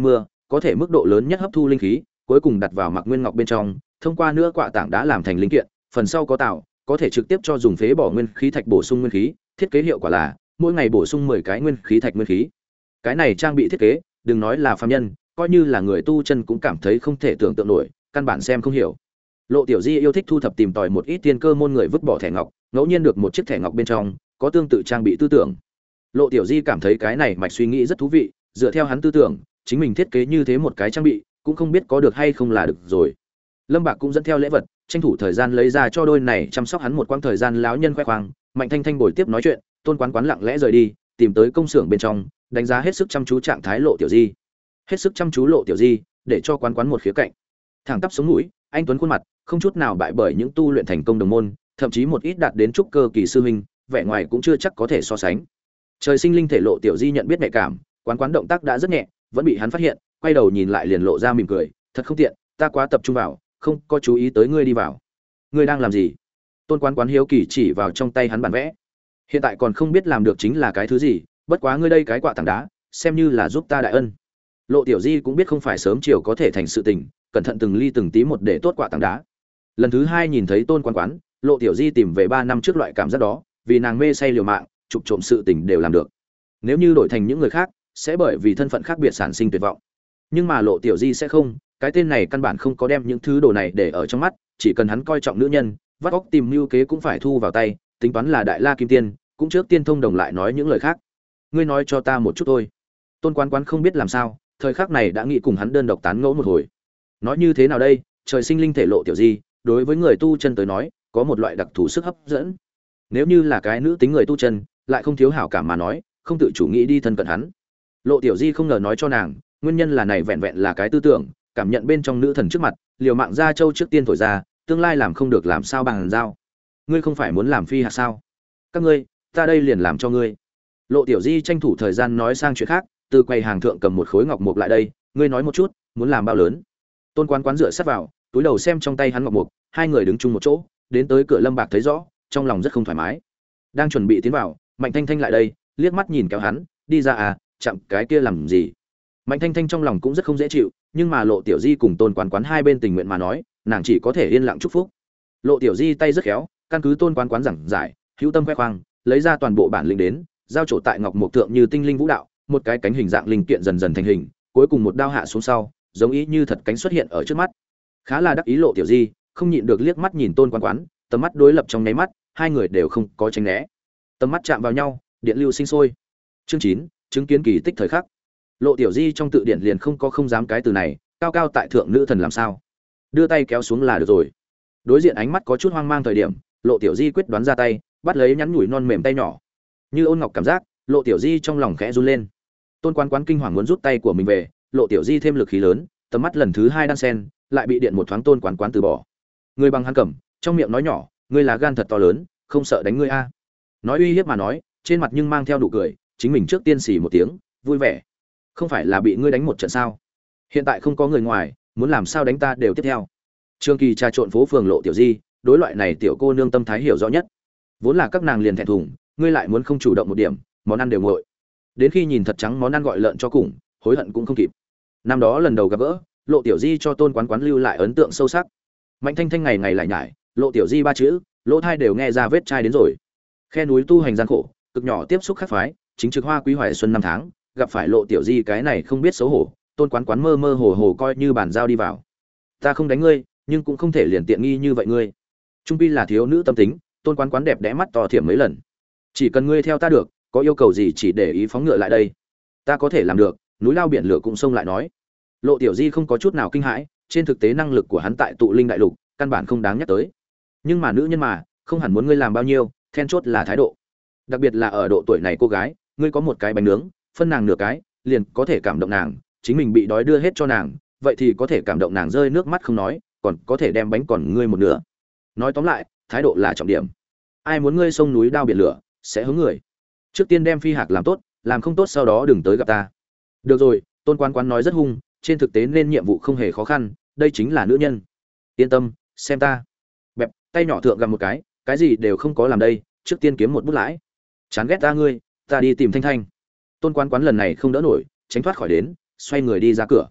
có thể mức độ lớn nhất hấp thu linh khí, cuối cùng đặt vào mặc nguyên ngọc bên trong, thông qua nữa quạ tảng đá làm thành linh kiện, phần sau có tạo, có thể trực tiếp cho dùng phế bỏ nguyên khí thạch bổ sung nguyên khí, thiết kế hiệu quả là mỗi ngày bổ sung mười cái nguyên khí thạch nguyên khí. Cái này trang bị thiết kế, đừng nói là phàm nhân, coi như là người tu chân cũng cảm thấy không thể tưởng tượng nổi, căn bản xem không hiểu. Lộ Tiểu Di yêu thích thu thập tìm tòi một ít tiên cơ môn người vứt bỏ thẻ ngọc, ngẫu nhiên được một chiếc thẻ ngọc bên trong có tương tự trang bị tư tưởng. Lộ Tiểu Di cảm thấy cái này mạch suy nghĩ rất thú vị, dựa theo hắn tư tưởng, chính mình thiết kế như thế một cái trang bị, cũng không biết có được hay không là được rồi. Lâm Bạc cũng dẫn theo lễ vật, tranh thủ thời gian lấy ra cho đôi này chăm sóc hắn một quãng thời gian láo nhân khoe khoang, Mạnh Thanh Thanh bồi tiếp nói chuyện, Tôn Quán Quán lặng lẽ rời đi, tìm tới công xưởng bên trong, đánh giá hết sức chăm chú trạng thái Lộ Tiểu Di. Hết sức chăm chú Lộ Tiểu Di, để cho Quán Quán một khía cạnh. Thẳng tắp sống mũi, anh tuấn khuôn mặt, không chút nào bại bởi những tu luyện thành công đồng môn, thậm chí một ít đạt đến trúc cơ kỳ sư huynh, vẻ ngoài cũng chưa chắc có thể so sánh. Trời sinh linh thể Lộ Tiểu Di nhận biết nhạy cảm, Quán Quán động tác đã rất nhẹ, vẫn bị hắn phát hiện, quay đầu nhìn lại liền lộ ra mỉm cười, thật không tiện, ta quá tập trung vào, không có chú ý tới ngươi đi vào. Ngươi đang làm gì? Tôn Quán Quán hiếu kỳ chỉ vào trong tay hắn bản vẽ. Hiện tại còn không biết làm được chính là cái thứ gì, bất quá ngươi đây cái quạ tảng đá, xem như là giúp ta đại ân. Lộ Tiểu Di cũng biết không phải sớm chiều có thể thành sự tình, cẩn thận từng ly từng tí một để tốt quạ tảng đá. Lần thứ hai nhìn thấy Tôn Quán Quán, Lộ Tiểu Di tìm về ba năm trước loại cảm giác đó, vì nàng mê say liều mạng, chụp trộm sự tình đều làm được. Nếu như đổi thành những người khác, sẽ bởi vì thân phận khác biệt sản sinh tuyệt vọng. Nhưng mà Lộ Tiểu Di sẽ không, cái tên này căn bản không có đem những thứ đồ này để ở trong mắt, chỉ cần hắn coi trọng nữ nhân, vắt óc tìm mưu kế cũng phải thu vào tay, tính toán là đại la kim tiên, cũng trước tiên thông đồng lại nói những lời khác. Ngươi nói cho ta một chút thôi. Tôn Quán Quán không biết làm sao, thời khắc này đã nghĩ cùng hắn đơn độc tán ngẫu một hồi. Nói như thế nào đây, trời sinh linh thể Lộ Tiểu Di, đối với người tu chân tới nói, có một loại đặc thù sức hấp dẫn. Nếu như là cái nữ tính người tu chân, lại không thiếu hảo cảm mà nói, không tự chủ nghĩ đi thân cận hắn. Lộ Tiểu Di không ngờ nói cho nàng, nguyên nhân là này vẹn vẹn là cái tư tưởng, cảm nhận bên trong nữ thần trước mặt, liều mạng ra châu trước tiên thổi ra, tương lai làm không được làm sao bằng giao. Ngươi không phải muốn làm phi hạt sao? Các ngươi, ta đây liền làm cho ngươi. Lộ Tiểu Di tranh thủ thời gian nói sang chuyện khác, từ quầy hàng thượng cầm một khối ngọc mục lại đây, ngươi nói một chút, muốn làm bao lớn? Tôn Quán Quán dựa sát vào, túi đầu xem trong tay hắn ngọc mục, hai người đứng chung một chỗ, đến tới cửa Lâm Bạc thấy rõ, trong lòng rất không thoải mái. Đang chuẩn bị tiến vào, Mạnh Thanh Thanh lại đây, liếc mắt nhìn kéo hắn, đi ra à, chậm cái kia làm gì? Mạnh Thanh Thanh trong lòng cũng rất không dễ chịu, nhưng mà Lộ Tiểu Di cùng Tôn Quán Quán hai bên tình nguyện mà nói, nàng chỉ có thể yên lặng chúc phúc. Lộ Tiểu Di tay rất khéo, căn cứ Tôn Quán Quán giảng giải, hữu tâm khoe khoang, lấy ra toàn bộ bản lĩnh đến, giao trổ tại ngọc mục tượng như tinh linh vũ đạo, một cái cánh hình dạng linh kiện dần dần thành hình, cuối cùng một đao hạ xuống sau, giống ý như thật cánh xuất hiện ở trước mắt. Khá là đắc ý Lộ Tiểu Di, không nhịn được liếc mắt nhìn Tôn Quán Quán, tầm mắt đối lập trong nháy mắt, hai người đều không có tránh né. Tầm mắt chạm vào nhau, điện lưu sinh sôi. Chương chín, chứng kiến kỳ tích thời khắc. Lộ Tiểu Di trong tự điển liền không có không dám cái từ này, cao cao tại thượng nữ thần làm sao? Đưa tay kéo xuống là được rồi. Đối diện ánh mắt có chút hoang mang thời điểm, Lộ Tiểu Di quyết đoán ra tay, bắt lấy nhắn nhủi non mềm tay nhỏ. Như ôn ngọc cảm giác, Lộ Tiểu Di trong lòng khẽ run lên. Tôn Quán Quán kinh hoàng muốn rút tay của mình về, Lộ Tiểu Di thêm lực khí lớn, tầm mắt lần thứ hai đan sen, lại bị điện một thoáng Tôn Quán Quán từ bỏ. Người bằng hắn cầm, trong miệng nói nhỏ, ngươi là gan thật to lớn, không sợ đánh ngươi a? Nói uy hiếp mà nói, trên mặt nhưng mang theo nụ cười, chính mình trước tiên xỉ một tiếng, vui vẻ. Không phải là bị ngươi đánh một trận sao? Hiện tại không có người ngoài, muốn làm sao đánh ta đều tiếp theo. Trương Kỳ trà trộn phố phường Lộ Tiểu Di, đối loại này tiểu cô nương tâm thái hiểu rõ nhất. Vốn là các nàng liền thẹn thùng, ngươi lại muốn không chủ động một điểm, món ăn đều nguội. Đến khi nhìn thật trắng món ăn gọi lợn cho cùng, hối hận cũng không kịp. Năm đó lần đầu gặp gỡ, Lộ Tiểu Di cho Tôn Quán Quán lưu lại ấn tượng sâu sắc. Mạnh Thanh Thanh ngày ngày lại nhải, Lộ Tiểu Di ba chữ, lỗ thai đều nghe ra vết chai đến rồi. Khe núi tu hành gian khổ, cực nhỏ tiếp xúc khác phái, chính trực hoa quý hoài xuân năm tháng, gặp phải Lộ Tiểu Di cái này không biết xấu hổ, Tôn Quán Quán mơ mơ hồ hồ coi như bàn giao đi vào. Ta không đánh ngươi, nhưng cũng không thể liền tiện nghi như vậy ngươi. Trung pi là thiếu nữ tâm tính, Tôn Quán Quán đẹp đẽ mắt to thiểm mấy lần. Chỉ cần ngươi theo ta được, có yêu cầu gì chỉ để ý phóng ngựa lại đây. Ta có thể làm được, núi lao biển lửa cũng xông lại nói. Lộ Tiểu Di không có chút nào kinh hãi, trên thực tế năng lực của hắn tại tụ linh đại lục, căn bản không đáng nhắc tới. Nhưng mà nữ nhân mà, không hẳn muốn ngươi làm bao nhiêu, then chốt là thái độ. Đặc biệt là ở độ tuổi này cô gái, ngươi có một cái bánh nướng, phân nàng nửa cái, liền có thể cảm động nàng, chính mình bị đói đưa hết cho nàng, vậy thì có thể cảm động nàng rơi nước mắt không nói, còn có thể đem bánh còn ngươi một nửa. Nói tóm lại, thái độ là trọng điểm. Ai muốn ngươi sông núi đao biển lửa, sẽ hướng người. Trước tiên đem phi hạc làm tốt, làm không tốt sau đó đừng tới gặp ta. Được rồi, Tôn Quán Quán nói rất hung, trên thực tế nên nhiệm vụ không hề khó khăn, đây chính là nữ nhân. Yên tâm, xem ta. Bẹp, tay nhỏ thượng gầm một cái, cái gì đều không có làm đây, trước tiên kiếm một bút lãi. Chán ghét ta ngươi, ta đi tìm Thanh Thanh. Tôn Quán Quán lần này không đỡ nổi, tránh thoát khỏi đến, xoay người đi ra cửa.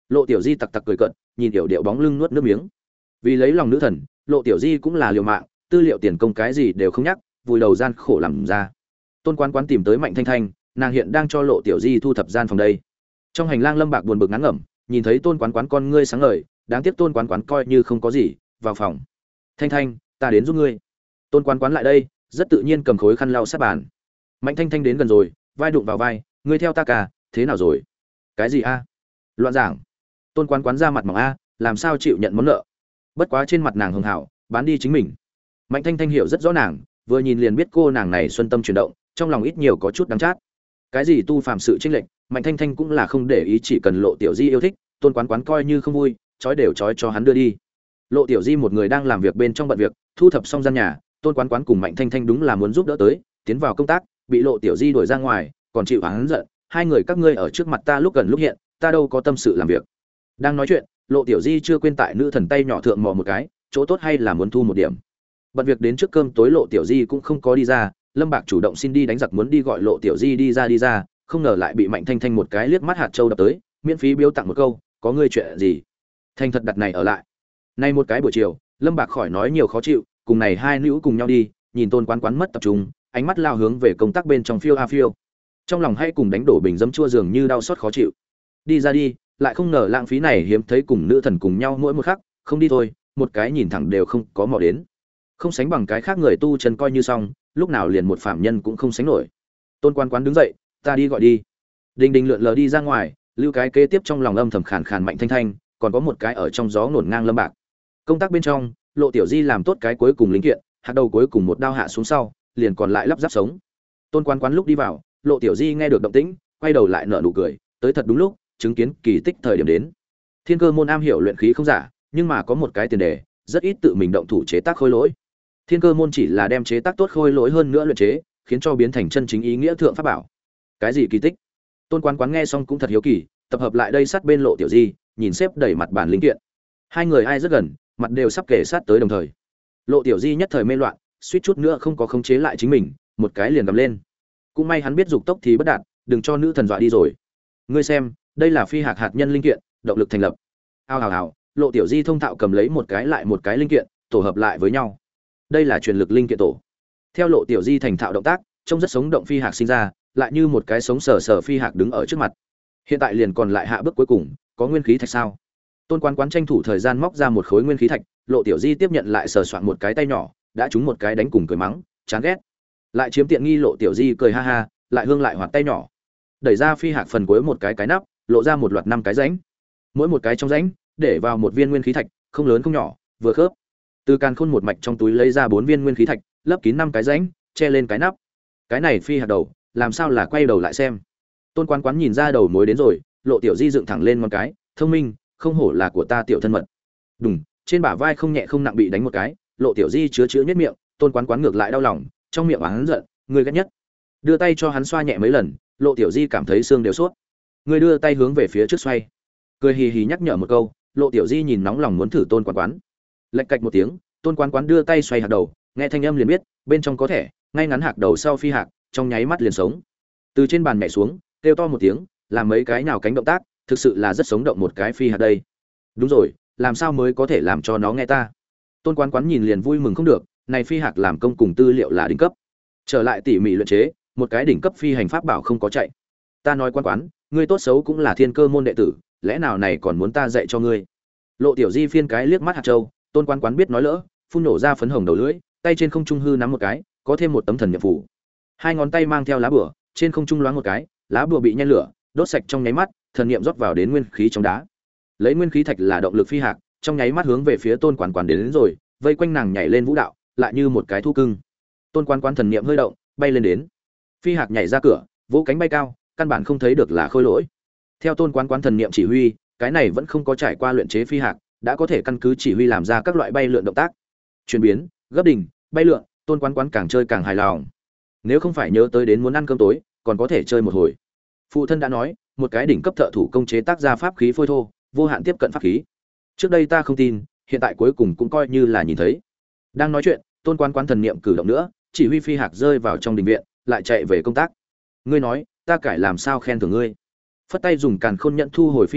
Lộ Tiểu Di tặc tặc cười cợt, nhìn Yểu Điệu bóng lưng nuốt nước miếng. Vì lấy lòng nữ thần, Lộ Tiểu Di cũng là liều mạng, tư liệu tiền công cái gì đều không nhắc, vùi đầu gian khổ làm ra. Tôn Quán Quán tìm tới Mạnh Thanh Thanh, nàng hiện đang cho Lộ Tiểu Di thu thập gian phòng đây. Trong hành lang Lâm Bạc buồn bực ngán ngẩm, nhìn thấy Tôn Quán Quán con ngươi sáng ngời, đáng tiếc Tôn Quán Quán coi như không có gì, vào phòng. Thanh Thanh, ta đến giúp ngươi. Tôn Quán Quán lại đây, rất tự nhiên cầm khối khăn lau sát bàn. Mạnh Thanh Thanh đến gần rồi, vai đụng vào vai, ngươi theo ta cả, thế nào rồi? Cái gì a? Loạn giảng. Tôn Quán Quán ra mặt mỏng a, làm sao chịu nhận món nợ? Bất quá trên mặt nàng hưng hảo, bán đi chính mình. Mạnh Thanh Thanh hiểu rất rõ nàng, vừa nhìn liền biết cô nàng này xuân tâm chuyển động, trong lòng ít nhiều có chút đắng chát. Cái gì tu phàm sự chênh lệch, Mạnh Thanh Thanh cũng là không để ý, chỉ cần Lộ Tiểu Di yêu thích, Tôn Quán Quán coi như không vui, chói đều chói cho hắn đưa đi. Lộ Tiểu Di một người đang làm việc bên trong bận việc, thu thập xong gian nhà, Tôn Quán Quán cùng Mạnh Thanh Thanh đúng là muốn giúp đỡ tới, tiến vào công tác, bị Lộ Tiểu Di đuổi ra ngoài, còn chịu hắn giận, hai người các ngươi ở trước mặt ta lúc gần lúc hiện, ta đâu có tâm sự làm việc. Đang nói chuyện, Lộ Tiểu Di chưa quên tại nữ thần tay nhỏ thượng mò một cái, chỗ tốt hay là muốn thu một điểm. Bận việc đến trước cơm tối Lộ Tiểu Di cũng không có đi ra, Lâm Bạc chủ động xin đi đánh giặc muốn đi gọi Lộ Tiểu Di đi ra đi ra, không ngờ lại bị Mạnh Thanh Thanh một cái liếc mắt hạt châu đập tới, miễn phí biếu tặng một câu, có ngươi chuyện gì? Thanh thật đặt này ở lại. Nay một cái buổi chiều, Lâm Bạc khỏi nói nhiều khó chịu, cùng này hai nữ cùng nhau đi, nhìn Tôn Quán Quán mất tập trung, ánh mắt lao hướng về công tác bên trong phiêu a phiêu. Trong lòng hay cùng đánh đổ bình dấm chua dường như đau xót khó chịu. Đi ra đi, lại không ngờ lãng phí này hiếm thấy cùng nữ thần cùng nhau mỗi một khắc, không đi thôi, một cái nhìn thẳng đều không có mò đến. Không sánh bằng cái khác người tu chân coi như xong, lúc nào liền một phạm nhân cũng không sánh nổi. Tôn Quán Quán đứng dậy, ta đi gọi đi. Đinh Đinh lượn lờ đi ra ngoài, lưu cái kế tiếp trong lòng âm thầm khàn khàn Mạnh Thanh Thanh, còn có một cái ở trong gió ngổn ngang Lâm Bạc. Công tác bên trong, Lộ Tiểu Di làm tốt cái cuối cùng linh kiện, hạt đầu cuối cùng một đao hạ xuống sau, liền còn lại lắp ráp sống. Tôn Quán Quán lúc đi vào, Lộ Tiểu Di nghe được động tĩnh, quay đầu lại nở nụ cười, tới thật đúng lúc, chứng kiến kỳ tích thời điểm đến. Thiên Cơ môn am hiểu luyện khí không giả, nhưng mà có một cái tiền đề, rất ít tự mình động thủ chế tác khôi lỗi. Thiên Cơ môn chỉ là đem chế tác tốt khôi lỗi hơn nữa luyện chế, khiến cho biến thành chân chính ý nghĩa thượng pháp bảo. Cái gì kỳ tích? Tôn Quán Quán nghe xong cũng thật hiếu kỳ, tập hợp lại đây sát bên Lộ Tiểu Di, nhìn xếp đầy mặt bản linh kiện. Hai người ai rất gần, mặt đều sắp kề sát tới đồng thời. Lộ Tiểu Di nhất thời mê loạn, suýt chút nữa không có khống chế lại chính mình, một cái liền cầm lên. Cũng may hắn biết dục tốc thì bất đạt, đừng cho nữ thần dọa đi rồi. Ngươi xem, đây là phi hạt hạt nhân linh kiện, động lực thành lập. Ao hào hào, Lộ Tiểu Di thông thạo cầm lấy một cái lại một cái linh kiện, tổ hợp lại với nhau. Đây là truyền lực linh kiện tổ. Theo Lộ Tiểu Di thành thạo động tác, trông rất sống động phi hạt sinh ra, lại như một cái sống sờ sờ phi hạt đứng ở trước mặt. Hiện tại liền còn lại hạ bước cuối cùng, có nguyên khí thạch sao? Tôn Quán Quán tranh thủ thời gian móc ra một khối nguyên khí thạch, Lộ Tiểu Di tiếp nhận lại sờ soạn một cái tay nhỏ, đã trúng một cái đánh cùng cười mắng, chán ghét. Lại chiếm tiện nghi Lộ Tiểu Di cười ha ha, lại hương lại hoạt tay nhỏ. Đẩy ra phi hạt phần cuối một cái cái nắp, lộ ra một loạt năm cái rãnh. Mỗi một cái trong rãnh để vào một viên nguyên khí thạch, không lớn không nhỏ, vừa khớp. Từ càn khôn một mạch trong túi lấy ra bốn viên nguyên khí thạch, lấp kín năm cái rãnh, che lên cái nắp. Cái này phi hạt đầu, làm sao là quay đầu lại xem. Tôn Quán Quán nhìn ra đầu mối đến rồi, Lộ Tiểu Di dựng thẳng lên ngón cái, thông minh, không hổ là của ta tiểu thân mật. Đùng, trên bả vai không nhẹ không nặng bị đánh một cái, Lộ Tiểu Di chứa chứa nhất miệng, Tôn Quán Quán ngược lại đau lòng, trong miệng oán giận, người ghét nhất. Đưa tay cho hắn xoa nhẹ mấy lần, Lộ Tiểu Di cảm thấy xương đều sốt. Người đưa tay hướng về phía trước xoay. Cười hì hì nhắc nhở một câu, Lộ Tiểu Di nhìn nóng lòng muốn thử Tôn Quán Quán. Lệch cạch một tiếng, Tôn Quán Quán đưa tay xoay hạt đầu, nghe thanh âm liền biết, bên trong có thể, ngay ngắn hạt đầu sau phi hạt, trong nháy mắt liền sống. Từ trên bàn nhảy xuống, kêu to một tiếng, làm mấy cái nào cánh động tác, thực sự là rất sống động một cái phi hạt đây. Đúng rồi, làm sao mới có thể làm cho nó nghe ta? Tôn Quán Quán nhìn liền vui mừng không được, này phi hạt làm công cùng tư liệu là đỉnh cấp. Trở lại tỉ mỉ luyện chế, một cái đỉnh cấp phi hành pháp bảo không có chạy. Ta nói Quán Quán, ngươi tốt xấu cũng là Thiên Cơ môn đệ tử, lẽ nào này còn muốn ta dạy cho ngươi? Lộ Tiểu Di phiên cái liếc mắt hạt châu, Tôn Quán Quán biết nói lỡ, phun nổ ra phấn hồng đầu lưỡi, tay trên không trung hư nắm một cái, có thêm một tấm thần niệm phủ. Hai ngón tay mang theo lá bùa, trên không trung loáng một cái, lá bùa bị nhen lửa, đốt sạch trong nháy mắt, thần niệm rót vào đến nguyên khí trong đá. Lấy nguyên khí thạch là động lực phi hạt, trong nháy mắt hướng về phía Tôn Quán Quán đến, đến rồi, vây quanh nàng nhảy lên vũ đạo, lại như một cái thu cưng. Tôn Quán Quán thần niệm hơi động, bay lên đến. Phi hạt nhảy ra cửa, vỗ cánh bay cao, căn bản không thấy được là khôi lỗi. Theo Tôn Quán Quán thần niệm chỉ huy, cái này vẫn không có trải qua luyện chế phi hạt, đã có thể căn cứ chỉ huy làm ra các loại bay lượn động tác. Chuyển biến, gấp đỉnh, bay lượn, Tôn Quán Quán càng chơi càng hài lòng. Nếu không phải nhớ tới đến muốn ăn cơm tối, còn có thể chơi một hồi. Phụ thân đã nói, một cái đỉnh cấp thợ thủ công chế tác ra pháp khí phôi thô, vô hạn tiếp cận pháp khí. Trước đây ta không tin, hiện tại cuối cùng cũng coi như là nhìn thấy. Đang nói chuyện, Tôn Quán Quán thần niệm cử động nữa, chỉ huy phi hạt rơi vào trong đình viện, lại chạy về công tác. Ngươi nói, ta cải làm sao khen thưởng ngươi? Phất tay dùng càn khôn nhận thu hồi phi hạt,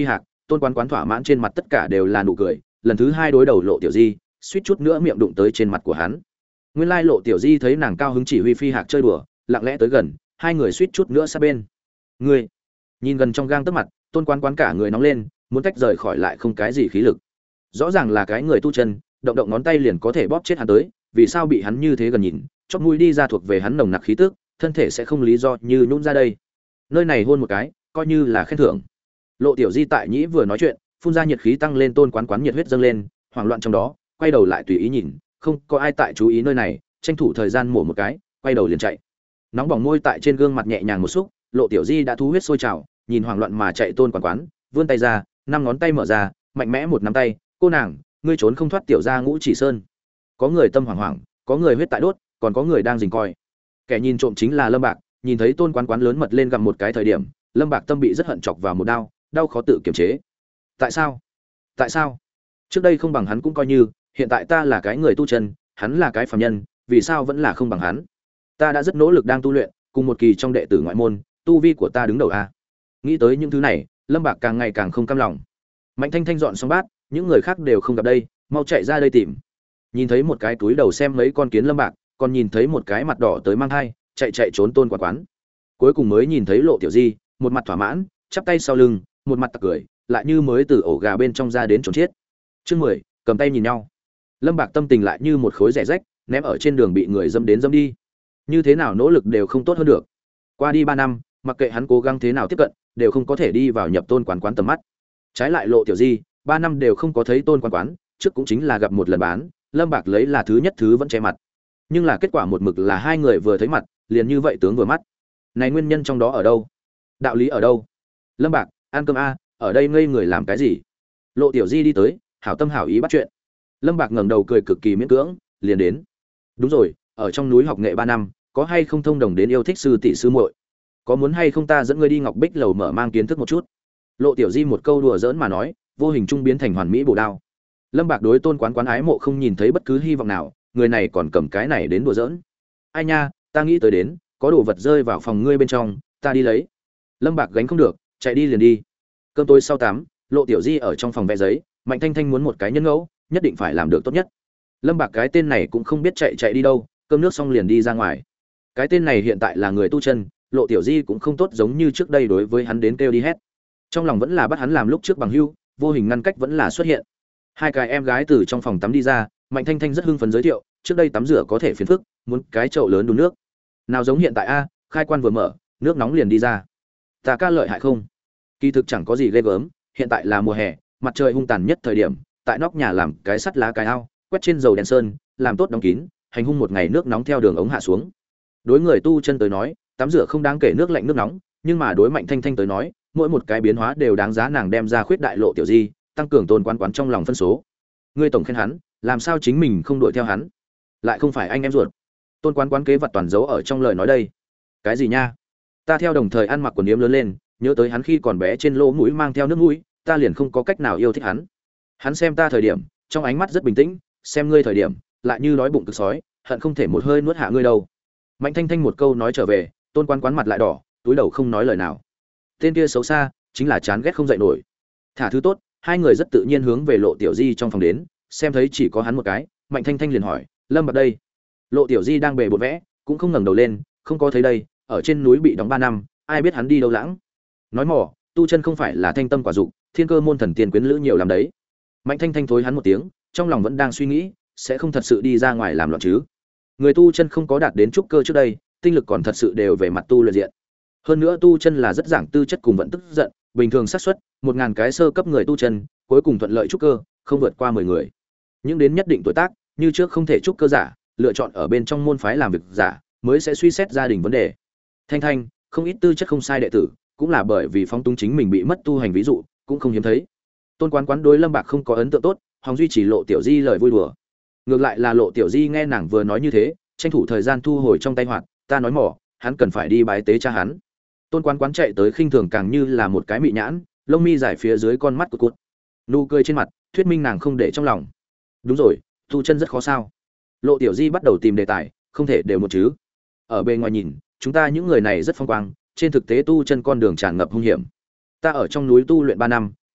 Tôn Quán Quán thỏa mãn trên mặt tất cả đều là nụ cười, lần thứ hai đối đầu Lộ Tiểu Di, suýt chút nữa miệng đụng tới trên mặt của hắn. Nguyên lai Lộ Tiểu Di thấy nàng cao hứng chỉ huy phi hạc chơi đùa, lặng lẽ tới gần, hai người suýt chút nữa sát bên. Ngươi, nhìn gần trong gang tấc mặt, Tôn Quán Quán cả người nóng lên, muốn tách rời khỏi lại không cái gì khí lực. Rõ ràng là cái người tu chân, động động ngón tay liền có thể bóp chết hắn tới, vì sao bị hắn như thế gần nhìn, chóp mũi đi ra thuộc về hắn nồng nặc khí tức, thân thể sẽ không lý do như nhũn ra đây. Nơi này hôn một cái, coi như là khen thưởng. Lộ Tiểu Di tại nhĩ vừa nói chuyện, phun ra nhiệt khí tăng lên, Tôn Quán Quán nhiệt huyết dâng lên, hoảng loạn trong đó, quay đầu lại tùy ý nhìn, không có ai tại chú ý nơi này, tranh thủ thời gian mổ một cái, quay đầu liền chạy. Nóng bỏng môi tại trên gương mặt nhẹ nhàng một xúc, Lộ Tiểu Di đã thú huyết sôi trào, nhìn hoảng loạn mà chạy Tôn Quán Quán, vươn tay ra, năm ngón tay mở ra, mạnh mẽ một nắm tay, "Cô nàng, ngươi trốn không thoát tiểu gia Ngũ Chỉ Sơn." Có người tâm hoảng hoảng, có người huyết tại đốt, còn có người đang rình coi. Kẻ nhìn trộm chính là Lâm Bạc, nhìn thấy Tôn Quán Quán lớn mật lên gặm một cái thời điểm, Lâm Bạc tâm bị rất hận chọc vào một đau, đau khó tự kiềm chế. Tại sao? Tại sao? Trước đây không bằng hắn cũng coi như, hiện tại ta là cái người tu chân, hắn là cái phàm nhân, vì sao vẫn là không bằng hắn? Ta đã rất nỗ lực đang tu luyện, cùng một kỳ trong đệ tử ngoại môn, tu vi của ta đứng đầu a. Nghĩ tới những thứ này, Lâm Bạc càng ngày càng không cam lòng. Mạnh Thanh Thanh dọn xong bát, những người khác đều không gặp đây, mau chạy ra đây tìm. Nhìn thấy một cái túi đầu xem mấy con kiến Lâm Bạc, còn nhìn thấy một cái mặt đỏ tới mang hai, chạy chạy trốn Tôn Quán Quán. Cuối cùng mới nhìn thấy Lộ Tiểu Di, một mặt thỏa mãn, chắp tay sau lưng, một mặt tặc cười, lại như mới từ ổ gà bên trong ra đến trốn chết. Chương mười, cầm tay nhìn nhau. Lâm Bạc tâm tình lại như một khối rẻ rách, ném ở trên đường bị người dâm đến dâm đi. Như thế nào nỗ lực đều không tốt hơn được. Qua đi ba năm, mặc kệ hắn cố gắng thế nào tiếp cận, đều không có thể đi vào nhập Tôn Quán Quán tầm mắt. Trái lại Lộ Tiểu Di, ba năm đều không có thấy Tôn Quán Quán, trước cũng chính là gặp một lần bán, Lâm Bạc lấy là thứ nhất thứ vẫn che mặt. Nhưng là kết quả một mực là hai người vừa thấy mặt, liền như vậy tướng vừa mắt. Này nguyên nhân trong đó ở đâu? Đạo lý ở đâu? Lâm Bạc, ăn cơm a, ở đây ngây người làm cái gì? Lộ Tiểu Di đi tới, hảo tâm hảo ý bắt chuyện. Lâm Bạc ngẩng đầu cười cực kỳ miễn cưỡng, liền đến. Đúng rồi, ở trong núi học nghệ ba năm, có hay không thông đồng đến yêu thích sư tỷ sư muội? Có muốn hay không ta dẫn ngươi đi Ngọc Bích lầu mở mang kiến thức một chút? Lộ Tiểu Di một câu đùa giỡn mà nói, vô hình trung biến thành hoàn mỹ bổ đao. Lâm Bạc đối Tôn Quán Quán ái mộ không nhìn thấy bất cứ hy vọng nào, người này còn cầm cái này đến đùa giỡn. Ai nha, ta nghĩ tới đến, có đồ vật rơi vào phòng ngươi bên trong, ta đi lấy. Lâm Bạc gánh không được, chạy đi liền đi. Cơm tối sau tắm, Lộ Tiểu Di ở trong phòng vẽ giấy, Mạnh Thanh Thanh muốn một cái nhân ngẫu, nhất định phải làm được tốt nhất. Lâm Bạc cái tên này cũng không biết chạy chạy đi đâu, cơm nước xong liền đi ra ngoài. Cái tên này hiện tại là người tu chân, Lộ Tiểu Di cũng không tốt giống như trước đây đối với hắn đến kêu đi hét. Trong lòng vẫn là bắt hắn làm lúc trước bằng hữu, vô hình ngăn cách vẫn là xuất hiện. Hai cái em gái từ trong phòng tắm đi ra, Mạnh Thanh Thanh rất hưng phấn giới thiệu, trước đây tắm rửa có thể phiền phức, muốn cái chậu lớn đun nước. Nào giống hiện tại a, khai quan vừa mở, nước nóng liền đi ra. Ta ca lợi hại không? Kỳ thực chẳng có gì ghê gớm, hiện tại là mùa hè, mặt trời hung tàn nhất thời điểm, tại nóc nhà làm cái sắt lá cái ao, quét trên dầu đèn sơn, làm tốt đóng kín, hành hung một ngày nước nóng theo đường ống hạ xuống. Đối người tu chân tới nói, tắm rửa không đáng kể nước lạnh nước nóng, nhưng mà đối Mạnh Thanh Thanh tới nói, mỗi một cái biến hóa đều đáng giá nàng đem ra khuyết đại Lộ Tiểu Di, tăng cường Tôn Quán Quán trong lòng phân số. Ngươi tổng khen hắn, làm sao chính mình không đuổi theo hắn? Lại không phải anh em ruột. Tôn Quán Quán kế vật toàn giấu ở trong lời nói đây. Cái gì nha? Ta theo đồng thời ăn mặc quần yếm lớn lên, nhớ tới hắn khi còn bé trên lỗ mũi mang theo nước mũi, ta liền không có cách nào yêu thích hắn. Hắn xem ta thời điểm, trong ánh mắt rất bình tĩnh, xem ngươi thời điểm, lại như đói bụng cực sói, hận không thể một hơi nuốt hạ ngươi đâu. Mạnh Thanh Thanh một câu nói trở về, Tôn Quán Quán mặt lại đỏ, túi đầu không nói lời nào. Tên kia xấu xa, chính là chán ghét không dậy nổi. Thả thứ tốt, hai người rất tự nhiên hướng về Lộ Tiểu Di trong phòng đến, xem thấy chỉ có hắn một cái, Mạnh Thanh Thanh liền hỏi, Lâm Bạc đây? Lộ Tiểu Di đang bề bộn vẽ, cũng không ngẩng đầu lên, không có thấy đây, ở trên núi bị đóng ba năm, ai biết hắn đi đâu lãng. Nói mỏ, tu chân không phải là thanh tâm quả dục, thiên cơ môn thần tiên quyến lữ nhiều làm đấy. Mạnh Thanh Thanh thối hắn một tiếng, trong lòng vẫn đang suy nghĩ, sẽ không thật sự đi ra ngoài làm loạn chứ? Người tu chân không có đạt đến trúc cơ trước đây, tinh lực còn thật sự đều về mặt tu luyện diện. Hơn nữa tu chân là rất giảng tư chất cùng vận tức giận, bình thường xác suất một ngàn cái sơ cấp người tu chân, cuối cùng thuận lợi trúc cơ, không vượt qua mười người. Nhưng đến nhất định tuổi tác, như trước không thể trúc cơ giả, lựa chọn ở bên trong môn phái làm việc giả, mới sẽ suy xét gia đình vấn đề. Thanh Thanh, không ít tư chất không sai đệ tử, cũng là bởi vì phóng túng chính mình bị mất tu hành ví dụ, cũng không hiếm thấy. Tôn Quán Quán đối Lâm Bạc không có ấn tượng tốt, hòng duy trì Lộ Tiểu Di lời vui đùa. Ngược lại là Lộ Tiểu Di nghe nàng vừa nói như thế, tranh thủ thời gian thu hồi trong tay hoạt, ta nói mỏ, hắn cần phải đi bái tế cha hắn. Tôn Quán Quán chạy tới khinh thường càng như là một cái mị nhãn, lông mi dài phía dưới con mắt của cụt. Nụ cười trên mặt, thuyết minh nàng không để trong lòng. Đúng rồi, tu chân rất khó sao? Lộ Tiểu Di bắt đầu tìm đề tài, không thể đều một chứ. Ở bên ngoài nhìn, chúng ta những người này rất phong quang, trên thực tế tu chân con đường tràn ngập hung hiểm. Ta ở trong núi tu luyện ba năm,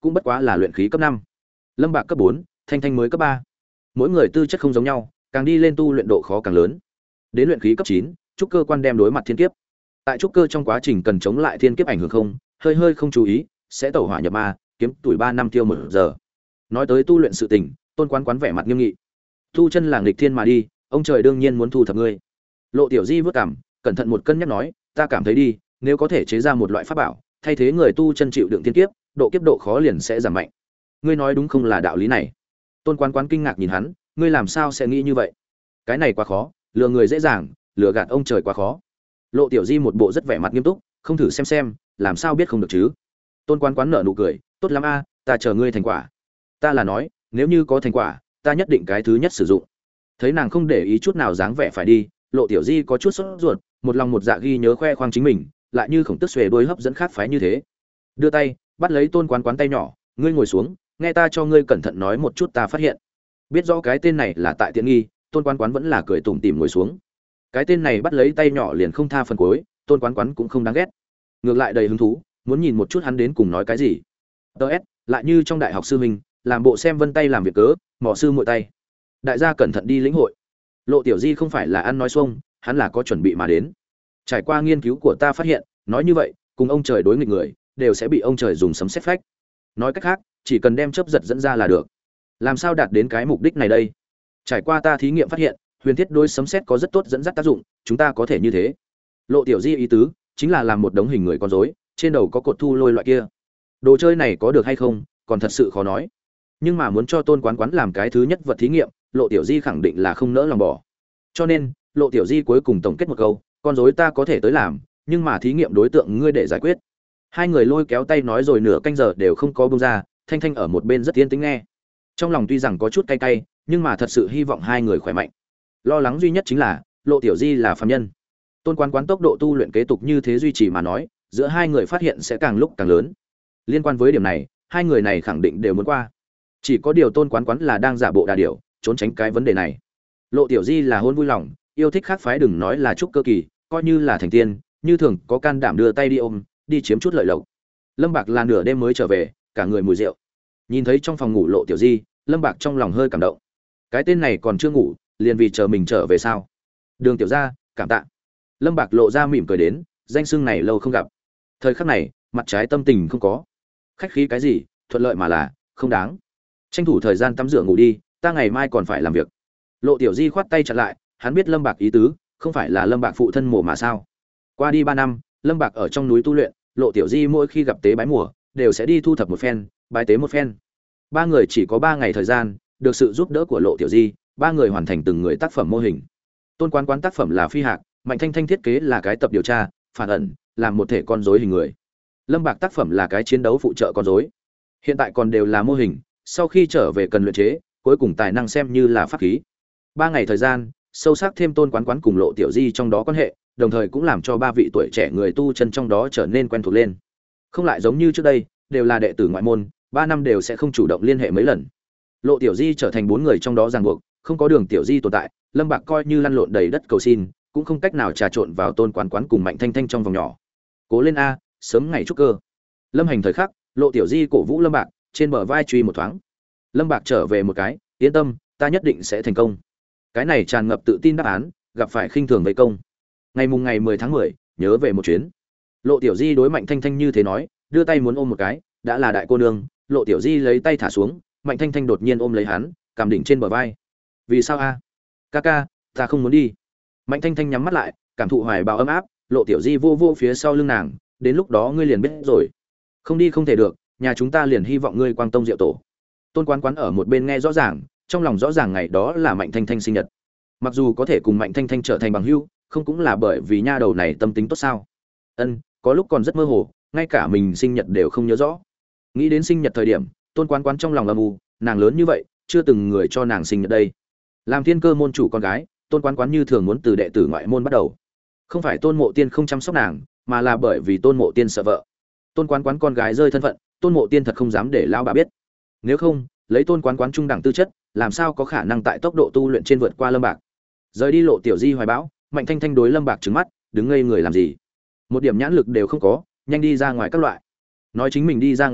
cũng bất quá là luyện khí cấp năm. Lâm Bạc cấp bốn, Thanh Thanh mới cấp ba. Mỗi người tư chất không giống nhau, càng đi lên tu luyện độ khó càng lớn. Đến luyện khí cấp chín, trúc cơ quan đem đối mặt thiên kiếp. Tại trúc cơ trong quá trình cần chống lại thiên kiếp ảnh hưởng không, hơi hơi không chú ý, sẽ tẩu hỏa nhập ma, kiếm tuổi ba năm tiêu một giờ. Nói tới tu luyện sự tình, Tôn Quán Quán vẻ mặt nghiêm nghị. Tu chân là nghịch thiên mà đi, ông trời đương nhiên muốn thu thập ngươi. Lộ Tiểu Di vớt cằm, cẩn thận một cân nhắc nói, ta cảm thấy đi, nếu có thể chế ra một loại pháp bảo, thay thế người tu chân chịu đựng thiên kiếp, độ kiếp độ khó liền sẽ giảm mạnh. Ngươi nói đúng không là đạo lý này? Tôn Quán Quán kinh ngạc nhìn hắn, ngươi làm sao sẽ nghĩ như vậy? Cái này quá khó, lừa người dễ dàng, lừa gạt ông trời quá khó. Lộ Tiểu Di một bộ rất vẻ mặt nghiêm túc, không thử xem xem, làm sao biết không được chứ? Tôn Quán Quán nở nụ cười, tốt lắm a, ta chờ ngươi thành quả. Ta là nói, nếu như có thành quả, ta nhất định cái thứ nhất sử dụng. Thấy nàng không để ý chút nào dáng vẻ phải đi, Lộ Tiểu Di có chút sốt ruột, một lòng một dạ ghi nhớ khoe khoang chính mình, lại như khổng tức xuề đuôi hấp dẫn khác phái như thế. Đưa tay, bắt lấy Tôn Quán Quán tay nhỏ, ngươi ngồi xuống, nghe ta cho ngươi cẩn thận nói một chút ta phát hiện. Biết rõ cái tên này là tại tiện nghi, Tôn Quán Quán vẫn là cười tủm tỉm ngồi xuống. Cái tên này bắt lấy tay nhỏ liền không tha phần cuối, Tôn Quán Quán cũng không đáng ghét, ngược lại đầy hứng thú, muốn nhìn một chút hắn đến cùng nói cái gì. ts lại như trong đại học sư huynh làm bộ xem vân tay làm việc cớ, mỏ sư muội tay. Đại gia cẩn thận đi lĩnh hội. Lộ Tiểu Di không phải là ăn nói xuông, hắn là có chuẩn bị mà đến. Trải qua nghiên cứu của ta phát hiện, nói như vậy, cùng ông trời đối nghịch người, đều sẽ bị ông trời dùng sấm sét phách. Nói cách khác, chỉ cần đem chớp giật dẫn ra là được. Làm sao đạt đến cái mục đích này đây? Trải qua ta thí nghiệm phát hiện, huyền thiết đối sấm sét có rất tốt dẫn dắt tác dụng, chúng ta có thể như thế. Lộ Tiểu Di ý tứ chính là làm một đống hình người con rối, trên đầu có cột thu lôi loại kia. Đồ chơi này có được hay không, còn thật sự khó nói. Nhưng mà muốn cho Tôn Quán Quán làm cái thứ nhất vật thí nghiệm, Lộ Tiểu Di khẳng định là không nỡ lòng bỏ. Cho nên, Lộ Tiểu Di cuối cùng tổng kết một câu, con rối ta có thể tới làm, nhưng mà thí nghiệm đối tượng ngươi để giải quyết. Hai người lôi kéo tay nói rồi nửa canh giờ đều không có buông ra, Thanh Thanh ở một bên rất yên tĩnh nghe. Trong lòng tuy rằng có chút cay cay, nhưng mà thật sự hy vọng hai người khỏe mạnh. Lo lắng duy nhất chính là, Lộ Tiểu Di là phàm nhân. Tôn Quán Quán tốc độ tu luyện kế tục như thế duy trì mà nói, giữa hai người phát hiện sẽ càng lúc càng lớn. Liên quan với điểm này, hai người này khẳng định đều muốn qua. Chỉ có điều Tôn Quán Quán là đang giả bộ đà điểu, trốn tránh cái vấn đề này. Lộ Tiểu Di là hôn vui lòng, yêu thích khác phái đừng nói là trúc cơ kỳ, coi như là thành tiên, như thường có can đảm đưa tay đi ôm, đi chiếm chút lợi lộc. Lâm Bạc là nửa đêm mới trở về, cả người mùi rượu. Nhìn thấy trong phòng ngủ Lộ Tiểu Di, Lâm Bạc trong lòng hơi cảm động. Cái tên này còn chưa ngủ, liền vì chờ mình trở về sao? Đường tiểu gia, cảm tạ. Lâm Bạc lộ ra mỉm cười đến, danh xưng này lâu không gặp. Thời khắc này, mặt trái tâm tình không có. Khách khí cái gì, thuận lợi mà là, không đáng. Tranh thủ thời gian tắm rửa ngủ đi, ta ngày mai còn phải làm việc. Lộ Tiểu Di khoát tay chặn lại, hắn biết Lâm Bạc ý tứ, không phải là Lâm Bạc phụ thân mồ mà sao? Qua đi ba năm, Lâm Bạc ở trong núi tu luyện, Lộ Tiểu Di mỗi khi gặp tế bái mùa, đều sẽ đi thu thập một phen, bái tế một phen. Ba người chỉ có ba ngày thời gian, được sự giúp đỡ của Lộ Tiểu Di, ba người hoàn thành từng người tác phẩm mô hình. Tôn Quán Quán tác phẩm là phi hạc, Mạnh Thanh Thanh thiết kế là cái tập điều tra, phản ẩn, làm một thể con rối hình người. Lâm Bạc tác phẩm là cái chiến đấu phụ trợ con rối. Hiện tại còn đều là mô hình, sau khi trở về cần luyện chế, cuối cùng tài năng xem như là pháp khí. Ba ngày thời gian, sâu sắc thêm Tôn Quán Quán cùng Lộ Tiểu Di trong đó quan hệ, đồng thời cũng làm cho ba vị tuổi trẻ người tu chân trong đó trở nên quen thuộc lên. Không lại giống như trước đây, đều là đệ tử ngoại môn, ba năm đều sẽ không chủ động liên hệ mấy lần. Lộ Tiểu Di trở thành bốn người trong đó ràng buộc, không có Đường Tiểu Di tồn tại, Lâm Bạc coi như lăn lộn đầy đất cầu xin, cũng không cách nào trà trộn vào Tôn Quán Quán cùng Mạnh Thanh Thanh trong vòng nhỏ. Cố lên a, sớm ngày trúc cơ. Lâm Hành thời khắc, Lộ Tiểu Di cổ vũ Lâm Bạc, trên bờ vai truy một thoáng. Lâm Bạc trở về một cái, yên tâm, ta nhất định sẽ thành công. Cái này tràn ngập tự tin đáp án, gặp phải khinh thường vây công. Ngày mùng ngày mười tháng mười, nhớ về một chuyến. Lộ Tiểu Di đối Mạnh Thanh Thanh như thế nói, đưa tay muốn ôm một cái, đã là đại cô nương, Lộ Tiểu Di lấy tay thả xuống, Mạnh Thanh Thanh đột nhiên ôm lấy hắn, cầm đỉnh trên bờ vai. Vì sao a? Ca ca, ta không muốn đi. Mạnh Thanh Thanh nhắm mắt lại, cảm thụ hoài bào ấm áp, Lộ Tiểu Di vô vô phía sau lưng nàng, đến lúc đó ngươi liền biết rồi. Không đi không thể được, nhà chúng ta liền hy vọng ngươi quang tông diệu tổ. Tôn Quán Quán ở một bên nghe rõ ràng, trong lòng rõ ràng ngày đó là Mạnh Thanh Thanh sinh nhật. Mặc dù có thể cùng Mạnh Thanh Thanh trở thành bằng hữu, không cũng là bởi vì nha đầu này tâm tính tốt sao? Ân, có lúc còn rất mơ hồ, ngay cả mình sinh nhật đều không nhớ rõ. Nghĩ đến sinh nhật thời điểm, Tôn Quán Quán trong lòng âm u, nàng lớn như vậy, chưa từng người cho nàng sinh nhật đây. Làm thiên cơ môn chủ con gái, Tôn Quán Quán như thường muốn từ đệ tử ngoại môn bắt đầu. Không phải Tôn Mộ Tiên không chăm sóc nàng, mà là bởi vì Tôn Mộ Tiên sợ vợ. Tôn Quán Quán con gái rơi thân phận, Tôn Mộ Tiên thật không dám để lão bà biết. Nếu không, lấy Tôn Quán Quán trung đẳng tư chất, làm sao có khả năng tại tốc độ tu luyện trên vượt qua Lâm Bạc. Rời đi Lộ Tiểu Di hoài bão, Mạnh Thanh Thanh đối Lâm Bạc trừng mắt, đứng ngây người làm gì? Một điểm nhãn lực đều không có, nhanh đi ra ngoài các loại. Nói chính mình đi ra ngoài trước,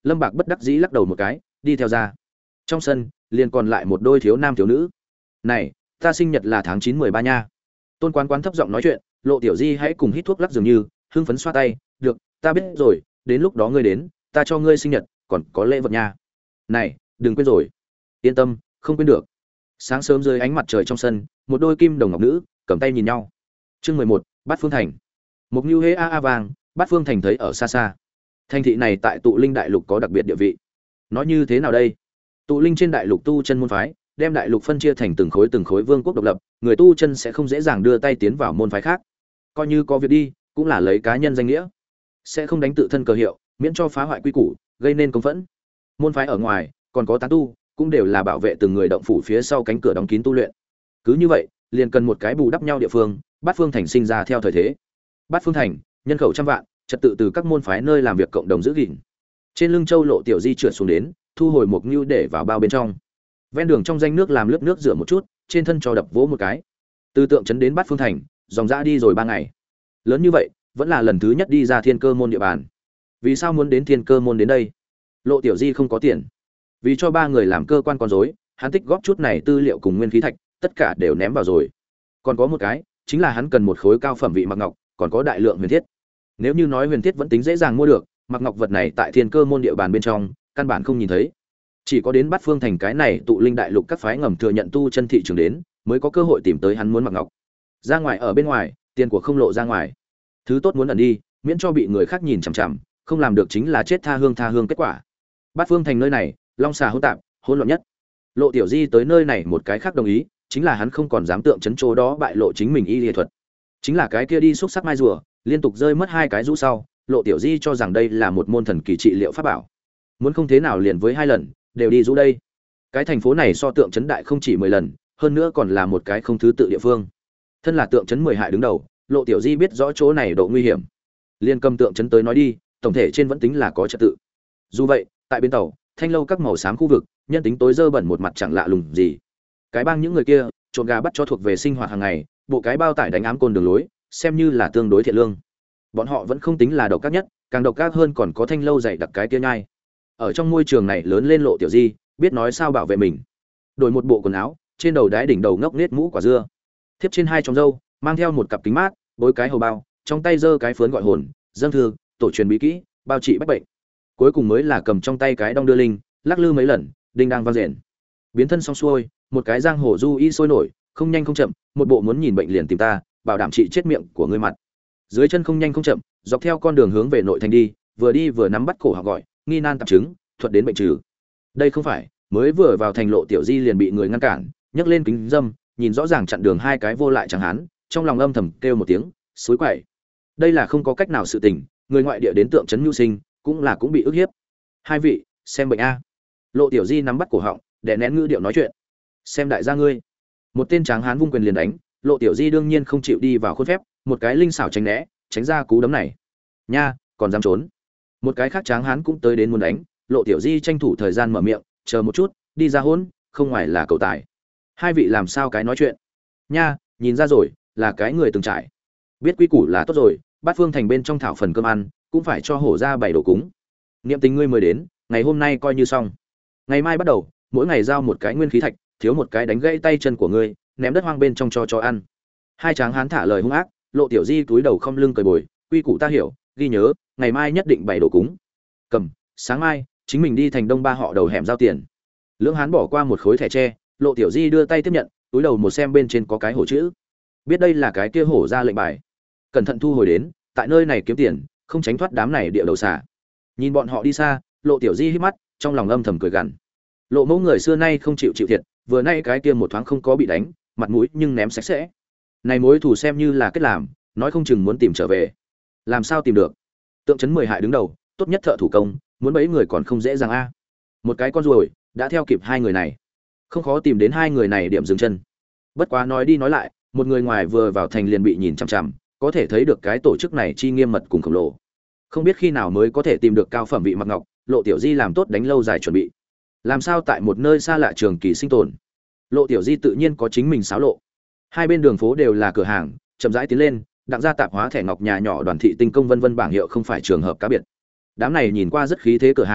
Lâm Bạc bất đắc dĩ lắc đầu một cái, đi theo ra. Trong sân, liền còn lại một đôi thiếu nam thiếu nữ. "Này, ta sinh nhật là tháng chín mười ba nha." Tôn Quán Quán thấp giọng nói chuyện, Lộ Tiểu Di hãy cùng hít thuốc lắc dường như, hưng phấn xoa tay, "Được, ta biết rồi, đến lúc đó ngươi đến, ta cho ngươi sinh nhật, còn có lễ vật nha." "Này, đừng quên rồi." "Yên tâm, không quên được." Sáng sớm dưới ánh mặt trời trong sân, một đôi kim đồng ngọc nữ cầm tay nhìn nhau. Chương mười một, Bát Phương Thành. Một Nưu Hê a a vàng, Bát Phương Thành thấy ở xa xa. Thành thị này tại Tụ Linh đại lục có đặc biệt địa vị. Nói như thế nào đây? Tụ Linh trên đại lục tu chân môn phái, đem đại lục phân chia thành từng khối từng khối vương quốc độc lập, người tu chân sẽ không dễ dàng đưa tay tiến vào môn phái khác. Coi như có việc đi, cũng là lấy cá nhân danh nghĩa, sẽ không đánh tự thân cờ hiệu, miễn cho phá hoại quy củ, gây nên công phẫn. Môn phái ở ngoài, còn có tán tu, cũng đều là bảo vệ từng người động phủ phía sau cánh cửa đóng kín tu luyện. Cứ như vậy, liền cần một cái bù đắp nhau địa phương, Bát Phương Thành sinh ra theo thời thế. Bát Phương Thành, nhân khẩu trăm vạn, trật tự từ các môn phái nơi làm việc cộng đồng giữ gìn. Trên lưng châu Lộ Tiểu Di trượt xuống đến, thu hồi một nưu để vào bao bên trong. Ven đường trong danh nước làm lướt nước rửa một chút, trên thân cho đập vỗ một cái. Từ Tượng trấn đến Bát Phương Thành, dòng dã đi rồi ba ngày. Lớn như vậy, vẫn là lần thứ nhất đi ra Thiên Cơ môn địa bàn. Vì sao muốn đến Thiên Cơ môn đến đây? Lộ Tiểu Di không có tiền, vì cho ba người làm cơ quan con rối, hắn tích góp chút này tư liệu cùng nguyên khí thạch, tất cả đều ném vào rồi. Còn có một cái, chính là hắn cần một khối cao phẩm vị mặc ngọc, còn có đại lượng huyền thiết. Nếu như nói huyền thiết vẫn tính dễ dàng mua được, mặc ngọc vật này tại Thiên Cơ môn địa bàn bên trong, căn bản không nhìn thấy. Chỉ có đến Bát Phương Thành cái này Tụ Linh đại lục các phái ngầm thừa nhận tu chân thị trường đến, mới có cơ hội tìm tới hắn muốn mặc ngọc. Ra ngoài ở bên ngoài, tiền của không lộ ra ngoài. Thứ tốt muốn ẩn đi, miễn cho bị người khác nhìn chằm chằm, không làm được chính là chết tha hương tha hương kết quả. Bát Phương Thành nơi này, long xà hỗn tạp, hỗn loạn nhất. Lộ Tiểu Di tới nơi này một cái khác đồng ý, chính là hắn không còn dám tượng chấn chỗ đó bại lộ chính mình y lý thuật. Chính là cái kia đi xúc sắc mai rùa, liên tục rơi mất hai cái rũ sau, Lộ Tiểu Di cho rằng đây là một môn thần kỳ trị liệu pháp bảo. Muốn không thế nào liền với hai lần, đều đi rũ đây. Cái thành phố này so tượng chấn đại không chỉ mười lần, hơn nữa còn là một cái không thứ tự địa phương. Thân là tượng chấn mười hại đứng đầu, Lộ Tiểu Di biết rõ chỗ này độ nguy hiểm. Liên cầm tượng chấn tới nói đi, tổng thể trên vẫn tính là có trật tự. Dù vậy, tại bến tàu, thanh lâu các màu xám khu vực, nhân tính tối dơ bẩn một mặt chẳng lạ lùng gì. Cái bang những người kia, trộm gà bắt cho thuộc về sinh hoạt hàng ngày, bộ cái bao tải đánh ám côn đường lối, xem như là tương đối thiện lương. Bọn họ vẫn không tính là độc ác nhất, càng độc ác hơn còn có thanh lâu dày đặc cái kia nhai. Ở trong môi trường này lớn lên Lộ Tiểu Di, biết nói sao bảo vệ mình. Đổi một bộ quần áo, trên đầu đái đỉnh đầu ngốc nết mũ quả dưa, thiếp trên hai tròng râu, mang theo một cặp kính mát, bối cái hầu bao, trong tay giơ cái phướn gọi hồn, dâng thư, tổ truyền bí kỹ, bao trị bách bệnh. Cuối cùng mới là cầm trong tay cái đong đưa linh, lắc lư mấy lần, đinh đang vang rền. Biến thân xong xuôi, một cái giang hồ du y sôi nổi, không nhanh không chậm, một bộ muốn nhìn bệnh liền tìm ta, bảo đảm trị chết miệng của ngươi mặt. Dưới chân không nhanh không chậm, dọc theo con đường hướng về nội thành đi, vừa đi vừa nắm bắt cổ họ gọi, nghi nan tạp chứng, thuật đến bệnh trừ. Đây không phải, mới vừa vào thành Lộ Tiểu Di liền bị người ngăn cản, nhấc lên kính dâm, nhìn rõ ràng chặn đường hai cái vô lại chẳng hán, trong lòng âm thầm kêu một tiếng, suối quậy. Đây là không có cách nào sự tình, người ngoại địa đến tượng trấn nhu sinh, cũng là cũng bị ức hiếp. Hai vị, xem bệnh a. Lộ Tiểu Di nắm bắt cổ họng, để nén ngữ điệu nói chuyện. Xem đại gia ngươi. Một tên tráng hán vung quyền liền đánh, Lộ Tiểu Di đương nhiên không chịu đi vào khuôn phép, một cái linh xảo tránh né, tránh ra cú đấm này. Nha, còn dám trốn. Một cái khác tráng hán cũng tới đến muốn đánh, Lộ Tiểu Di tranh thủ thời gian mở miệng, chờ một chút, đi ra hỗn, không ngoài là cầu tài. Hai vị làm sao cái nói chuyện? Nha, nhìn ra rồi, là cái người từng trải. Biết quy củ là tốt rồi, Bát Phương Thành bên trong thảo phần cơm ăn, cũng phải cho hổ ra bảy đồ cúng. Niệm tình ngươi mới đến, ngày hôm nay coi như xong. Ngày mai bắt đầu, mỗi ngày giao một cái nguyên khí thạch, thiếu một cái đánh gãy tay chân của ngươi, ném đất hoang bên trong cho cho ăn. Hai tráng hán thả lời hung ác, Lộ Tiểu Di cúi đầu không lưng cười bồi, quy củ ta hiểu, ghi nhớ, ngày mai nhất định bảy đồ cúng. Cầm, sáng mai, chính mình đi thành Đông Ba họ đầu hẻm giao tiền. Lưỡng hán bỏ qua một khối thẻ tre, Lộ Tiểu Di đưa tay tiếp nhận, túi đầu một xem bên trên có cái hổ chữ. Biết đây là cái kia hổ ra lệnh bài. Cẩn thận thu hồi đến, tại nơi này kiếm tiền, không tránh thoát đám này địa đầu xả. Nhìn bọn họ đi xa, Lộ Tiểu Di hít mắt, trong lòng âm thầm cười gằn. Lộ mẫu người xưa nay không chịu chịu thiệt, vừa nay cái kia một thoáng không có bị đánh, mặt mũi nhưng ném sạch sẽ. Này mối thù xem như là kết làm, nói không chừng muốn tìm trở về. Làm sao tìm được? Tượng trấn mười hại đứng đầu, tốt nhất thợ thủ công, muốn bấy người còn không dễ dàng a. Một cái con ruồi, đã theo kịp hai người này. Không khó tìm đến hai người này điểm dừng chân. Bất quá nói đi nói lại, một người ngoài vừa vào thành liền bị nhìn chằm chằm, có thể thấy được cái tổ chức này chi nghiêm mật cùng khổng lồ. Không biết khi nào mới có thể tìm được cao phẩm vị mặc ngọc, Lộ Tiểu Di làm tốt đánh lâu dài chuẩn bị. Làm sao tại một nơi xa lạ trường kỳ sinh tồn? Lộ Tiểu Di tự nhiên có chính mình xáo lộ. Hai bên đường phố đều là cửa hàng, chậm rãi tiến lên, đặng ra tạp hóa thẻ ngọc nhà nhỏ đoàn thị tinh công vân vân bảng hiệu không phải trường hợp cá biệt. Đám này nhìn qua rất khí thế cửa hàng,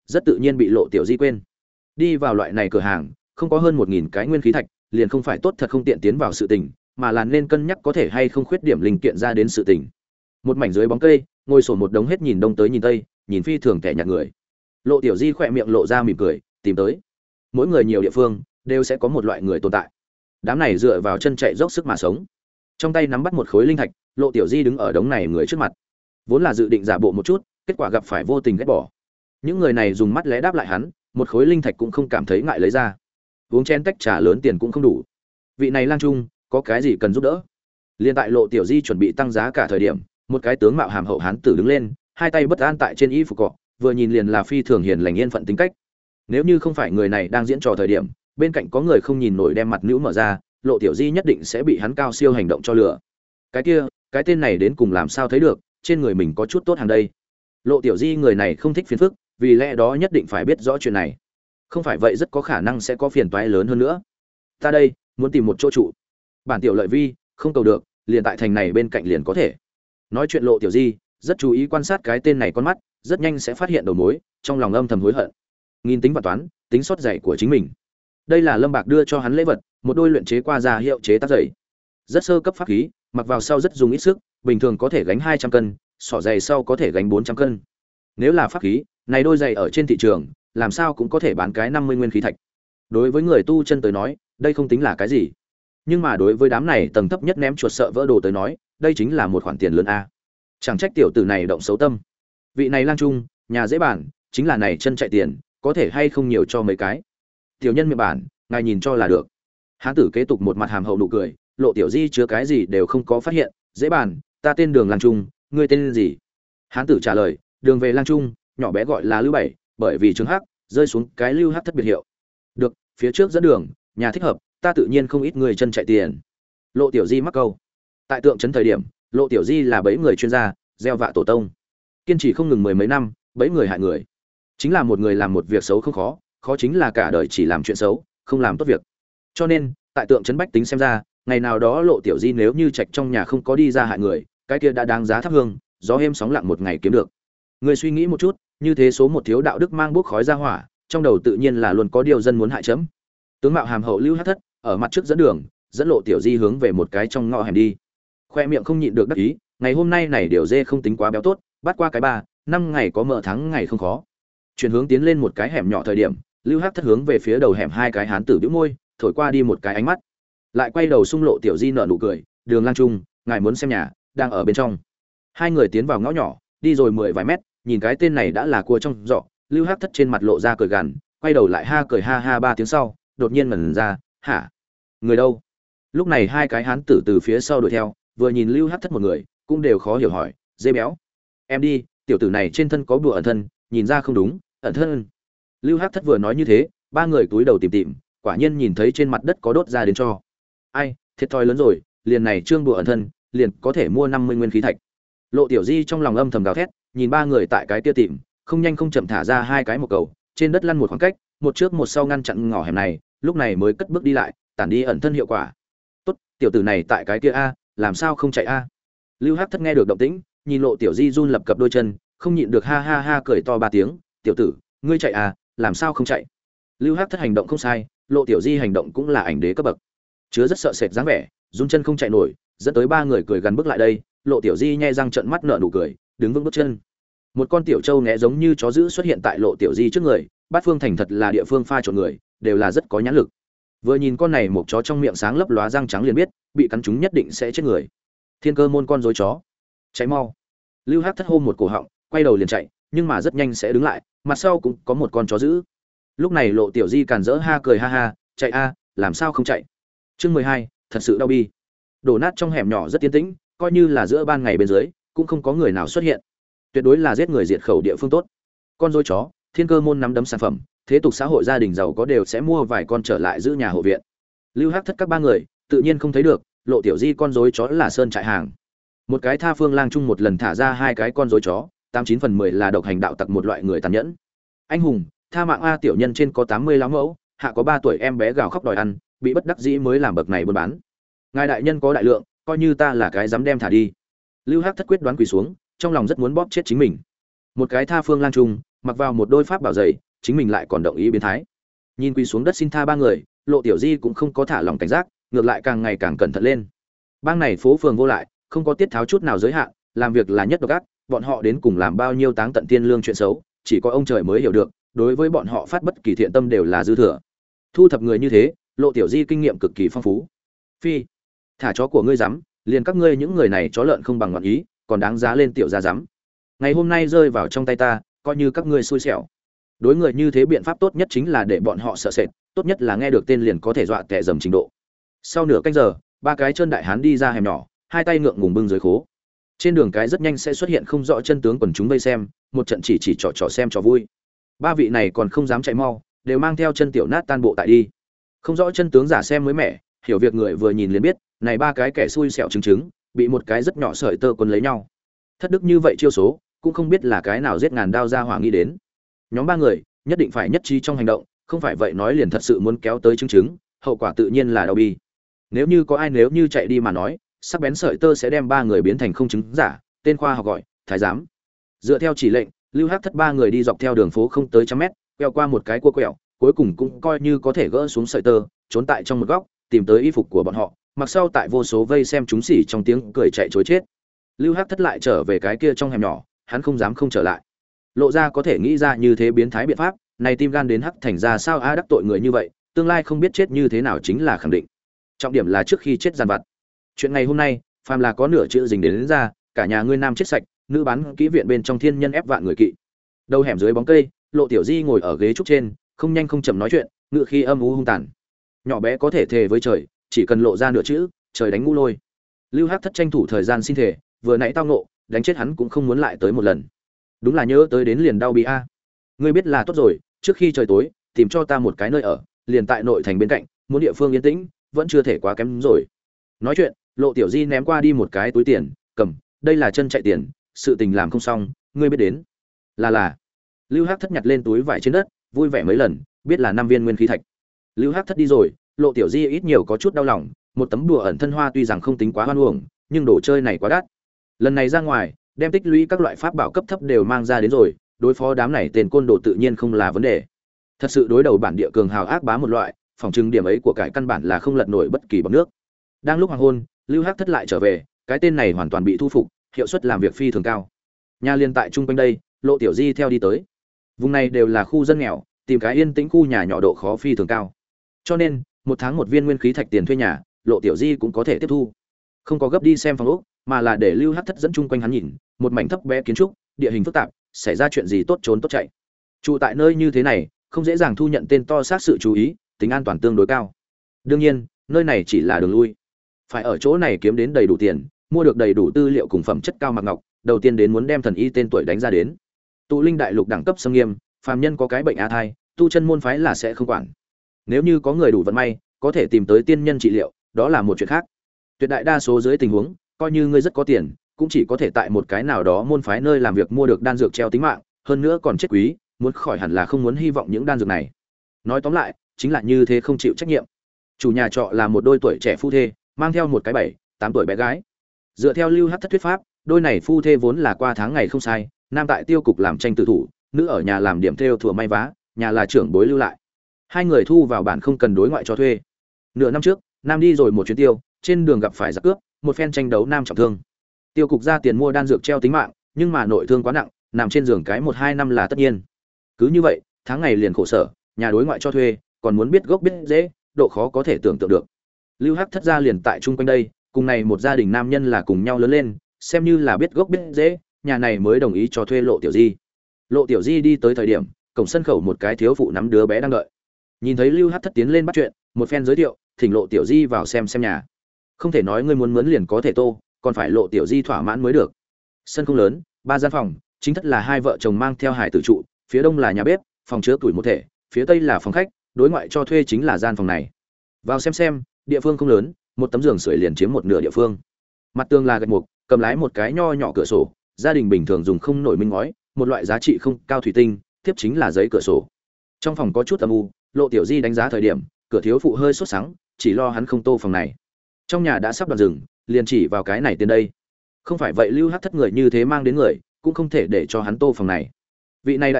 rất tự nhiên bị Lộ Tiểu Di quên. Đi vào loại này cửa hàng, không có hơn một nghìn cái nguyên khí thạch, liền không phải tốt thật không tiện tiến vào sự tình, mà là nên cân nhắc có thể hay không khuyết điểm linh kiện ra đến sự tình. Một mảnh dưới bóng cây, ngồi sổn một đống hết nhìn đông tới nhìn tây, nhìn phi thường kẻ nhạt người. Lộ Tiểu Di khỏe miệng lộ ra mỉm cười, tìm tới. Mỗi người nhiều địa phương đều sẽ có một loại người tồn tại. Đám này dựa vào chân chạy dốc sức mà sống. Trong tay nắm bắt một khối linh thạch, Lộ Tiểu Di đứng ở đống này người trước mặt. Vốn là dự định giả bộ một chút, kết quả gặp phải vô tình ghét bỏ. Những người này dùng mắt lẽ đáp lại hắn, một khối linh thạch cũng không cảm thấy ngại lấy ra. Uống chén tách trà lớn tiền cũng không đủ. Vị này lang trung, có cái gì cần giúp đỡ? Liên tại Lộ Tiểu Di chuẩn bị tăng giá cả thời điểm, một cái tướng mạo hàm hậu hán tử đứng lên, hai tay bất an tại trên y phục cọ, vừa nhìn liền là phi thường hiền lành yên phận tính cách. Nếu như không phải người này đang diễn trò thời điểm, bên cạnh có người không nhìn nổi đem mặt nữ mở ra, Lộ Tiểu Di nhất định sẽ bị hắn cao siêu hành động cho lừa. Cái kia, cái tên này đến cùng làm sao thấy được, trên người mình có chút tốt hàng đây. Lộ Tiểu Di người này không thích phiền phức, vì lẽ đó nhất định phải biết rõ chuyện này. Không phải vậy rất có khả năng sẽ có phiền toái lớn hơn nữa. Ta đây, muốn tìm một chỗ trụ. Bản tiểu lợi vi, không cầu được, liền tại thành này bên cạnh liền có thể. Nói chuyện Lộ Tiểu Di, rất chú ý quan sát cái tên này con mắt, rất nhanh sẽ phát hiện đầu mối, trong lòng âm thầm hối hận. Nghìn tính và toán, tính sót dạy của chính mình. Đây là Lâm Bạc đưa cho hắn lễ vật, một đôi luyện chế qua ra hiệu chế tác giày. Rất sơ cấp pháp khí, mặc vào sau rất dùng ít sức, bình thường có thể gánh hai trăm cân, sọ giày sau có thể gánh bốn trăm cân. Nếu là pháp khí, này đôi giày ở trên thị trường, làm sao cũng có thể bán cái năm mươi nguyên khí thạch. Đối với người tu chân tới nói, đây không tính là cái gì. Nhưng mà đối với đám này tầng thấp nhất ném chuột sợ vỡ đồ tới nói, đây chính là một khoản tiền lớn a. Chẳng trách tiểu tử này động xấu tâm. Vị này lang trung, nhà dễ bản, chính là này chân chạy tiền, có thể hay không nhiều cho mấy cái. Tiểu nhân miệng bản, ngài nhìn cho là được. Hán tử kế tục một mặt hàm hậu nụ cười, Lộ Tiểu Di chứa cái gì đều không có phát hiện, dễ bản, ta tên Đường Lang Trung, ngươi tên gì? Hán tử trả lời, Đường về Lang Trung, nhỏ bé gọi là Lưu Bảy, bởi vì trứng hắc, rơi xuống cái Lưu Hắc thất biệt hiệu. Được, phía trước dẫn đường, nhà thích hợp, ta tự nhiên không ít người chân chạy tiền. Lộ Tiểu Di mắc câu. Tại tượng trấn thời điểm, Lộ Tiểu Di là bẫy người chuyên gia, gieo vạ tổ tông. Kiên trì không ngừng mười mấy năm, bẫy người hại người. Chính là một người làm một việc xấu không khó, khó chính là cả đời chỉ làm chuyện xấu, không làm tốt việc. Cho nên, tại tượng trấn bách tính xem ra, ngày nào đó Lộ Tiểu Di nếu như trạch trong nhà không có đi ra hại người, cái kia đã đáng giá thắp hương, gió êm sóng lặng một ngày kiếm được. Người suy nghĩ một chút, như thế số một thiếu đạo đức mang bốc khói ra hỏa, trong đầu tự nhiên là luôn có điều dân muốn hại chấm. Tướng mạo hàm hậu Lưu Hắc thất, ở mặt trước dẫn đường, dẫn Lộ Tiểu Di hướng về một cái trong ngõ hẻm đi. Khoe miệng không nhịn được đắc ý, ngày hôm nay này điều dê không tính quá béo tốt, bắt qua cái ba, năm ngày có mở thắng ngày không khó. Chuyển hướng tiến lên một cái hẻm nhỏ thời điểm, Lưu Hắc thất hướng về phía đầu hẻm hai cái hán tử bĩu môi, thổi qua đi một cái ánh mắt. Lại quay đầu xung Lộ Tiểu Di nở nụ cười, "Đường Lang Trung, ngài muốn xem nhà, đang ở bên trong." Hai người tiến vào ngõ nhỏ, đi rồi mười vài mét, nhìn cái tên này đã là cua trong giỏ, Lưu Hắc thất trên mặt lộ ra cười gằn, quay đầu lại ha cười ha ha ba tiếng sau, đột nhiên ngẩn ra, "Hả? Người đâu?" Lúc này hai cái hán tử từ phía sau đuổi theo, vừa nhìn Lưu Hắc thất một người, cũng đều khó hiểu hỏi, "Dê béo, em đi, tiểu tử này trên thân có bùa ẩn thân, nhìn ra không đúng, ẩn thân." Lưu Hắc thất vừa nói như thế, ba người túi đầu tìm tìm, quả nhiên nhìn thấy trên mặt đất có đốt ra đến cho. Ai, thiệt thòi lớn rồi, liền này trương bùa ẩn thân, liền có thể mua năm mươi nguyên khí thạch. Lộ Tiểu Di trong lòng âm thầm gào thét, nhìn ba người tại cái kia tìm, không nhanh không chậm thả ra hai cái một cầu, trên đất lăn một khoảng cách, một trước một sau ngăn chặn ngõ hẻm này, lúc này mới cất bước đi lại, tản đi ẩn thân hiệu quả. Tốt, tiểu tử này tại cái kia a, làm sao không chạy a? Lưu Hắc thất nghe được động tĩnh, nhìn Lộ Tiểu Di run lập cập đôi chân, không nhịn được ha ha ha cười to ba tiếng, "Tiểu tử, ngươi chạy à, làm sao không chạy?" Lưu Hắc thất hành động không sai, Lộ Tiểu Di hành động cũng là ảnh đế cấp bậc. Chứa rất sợ sệt dáng vẻ, run chân không chạy nổi, dẫn tới ba người cười gần bước lại đây, Lộ Tiểu Di nhe răng trợn mắt nở nụ cười, đứng vững bước chân. Một con tiểu trâu né giống như chó dữ xuất hiện tại Lộ Tiểu Di trước người, Bát Phương Thành thật là địa phương pha trộn người, đều là rất có nhãn lực. Vừa nhìn con này một chó trong miệng sáng lấp lóa răng trắng liền biết, bị cắn trúng nhất định sẽ chết người. Thiên Cơ môn con rối chó, cháy mau! Lưu Hắc thất hô một cổ họng, quay đầu liền chạy, nhưng mà rất nhanh sẽ đứng lại, mặt sau cũng có một con chó dữ. Lúc này Lộ Tiểu Di càn rỡ ha cười ha ha, "Chạy a, làm sao không chạy?" Chương mười hai, thật sự đau bi. Đổ nát trong hẻm nhỏ rất yên tĩnh, coi như là giữa ban ngày bên dưới, cũng không có người nào xuất hiện. Tuyệt đối là giết người diệt khẩu địa phương tốt. Con rối chó, Thiên Cơ môn nắm đấm sản phẩm, thế tục xã hội gia đình giàu có đều sẽ mua vài con trở lại giữ nhà hộ viện. Lưu Hắc thất các ba người, tự nhiên không thấy được, Lộ Tiểu Di con rối chó là sơn trại hàng. Một cái Tha Phương Lang Trung một lần thả ra hai cái con rối chó, tám chín phần mười là độc hành đạo tặc một loại người tàn nhẫn. Anh hùng, tha mạng a, tiểu nhân trên có tám mươi láo mẫu, hạ có ba tuổi em bé gào khóc đòi ăn, bị bất đắc dĩ mới làm bậc này buôn bán. Ngài đại nhân có đại lượng, coi như ta là cái dám đem thả đi. Lưu Hắc thất quyết đoán quỳ xuống, trong lòng rất muốn bóp chết chính mình. Một cái Tha Phương Lang Trung, mặc vào một đôi pháp bảo dày, chính mình lại còn động ý biến thái. Nhìn quỳ xuống đất xin tha ba người, Lộ Tiểu Di cũng không có thả lòng cảnh giác, ngược lại càng ngày càng cẩn thận lên. Bang này phố phường vô lại, không có tiết tháo chút nào giới hạn, làm việc là nhất độc ác, bọn họ đến cùng làm bao nhiêu táng tận tiên lương chuyện xấu, chỉ có ông trời mới hiểu được, đối với bọn họ phát bất kỳ thiện tâm đều là dư thừa. Thu thập người như thế, Lộ Tiểu Di kinh nghiệm cực kỳ phong phú. Phi, thả chó của ngươi dám, liền các ngươi những người này chó lợn không bằng ngọn ý, còn đáng giá lên tiểu gia dám. Ngày hôm nay rơi vào trong tay ta, coi như các ngươi xui xẻo. Đối người như thế biện pháp tốt nhất chính là để bọn họ sợ sệt, tốt nhất là nghe được tên liền có thể dọa tè dầm trình độ. Sau nửa canh giờ, ba cái chân đại hán đi ra hẻm nhỏ, hai tay ngượng ngùng bưng dưới khố. Trên đường cái rất nhanh sẽ xuất hiện không rõ chân tướng quần chúng vây xem, một trận chỉ chỉ trò trò xem trò vui. Ba vị này còn không dám chạy mau, đều mang theo chân tiểu nát tan bộ tại đi. Không rõ chân tướng giả xem mới mẻ, hiểu việc người vừa nhìn liền biết, này ba cái kẻ xui xẻo chứng chứng, bị một cái rất nhỏ sợi tơ quấn lấy nhau. Thất đức như vậy chiêu số, cũng không biết là cái nào giết ngàn đao ra hỏa nghĩ đến. Nhóm ba người nhất định phải nhất trí trong hành động, không phải vậy nói liền thật sự muốn kéo tới chứng chứng, hậu quả tự nhiên là đau bi. Nếu như có ai nếu như chạy đi mà nói, sắc bén sợi tơ sẽ đem ba người biến thành không chứng giả, tên khoa học gọi thái giám. Dựa theo chỉ lệnh, Lưu Hắc Thất ba người đi dọc theo đường phố không tới trăm mét, quẹo qua một cái cua quẹo, cuối cùng cũng coi như có thể gỡ xuống sợi tơ, trốn tại trong một góc, tìm tới y phục của bọn họ, mặc sau tại vô số vây xem chúng xỉ trong tiếng cười chạy trối chết. Lưu Hắc Thất lại trở về cái kia trong hẻm nhỏ, hắn không dám không trở lại. Lộ ra có thể nghĩ ra như thế biến thái biện pháp, này tim gan đến hắc thành ra sao a đắc tội người như vậy, tương lai không biết chết như thế nào chính là khẳng định. Trọng điểm là trước khi chết giàn vặt. Chuyện ngày hôm nay, phàm là có nửa chữ dính đến, đến ra, cả nhà ngươi nam chết sạch, nữ bán kỹ viện bên trong thiên nhân ép vạn người kỵ. Đầu hẻm dưới bóng cây, Lộ Tiểu Di ngồi ở ghế trúc trên, không nhanh không chậm nói chuyện, ngựa khi âm u hung tàn. Nhỏ bé có thể thề với trời, chỉ cần lộ ra nửa chữ, trời đánh ngũ lôi. Lưu Hắc Thất tranh thủ thời gian xin thề, vừa nãy tao ngộ, đánh chết hắn cũng không muốn lại tới một lần. Đúng là nhớ tới đến liền đau bi a. Ngươi biết là tốt rồi, trước khi trời tối, tìm cho ta một cái nơi ở, liền tại nội thành bên cạnh, muốn địa phương yên tĩnh, vẫn chưa thể quá kém rồi. Nói chuyện, Lộ Tiểu Di ném qua đi một cái túi tiền, cầm, đây là chân chạy tiền, sự tình làm không xong, ngươi biết đến. Là là. Lưu Hắc Thất nhặt lên túi vải trên đất, vui vẻ mấy lần, biết là năm viên nguyên khí thạch. Lưu Hắc Thất đi rồi, Lộ Tiểu Di ít nhiều có chút đau lòng, một tấm đùa ẩn thân hoa tuy rằng không tính quá hoan uổng, nhưng đồ chơi này quá đắt. Lần này ra ngoài, đem tích lũy các loại pháp bảo cấp thấp đều mang ra đến rồi, đối phó đám này tên côn đồ tự nhiên không là vấn đề. Thật sự đối đầu bản địa cường hào ác bá một loại, phòng trưng điểm ấy của cải căn bản là không lật nổi bất kỳ bọt nước. Đang lúc hoàng hôn, Lưu Hắc Thất lại trở về, cái tên này hoàn toàn bị thu phục, hiệu suất làm việc phi thường cao. Nhà liên tại trung quanh đây, Lộ Tiểu Di theo đi tới. Vùng này đều là khu dân nghèo, tìm cái yên tĩnh khu nhà nhỏ độ khó phi thường cao. Cho nên, một tháng một viên nguyên khí thạch tiền thuê nhà, Lộ Tiểu Di cũng có thể tiếp thu. Không có gấp đi xem phòng ốc, mà là để Lưu Hắc Thất dẫn chung quanh hắn nhìn, một mảnh thấp bé kiến trúc, địa hình phức tạp, xảy ra chuyện gì tốt trốn tốt chạy. Trụ tại nơi như thế này, không dễ dàng thu nhận tên to xác sự chú ý, tính an toàn tương đối cao. Đương nhiên, nơi này chỉ là đường lui. Phải ở chỗ này kiếm đến đầy đủ tiền, mua được đầy đủ tư liệu cùng phẩm chất cao mặc ngọc, đầu tiên đến muốn đem thần y tên tuổi đánh ra đến. Tụ linh đại lục đẳng cấp xâm nghiêm, phàm nhân có cái bệnh a thai, tu chân môn phái là sẽ không quản. Nếu như có người đủ vận may, có thể tìm tới tiên nhân trị liệu, đó là một chuyện khác. Tuyệt đại đa số dưới tình huống, coi như ngươi rất có tiền, cũng chỉ có thể tại một cái nào đó môn phái nơi làm việc mua được đan dược treo tính mạng, hơn nữa còn chết quý, muốn khỏi hẳn là không muốn hy vọng những đan dược này. Nói tóm lại, chính là như thế không chịu trách nhiệm. Chủ nhà trọ là một đôi tuổi trẻ phu thê, mang theo một cái bảy, tám tuổi bé gái. Dựa theo Lưu Hắc Thất thuyết pháp, đôi này phu thê vốn là qua tháng ngày không sai, nam tại tiêu cục làm tranh tử thủ, nữ ở nhà làm điểm thêu thùa may vá, nhà là trưởng bối lưu lại. Hai người thu vào bản không cần đối ngoại cho thuê. Nửa năm trước, nam đi rồi một chuyến tiêu, trên đường gặp phải giặc cướp, một phen tranh đấu nam trọng thương. Tiêu cục ra tiền mua đan dược treo tính mạng, nhưng mà nội thương quá nặng, nằm trên giường cái một hai năm là tất nhiên. Cứ như vậy, tháng ngày liền khổ sở, nhà đối ngoại cho thuê, còn muốn biết gốc biết dễ, độ khó có thể tưởng tượng được. Lưu Hắc Thất gia liền tại chung quanh đây, cùng này một gia đình nam nhân là cùng nhau lớn lên, xem như là biết gốc biết dễ, nhà này mới đồng ý cho thuê Lộ Tiểu Di. Lộ Tiểu Di đi tới thời điểm, cổng sân khẩu một cái thiếu phụ nắm đứa bé đang đợi. Nhìn thấy Lưu Hắc Thất tiến lên bắt chuyện, một phen giới thiệu, thỉnh Lộ Tiểu Di vào xem xem nhà. Không thể nói ngươi muốn mướn liền có thể tô, còn phải Lộ Tiểu Di thỏa mãn mới được. Sân không lớn, ba gian phòng, chính thất là hai vợ chồng mang theo hải tử trụ, phía đông là nhà bếp, phòng chứa tuổi một thể, phía tây là phòng khách, đối ngoại cho thuê chính là gian phòng này. Vào xem xem, địa phương không lớn, một tấm giường sưởi liền chiếm một nửa địa phương. Mặt tường là gạch mục, cầm lái một cái nho nhỏ cửa sổ, gia đình bình thường dùng không nổi minh ngói, một loại giá trị không cao thủy tinh, tiếp chính là giấy cửa sổ. Trong phòng có chút âm u, Lộ Tiểu Di đánh giá thời điểm, cửa thiếu phụ hơi sốt sắng, chỉ lo hắn không tô phòng này. Trong nhà đã sắp đoạn rừng, liền chỉ vào cái này tiền đây. Không phải vậy Lưu Hắc Thất người như thế mang đến người, cũng không thể để cho hắn tô phòng này. Vị này đại tẩu,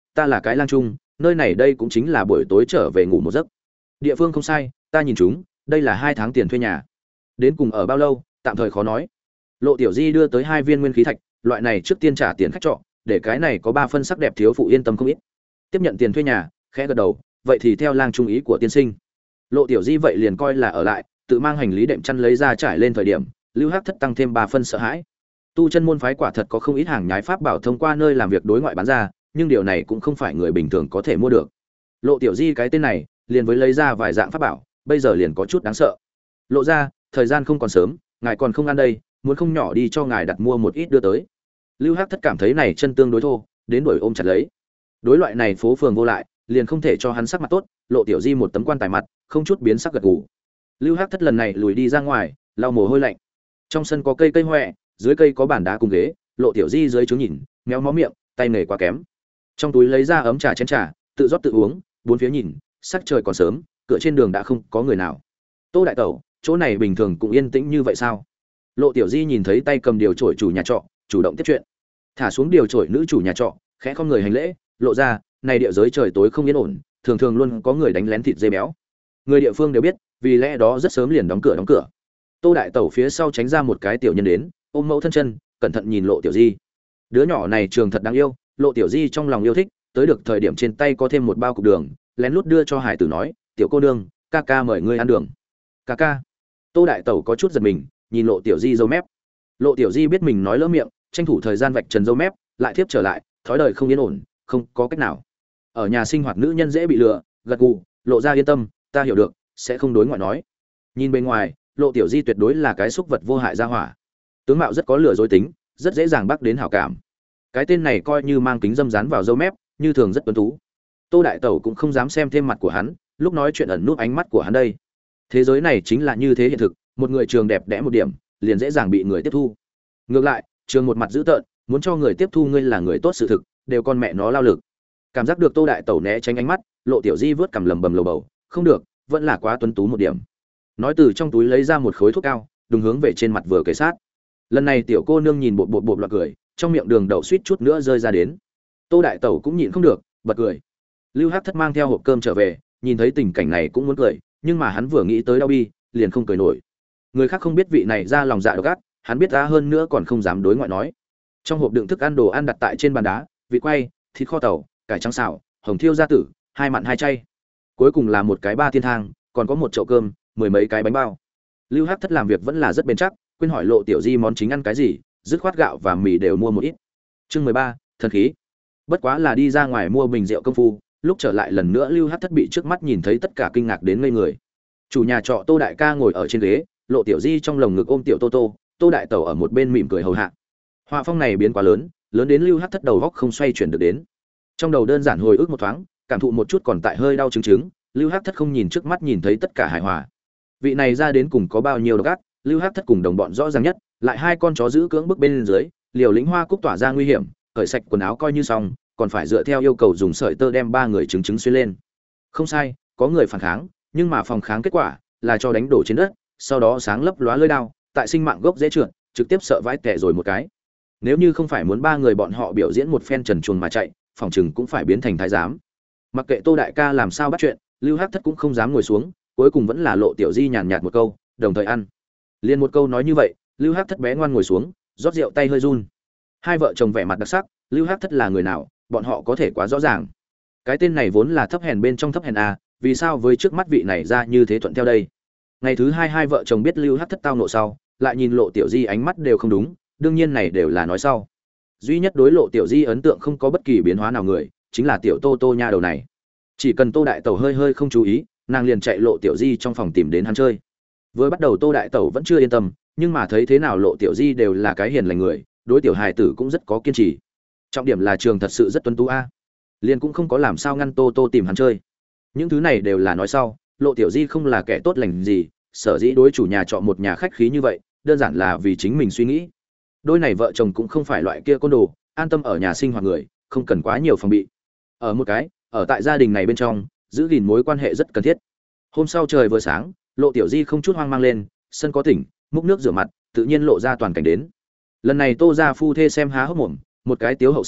ta là cái lang trung, nơi này đây cũng chính là buổi tối trở về ngủ một giấc. Địa phương không sai, ta nhìn chúng, đây là hai tháng tiền thuê nhà. Đến cùng ở bao lâu, tạm thời khó nói. Lộ Tiểu Di đưa tới hai viên nguyên khí thạch, loại này trước tiên trả tiền khách trọ, để cái này có ba phân sắc đẹp thiếu phụ yên tâm không ít. Tiếp nhận tiền thuê nhà, khẽ gật đầu, vậy thì theo lang trung ý của tiên sinh. Lộ Tiểu Di vậy liền coi là ở lại, tự mang hành lý đệm chăn lấy ra trải lên thời điểm, Lưu Hắc Thất tăng thêm ba phân sợ hãi. Tu chân môn phái quả thật có không ít hàng nhái pháp bảo thông qua nơi làm việc đối ngoại bán ra, nhưng điều này cũng không phải người bình thường có thể mua được. Lộ Tiểu Di cái tên này, liền với lấy ra vài dạng pháp bảo, bây giờ liền có chút đáng sợ. Lộ ra, thời gian không còn sớm, ngài còn không ăn đây, muốn không nhỏ đi cho ngài đặt mua một ít đưa tới. Lưu Hắc Thất cảm thấy này chân tương đối thô, đến đuổi ôm chặt lấy. Đối loại này phố phường vô lại, liền không thể cho hắn sắc mặt tốt, Lộ Tiểu Di một tấm quan tài mặt, không chút biến sắc gật gù. Lưu Hắc Thất lần này lùi đi ra ngoài, lau mồ hôi lạnh. Trong sân có cây cây hoè, dưới cây có bàn đá cùng ghế, Lộ Tiểu Di dưới trướng nhìn, méo mó miệng, tay nghề quá kém. Trong túi lấy ra ấm trà chén trà, tự rót tự uống, bốn phía nhìn, sắc trời còn sớm, cửa trên đường đã không có người nào. Tô đại tẩu, chỗ này bình thường cũng yên tĩnh như vậy sao? Lộ Tiểu Di nhìn thấy tay cầm điều chổi chủ nhà trọ, chủ động tiếp chuyện. Thả xuống điều chổi nữ chủ nhà trọ, khẽ không người hành lễ, lộ ra, này địa giới trời tối không yên ổn, thường thường luôn có người đánh lén thịt dê béo. Người địa phương đều biết, vì lẽ đó rất sớm liền đóng cửa đóng cửa. Tô đại tẩu phía sau tránh ra một cái tiểu nhân đến, ôm mẫu thân chân, cẩn thận nhìn Lộ Tiểu Di. Đứa nhỏ này trường thật đáng yêu, Lộ Tiểu Di trong lòng yêu thích, tới được thời điểm trên tay có thêm một bao cục đường, lén lút đưa cho hải tử nói, tiểu cô nương, ca ca mời ngươi ăn đường. Ca ca. Tô đại tẩu có chút giật mình, nhìn Lộ Tiểu Di râu mép. Lộ Tiểu Di biết mình nói lỡ miệng, tranh thủ thời gian vạch trần râu mép, lại tiếp trở lại, thói đời không yên ổn, không có cách nào. Ở nhà sinh hoạt nữ nhân dễ bị lừa, gật gù, Lộ ra yên tâm, ta hiểu được, sẽ không đối ngoại nói. Nhìn bên ngoài, Lộ Tiểu Di tuyệt đối là cái xúc vật vô hại gia hỏa. Tướng mạo rất có lừa dối tính, rất dễ dàng bắt đến hảo cảm. Cái tên này coi như mang kính dâm dán vào râu mép, như thường rất tuấn tú. Tô đại tẩu cũng không dám xem thêm mặt của hắn, lúc nói chuyện ẩn núp ánh mắt của hắn đây. Thế giới này chính là như thế hiện thực, một người trường đẹp đẽ một điểm, liền dễ dàng bị người tiếp thu. Ngược lại, trường một mặt dữ tợn, muốn cho người tiếp thu ngươi là người tốt sự thực, đều con mẹ nó lao lực. Cảm giác được Tô đại tẩu né tránh ánh mắt, Lộ Tiểu Di vớt cằm lầm bầm lầu bầu, không được, vẫn là quá tuấn tú một điểm. Nói từ trong túi lấy ra một khối thuốc cao, đùng hướng về trên mặt vừa kề sát. Lần này tiểu cô nương nhìn bột bột bột loạn cười, trong miệng đường đậu suýt chút nữa rơi ra đến. Tô đại tẩu cũng nhịn không được, bật cười. Lưu Hắc Thất mang theo hộp cơm trở về, nhìn thấy tình cảnh này cũng muốn cười, nhưng mà hắn vừa nghĩ tới đau bi, liền không cười nổi. Người khác không biết vị này ra lòng dạ độc ác, hắn biết ra hơn nữa còn không dám đối ngoại nói. Trong hộp đựng thức ăn đồ ăn đặt tại trên bàn đá, vịt quay, thịt kho tàu, cải trắng xào, hồng thiêu gia tử, hai mặn hai chay. Cuối cùng là một cái ba thiên thang, còn có một chậu cơm, mười mấy cái bánh bao. Lưu Hắc Thất làm việc vẫn là rất bền chắc, quên hỏi Lộ Tiểu Di món chính ăn cái gì, dứt khoát gạo và mì đều mua một ít. Chương mười ba, thần khí. Bất quá là đi ra ngoài mua bình rượu công phu, lúc trở lại lần nữa Lưu Hắc Thất bị trước mắt nhìn thấy tất cả kinh ngạc đến ngây người. Chủ nhà trọ Tô đại ca ngồi ở trên ghế, Lộ Tiểu Di trong lồng ngực ôm tiểu Tô Tô, Tô đại tẩu ở một bên mỉm cười hầu hạ. Họa phong này biến quá lớn, lớn đến Lưu Hắc Thất đầu góc không xoay chuyển được đến. Trong đầu đơn giản hồi ức một thoáng, cảm thụ một chút còn tại hơi đau chứng chứng, Lưu Hắc Thất không nhìn trước mắt nhìn thấy tất cả hài hòa. Vị này ra đến cùng có bao nhiêu độc ác, Lưu Hắc Thất cùng đồng bọn rõ ràng nhất, lại hai con chó giữ cưỡng bức bên dưới, liều lĩnh hoa cúc tỏa ra nguy hiểm, cởi sạch quần áo coi như xong, còn phải dựa theo yêu cầu dùng sợi tơ đem ba người chứng chứng xuyên lên. Không sai, có người phản kháng, nhưng mà phòng kháng kết quả là cho đánh đổ trên đất, sau đó sáng lấp lóa lưỡi đao, tại sinh mạng gốc dễ trượt, trực tiếp sợ vãi tè rồi một cái. Nếu như không phải muốn ba người bọn họ biểu diễn một phen trần truồng mà chạy, phòng chừng cũng phải biến thành thái giám. Mặc kệ Tô đại ca làm sao bắt chuyện, Lưu Hắc Thất cũng không dám ngồi xuống, cuối cùng vẫn là Lộ Tiểu Di nhàn nhạt một câu, đồng thời ăn. Liên một câu nói như vậy, Lưu Hắc Thất bé ngoan ngồi xuống, rót rượu tay hơi run. Hai vợ chồng vẻ mặt đặc sắc, Lưu Hắc Thất là người nào, bọn họ có thể quá rõ ràng. Cái tên này vốn là thấp hèn bên trong thấp hèn a, vì sao với trước mắt vị này ra như thế thuận theo đây? Ngày thứ hai hai vợ chồng biết Lưu Hắc Thất tao nộ sau, lại nhìn Lộ Tiểu Di ánh mắt đều không đúng, đương nhiên này đều là nói sau. Duy nhất đối Lộ Tiểu Di ấn tượng không có bất kỳ biến hóa nào người, chính là tiểu Tô Tô nha đầu này. Chỉ cần Tô đại tẩu hơi hơi không chú ý, nàng liền chạy Lộ Tiểu Di trong phòng tìm đến hắn chơi. Vừa bắt đầu Tô đại tẩu vẫn chưa yên tâm, nhưng mà thấy thế nào Lộ Tiểu Di đều là cái hiền lành người, đối tiểu hài tử cũng rất có kiên trì. Trọng điểm là trường thật sự rất tuấn tú a, liền cũng không có làm sao ngăn Tô Tô tìm hắn chơi. Những thứ này đều là nói sau, Lộ Tiểu Di không là kẻ tốt lành gì, sở dĩ đối chủ nhà trọ một nhà khách khí như vậy, đơn giản là vì chính mình suy nghĩ. Đôi này vợ chồng cũng không phải loại kia côn đồ, an tâm ở nhà sinh hoạt người, không cần quá nhiều phòng bị. Ở một cái, ở tại gia đình này bên trong, giữ gìn mối quan hệ rất cần thiết. Hôm sau trời vừa sáng, Lộ Tiểu Di không chút hoang mang lên, sân có tỉnh, múc nước rửa mặt, tự nhiên lộ ra toàn cảnh đến. Lần này Tô gia phu thê xem há hốc mồm, một cái tiếu hậu sinh,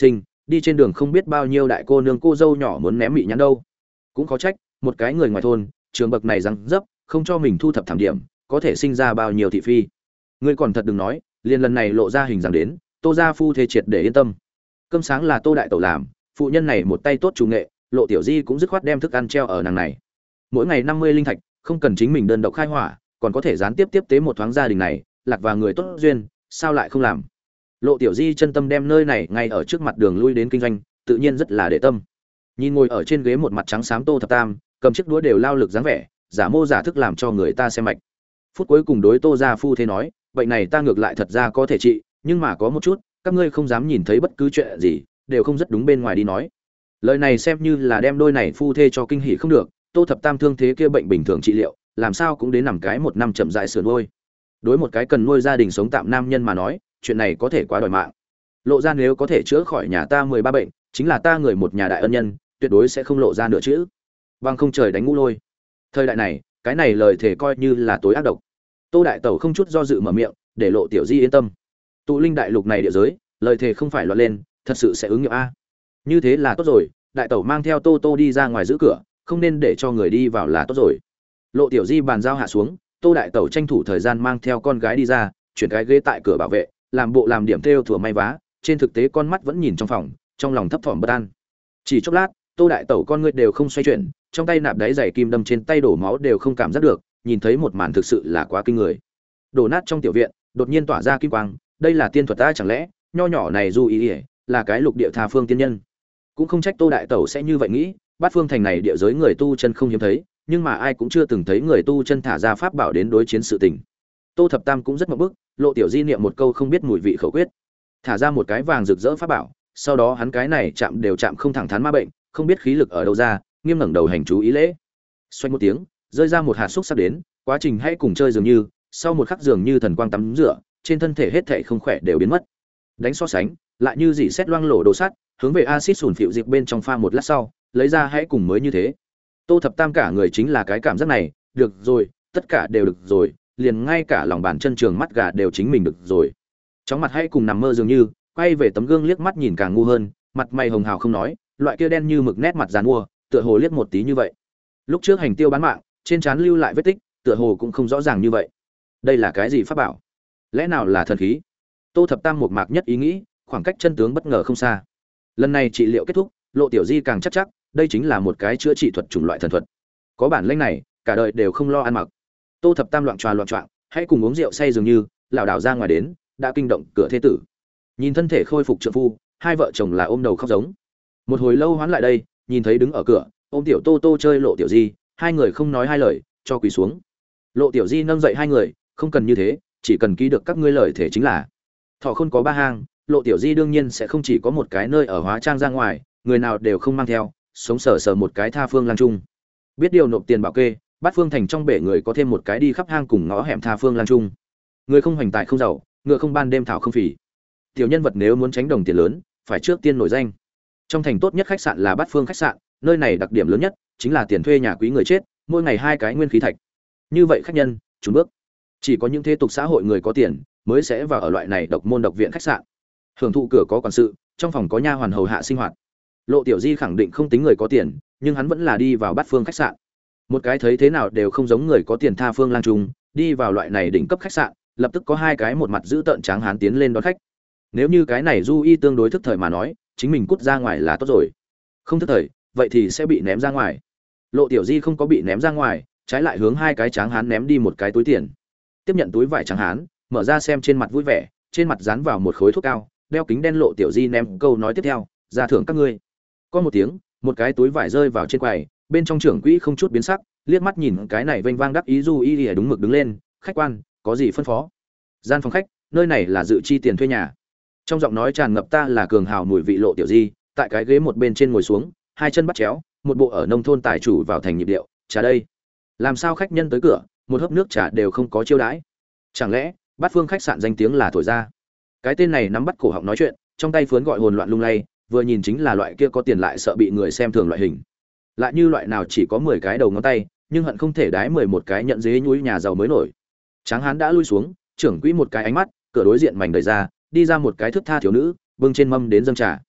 đi trên đường không biết bao nhiêu đại cô nương cô dâu nhỏ muốn ném mị nhãn đâu. Cũng khó trách, một cái người ngoài thôn, trường bậc này răng dấp, không cho mình thu thập thảm điểm, có thể sinh ra bao nhiêu thị phi. Ngươi còn thật đừng nói, liền lần này lộ ra hình dáng đến, Tô gia phu thê triệt để yên tâm. Cơm sáng là Tô đại tẩu làm, phụ nhân này một tay tốt chủ nghệ, Lộ Tiểu Di cũng dứt khoát đem thức ăn treo ở nàng này. Mỗi ngày năm mươi linh thạch, không cần chính mình đơn độc khai hỏa, còn có thể gián tiếp tiếp tế một thoáng gia đình này, lạc và người tốt duyên, sao lại không làm. Lộ Tiểu Di chân tâm đem nơi này ngay ở trước mặt đường lui đến kinh doanh, tự nhiên rất là để tâm. Nhìn ngồi ở trên ghế một mặt trắng xám Tô Thập Tam, cầm chiếc đũa đều lao lực dáng vẻ, giả mô giả thức làm cho người ta xem mạch. Phút cuối cùng đối Tô gia phu thế nói, bệnh này ta ngược lại thật ra có thể trị, nhưng mà có một chút, các ngươi không dám nhìn thấy bất cứ chuyện gì, đều không rất đúng bên ngoài đi nói. Lời này xem như là đem đôi này phu thê cho kinh hỉ không được, Tô Thập Tam thương thế kia bệnh bình thường trị liệu, làm sao cũng đến nằm cái một năm chậm rãi sửa nuôi. Đối một cái cần nuôi gia đình sống tạm nam nhân mà nói, chuyện này có thể quá đòi mạng. Lộ ra nếu có thể chữa khỏi nhà ta mười ba bệnh, chính là ta người một nhà đại ân nhân, tuyệt đối sẽ không lộ ra nữa chứ. Bằng không trời đánh ngũ lôi. Thời đại này, cái này lời thể coi như là tối ác độc. Tô đại tẩu không chút do dự mở miệng, để Lộ Tiểu Di yên tâm. Tụ linh đại lục này địa giới, lời thề không phải loạn lên, thật sự sẽ ứng nghiệm a. Như thế là tốt rồi, đại tẩu mang theo Tô Tô đi ra ngoài giữ cửa, không nên để cho người đi vào là tốt rồi. Lộ Tiểu Di bàn giao hạ xuống, Tô đại tẩu tranh thủ thời gian mang theo con gái đi ra, chuyển cái ghế tại cửa bảo vệ, làm bộ làm điểm thêu thủa may vá, trên thực tế con mắt vẫn nhìn trong phòng, trong lòng thấp thỏm bất an. Chỉ chốc lát, Tô đại tẩu con ngươi đều không xoay chuyển, trong tay nạp đáy giày kim đâm trên tay đổ máu đều không cảm giác được, nhìn thấy một màn thực sự là quá kinh người. Đổ nát trong tiểu viện, đột nhiên tỏa ra kim quang, đây là tiên thuật ta chẳng lẽ, nho nhỏ này du ý, ý là cái lục địa tha phương tiên nhân. Cũng không trách Tô đại tẩu sẽ như vậy nghĩ, Bát Phương thành này địa giới người tu chân không hiếm thấy, nhưng mà ai cũng chưa từng thấy người tu chân thả ra pháp bảo đến đối chiến sự tình. Tô Thập Tam cũng rất ngượng bức, Lộ Tiểu Di niệm một câu không biết mùi vị khẩu quyết, thả ra một cái vàng rực rỡ pháp bảo, sau đó hắn cái này chạm đều chạm không thẳng thắn ma bệnh, không biết khí lực ở đâu ra, nghiêm ngẩng đầu hành chú ý lễ. Xoay một tiếng, rơi ra một hạt xúc sắc đến, quá trình hãy cùng chơi dường như, sau một khắc dường như thần quang tắm rửa, trên thân thể hết thảy không khỏe đều biến mất. Đánh so sánh, lại như dị xét loang lổ đồ sắt, hướng về axit sủn phịu dịp bên trong pha một lát sau, lấy ra hãy cùng mới như thế. Tô Thập Tam cả người chính là cái cảm giác này, được rồi, tất cả đều được rồi, liền ngay cả lòng bàn chân trường mắt gà đều chính mình được rồi. Chóng mặt hãy cùng nằm mơ dường như, quay về tấm gương liếc mắt nhìn càng ngu hơn, mặt mày hồng hào không nói, loại kia đen như mực nét mặt giàn mua, tựa hồ liếc một tí như vậy. Lúc trước hành tiêu bán mạng, trên trán lưu lại vết tích, tựa hồ cũng không rõ ràng như vậy. Đây là cái gì pháp bảo? Lẽ nào là thần khí? Tô Thập Tam một mạc nhất ý nghĩ, khoảng cách chân tướng bất ngờ không xa. Lần này trị liệu kết thúc, Lộ Tiểu Di càng chắc chắc, đây chính là một cái chữa trị thuật chủng loại thần thuật. Có bản lĩnh này, cả đời đều không lo ăn mặc. Tô Thập Tam loạn tròa loạn choạng, hãy cùng uống rượu say dường như, lảo đảo ra ngoài đến, đã kinh động cửa thế tử. Nhìn thân thể khôi phục trượng phu, hai vợ chồng là ôm đầu khóc giống. Một hồi lâu hoán lại đây, nhìn thấy đứng ở cửa, ôm tiểu Tô Tô chơi Lộ Tiểu Di, hai người không nói hai lời, cho quỳ xuống. Lộ Tiểu Di nâng dậy hai người, không cần như thế, chỉ cần ký được các ngươi lời thể chính là. Thọ không có ba hang, Lộ Tiểu Di đương nhiên sẽ không chỉ có một cái nơi ở hóa trang ra ngoài, người nào đều không mang theo, sống sờ sờ một cái tha phương lang trung. Biết điều nộp tiền bảo kê, Bát Phương thành trong bể người có thêm một cái đi khắp hang cùng ngõ hẻm tha phương lang trung. Người không hoành tài không giàu, ngựa không ban đêm thảo không phì. Tiểu nhân vật nếu muốn tránh đồng tiền lớn, phải trước tiên nổi danh. Trong thành tốt nhất khách sạn là Bát Phương khách sạn, nơi này đặc điểm lớn nhất chính là tiền thuê nhà quý người chết, mỗi ngày hai cái nguyên khí thạch. Như vậy khách nhân, trốn bước. Chỉ có những thế tục xã hội người có tiền mới sẽ vào ở loại này độc môn độc viện khách sạn. Hưởng thụ cửa có quản sự, trong phòng có nha hoàn hầu hạ sinh hoạt. Lộ Tiểu Di khẳng định không tính người có tiền, nhưng hắn vẫn là đi vào Bát Phương khách sạn. Một cái thấy thế nào đều không giống người có tiền tha phương lang trung, đi vào loại này đỉnh cấp khách sạn, lập tức có hai cái một mặt giữ tợn tráng hán tiến lên đón khách. Nếu như cái này du y tương đối thức thời mà nói, chính mình cút ra ngoài là tốt rồi. Không thức thời, vậy thì sẽ bị ném ra ngoài. Lộ Tiểu Di không có bị ném ra ngoài, trái lại hướng hai cái tráng hán ném đi một cái túi tiền. Tiếp nhận túi vải trắng hán, mở ra xem trên mặt vui vẻ, trên mặt dán vào một khối thuốc cao, đeo kính đen. Lộ Tiểu Di ném câu nói tiếp theo, ra thưởng các ngươi. Có một tiếng, một cái túi vải rơi vào trên quầy, bên trong trưởng quỹ không chút biến sắc, liếc mắt nhìn cái này vênh vang đắc ý du y lìa đúng mực đứng lên, khách quan, có gì phân phó? Gian phòng khách, nơi này là dự chi tiền thuê nhà. Trong giọng nói tràn ngập ta là cường hào mùi vị. Lộ Tiểu Di tại cái ghế một bên trên ngồi xuống, hai chân bắt chéo, một bộ ở nông thôn tài chủ vào thành nhịp điệu, trà đây. Làm sao khách nhân tới cửa, một hớp nước trà đều không có chiêu đãi? Chẳng lẽ Bát Phương khách sạn danh tiếng là thổi ra? Cái tên này nắm bắt cổ họng nói chuyện, trong tay phướn gọi hồn loạn lung lay, vừa nhìn chính là loại kia có tiền lại sợ bị người xem thường loại hình. Lại như loại nào chỉ có mười cái đầu ngón tay, nhưng hận không thể đái mười một cái nhận dế nhúi nhà giàu mới nổi. Tráng hán đã lui xuống, trưởng quỹ một cái ánh mắt, cửa đối diện mảnh đời ra, đi ra một cái thước tha thiếu nữ, bưng trên mâm đến dâng trà.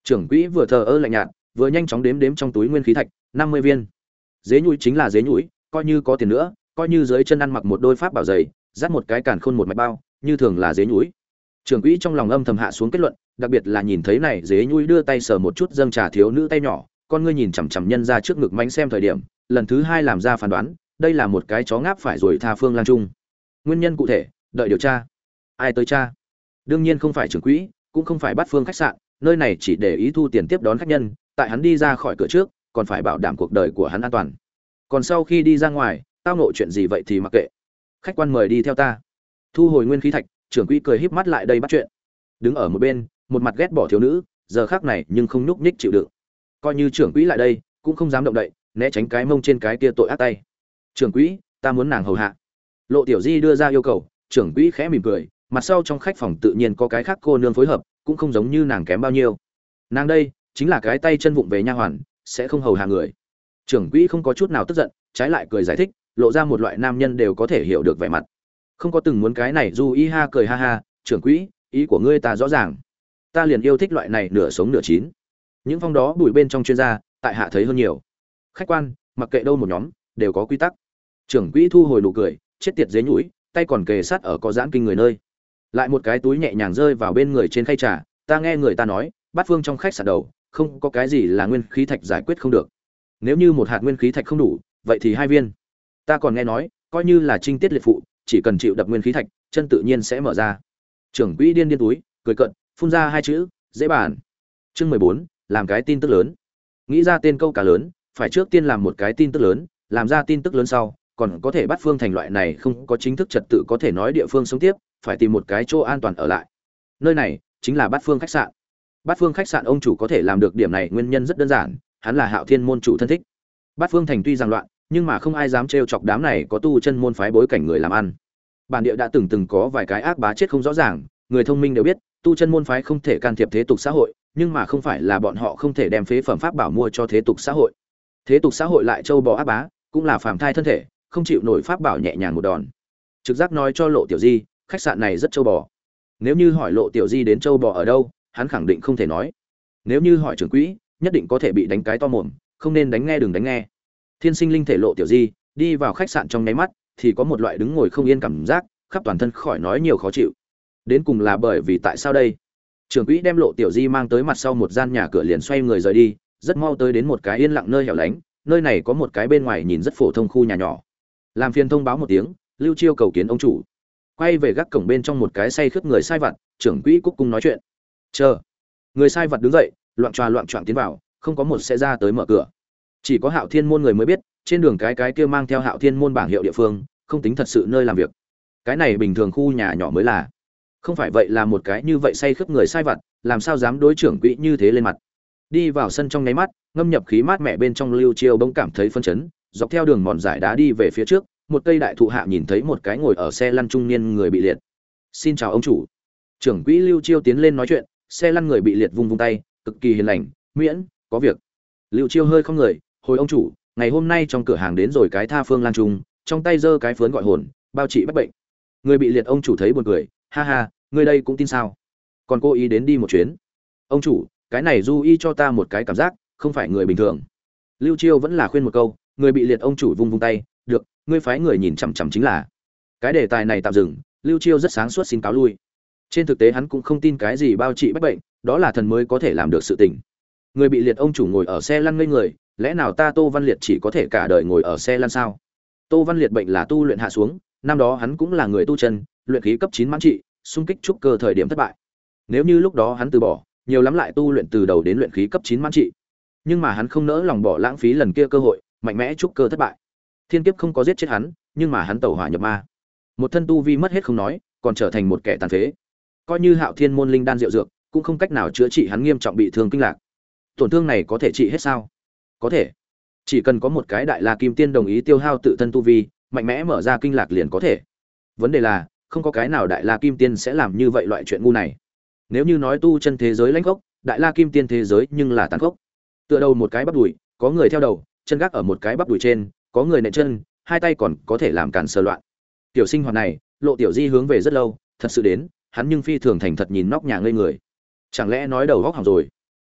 Trưởng quỹ vừa thờ ơ lạnh nhạt, vừa nhanh chóng đếm đếm trong túi nguyên khí thạch, năm mươi viên. Dế nhũi chính là dế nhũi, coi như có tiền nữa, coi như dưới chân ăn mặc một đôi pháp bảo dày, dắt một cái càn khôn một mạch bao, như thường là dế nhũi. Trưởng quỹ trong lòng âm thầm hạ xuống kết luận, đặc biệt là nhìn thấy này dế nhũi đưa tay sờ một chút dâng trà thiếu nữ tay nhỏ, con ngươi nhìn chằm chằm nhân ra trước ngực mánh xem thời điểm, lần thứ hai làm ra phán đoán, đây là một cái chó ngáp phải rồi tha phương lang trung. Nguyên nhân cụ thể, đợi điều tra. Ai tới tra? Đương nhiên không phải trưởng quỹ, cũng không phải Bát Phương khách sạn, nơi này chỉ để ý thu tiền tiếp đón khách nhân, tại hắn đi ra khỏi cửa trước, còn phải bảo đảm cuộc đời của hắn an toàn. Còn sau khi đi ra ngoài, tao ngộ chuyện gì vậy thì mặc kệ. Khách quan mời đi theo ta. Thu hồi nguyên khí thạch, trưởng quỹ cười híp mắt lại đây bắt chuyện. Đứng ở một bên, một mặt ghét bỏ thiếu nữ, giờ khắc này nhưng không nhúc nhích chịu đựng. Coi như trưởng quỹ lại đây, cũng không dám động đậy, né tránh cái mông trên cái kia tội ác tay. Trưởng quỹ, ta muốn nàng hầu hạ. Lộ Tiểu Di đưa ra yêu cầu, trưởng quỹ khẽ mỉm cười, mặt sau trong khách phòng tự nhiên có cái khác cô nương phối hợp, cũng không giống như nàng kém bao nhiêu. Nàng đây, chính là cái tay chân vụng về nha hoàn, sẽ không hầu hạ người. Trưởng quỹ không có chút nào tức giận, trái lại cười giải thích, lộ ra một loại nam nhân đều có thể hiểu được vẻ mặt. Không có từng muốn cái này du y ha cười ha ha, trưởng quỹ, ý của ngươi ta rõ ràng. Ta liền yêu thích loại này nửa sống nửa chín. Những phong đó bụi bên trong chuyên gia, tại hạ thấy hơn nhiều. Khách quan, mặc kệ đâu một nhóm, đều có quy tắc. Trưởng quỹ thu hồi nụ cười, chết tiệt dế nhũi, tay còn kề sát ở có giãn kinh người nơi. Lại một cái túi nhẹ nhàng rơi vào bên người trên khay trà, ta nghe người ta nói, Bát Phương trong khách sạn đầu, không có cái gì là nguyên khí thạch giải quyết không được. Nếu như một hạt nguyên khí thạch không đủ, vậy thì hai viên. Ta còn nghe nói, coi như là trinh tiết liệt phụ, chỉ cần chịu đập nguyên khí thạch, chân tự nhiên sẽ mở ra. Trưởng quỹ điên điên túi, cười cận, phun ra hai chữ, dễ bàn. Chương mười bốn, làm cái tin tức lớn. Nghĩ ra tên câu cá lớn, phải trước tiên làm một cái tin tức lớn, làm ra tin tức lớn sau, còn có thể bắt Phương Thành loại này không có chính thức trật tự có thể nói địa phương sống tiếp, phải tìm một cái chỗ an toàn ở lại. Nơi này chính là Bát Phương khách sạn. Bát Phương khách sạn ông chủ có thể làm được điểm này nguyên nhân rất đơn giản, hắn là Hạo Thiên môn chủ thân thích. Bát Phương thành tuy rằng loạn, nhưng mà không ai dám trêu chọc đám này có tu chân môn phái bối cảnh người làm ăn. Bản địa đã từng từng có vài cái ác bá chết không rõ ràng, người thông minh đều biết, tu chân môn phái không thể can thiệp thế tục xã hội, nhưng mà không phải là bọn họ không thể đem phế phẩm pháp bảo mua cho thế tục xã hội. Thế tục xã hội lại châu bò ác bá, cũng là phàm thai thân thể, không chịu nổi pháp bảo nhẹ nhàng một đòn. Trực giác nói cho Lộ Tiểu Di, khách sạn này rất châu bò. Nếu như hỏi Lộ Tiểu Di đến châu bò ở đâu, hắn khẳng định không thể nói. Nếu như hỏi trưởng quỹ, nhất định có thể bị đánh cái to mồm, không nên đánh nghe đừng đánh nghe. Thiên sinh linh thể Lộ Tiểu Di đi vào khách sạn trong nháy mắt, thì có một loại đứng ngồi không yên cảm giác, khắp toàn thân khỏi nói nhiều khó chịu. Đến cùng là bởi vì tại sao đây? Trưởng quỹ đem Lộ Tiểu Di mang tới mặt sau một gian nhà cửa liền xoay người rời đi, rất mau tới đến một cái yên lặng nơi hẻo lánh, nơi này có một cái bên ngoài nhìn rất phổ thông khu nhà nhỏ. Làm phiền thông báo một tiếng, Lưu Chiêu cầu kiến ông chủ. Quay về gác cổng bên trong một cái say khướt người sai vặt, trưởng quỹ cúc cung nói chuyện. Chờ. Người sai vặt đứng dậy, loạn tròa loạn choạng tiến vào, không có một sẽ ra tới mở cửa. Chỉ có Hạo Thiên môn người mới biết, trên đường cái cái kia mang theo Hạo Thiên môn bảng hiệu địa phương, không tính thật sự nơi làm việc. Cái này bình thường khu nhà nhỏ mới là. Không phải vậy là một cái như vậy say khướt người sai vặt, làm sao dám đối trưởng quỹ như thế lên mặt. Đi vào sân trong nháy mắt, ngâm nhập khí mát mẻ bên trong Lưu Chiêu bỗng cảm thấy phấn chấn, dọc theo đường mòn dải đá đi về phía trước, một cây đại thụ hạ nhìn thấy một cái ngồi ở xe lăn trung niên người bị liệt. Xin chào ông chủ. Trưởng quỹ Lưu Chiêu tiến lên nói chuyện, xe lăn người bị liệt vung vung tay, cực kỳ hiền lành, miễn, có việc. Lưu Chiêu hơi không người, hồi ông chủ, ngày hôm nay trong cửa hàng đến rồi cái tha phương lan trung, trong tay giơ cái phướn gọi hồn, bao trị bất bệnh. Người bị liệt ông chủ thấy buồn cười, ha ha, người đây cũng tin sao? Còn cô ý đến đi một chuyến. Ông chủ, cái này du y cho ta một cái cảm giác, không phải người bình thường. Lưu Chiêu vẫn là khuyên một câu, người bị liệt ông chủ vung vung tay, được, ngươi phái người nhìn chằm chằm chính là. Cái đề tài này tạm dừng, Lưu Chiêu rất sáng suốt xin cáo lui. Trên thực tế hắn cũng không tin cái gì bao trị bách bệnh, đó là thần mới có thể làm được sự tình. Người bị liệt ông chủ ngồi ở xe lăn ngây người, lẽ nào ta Tô Văn Liệt chỉ có thể cả đời ngồi ở xe lăn sao? Tô Văn Liệt bệnh là tu luyện hạ xuống, năm đó hắn cũng là người tu chân, luyện khí cấp chín mãn trị, xung kích trúc cơ thời điểm thất bại. Nếu như lúc đó hắn từ bỏ, nhiều lắm lại tu luyện từ đầu đến luyện khí cấp chín mãn trị. Nhưng mà hắn không nỡ lòng bỏ lãng phí lần kia cơ hội, mạnh mẽ trúc cơ thất bại. Thiên kiếp không có giết chết hắn, nhưng mà hắn tẩu hỏa nhập ma. Một thân tu vi mất hết không nói, còn trở thành một kẻ tàn phế. Coi như Hạo Thiên môn linh đan diệu dược, cũng không cách nào chữa trị hắn nghiêm trọng bị thương kinh lạc. Tổn thương này có thể trị hết sao? Có thể. Chỉ cần có một cái đại la kim tiên đồng ý tiêu hao tự thân tu vi, mạnh mẽ mở ra kinh lạc liền có thể. Vấn đề là, không có cái nào đại la kim tiên sẽ làm như vậy loại chuyện ngu này. Nếu như nói tu chân thế giới lãnh gốc, đại la kim tiên thế giới nhưng là tàn gốc. Tựa đầu một cái bắp đùi, có người theo đầu, chân gác ở một cái bắp đùi trên, có người nện chân, hai tay còn có thể làm cản sờ loạn. Tiểu sinh hoạt này, Lộ Tiểu Di hướng về rất lâu, thật sự đến, hắn nhưng phi thường thành thật nhìn nóc nhà ngây người. Chẳng lẽ nói đầu góc hỏng rồi?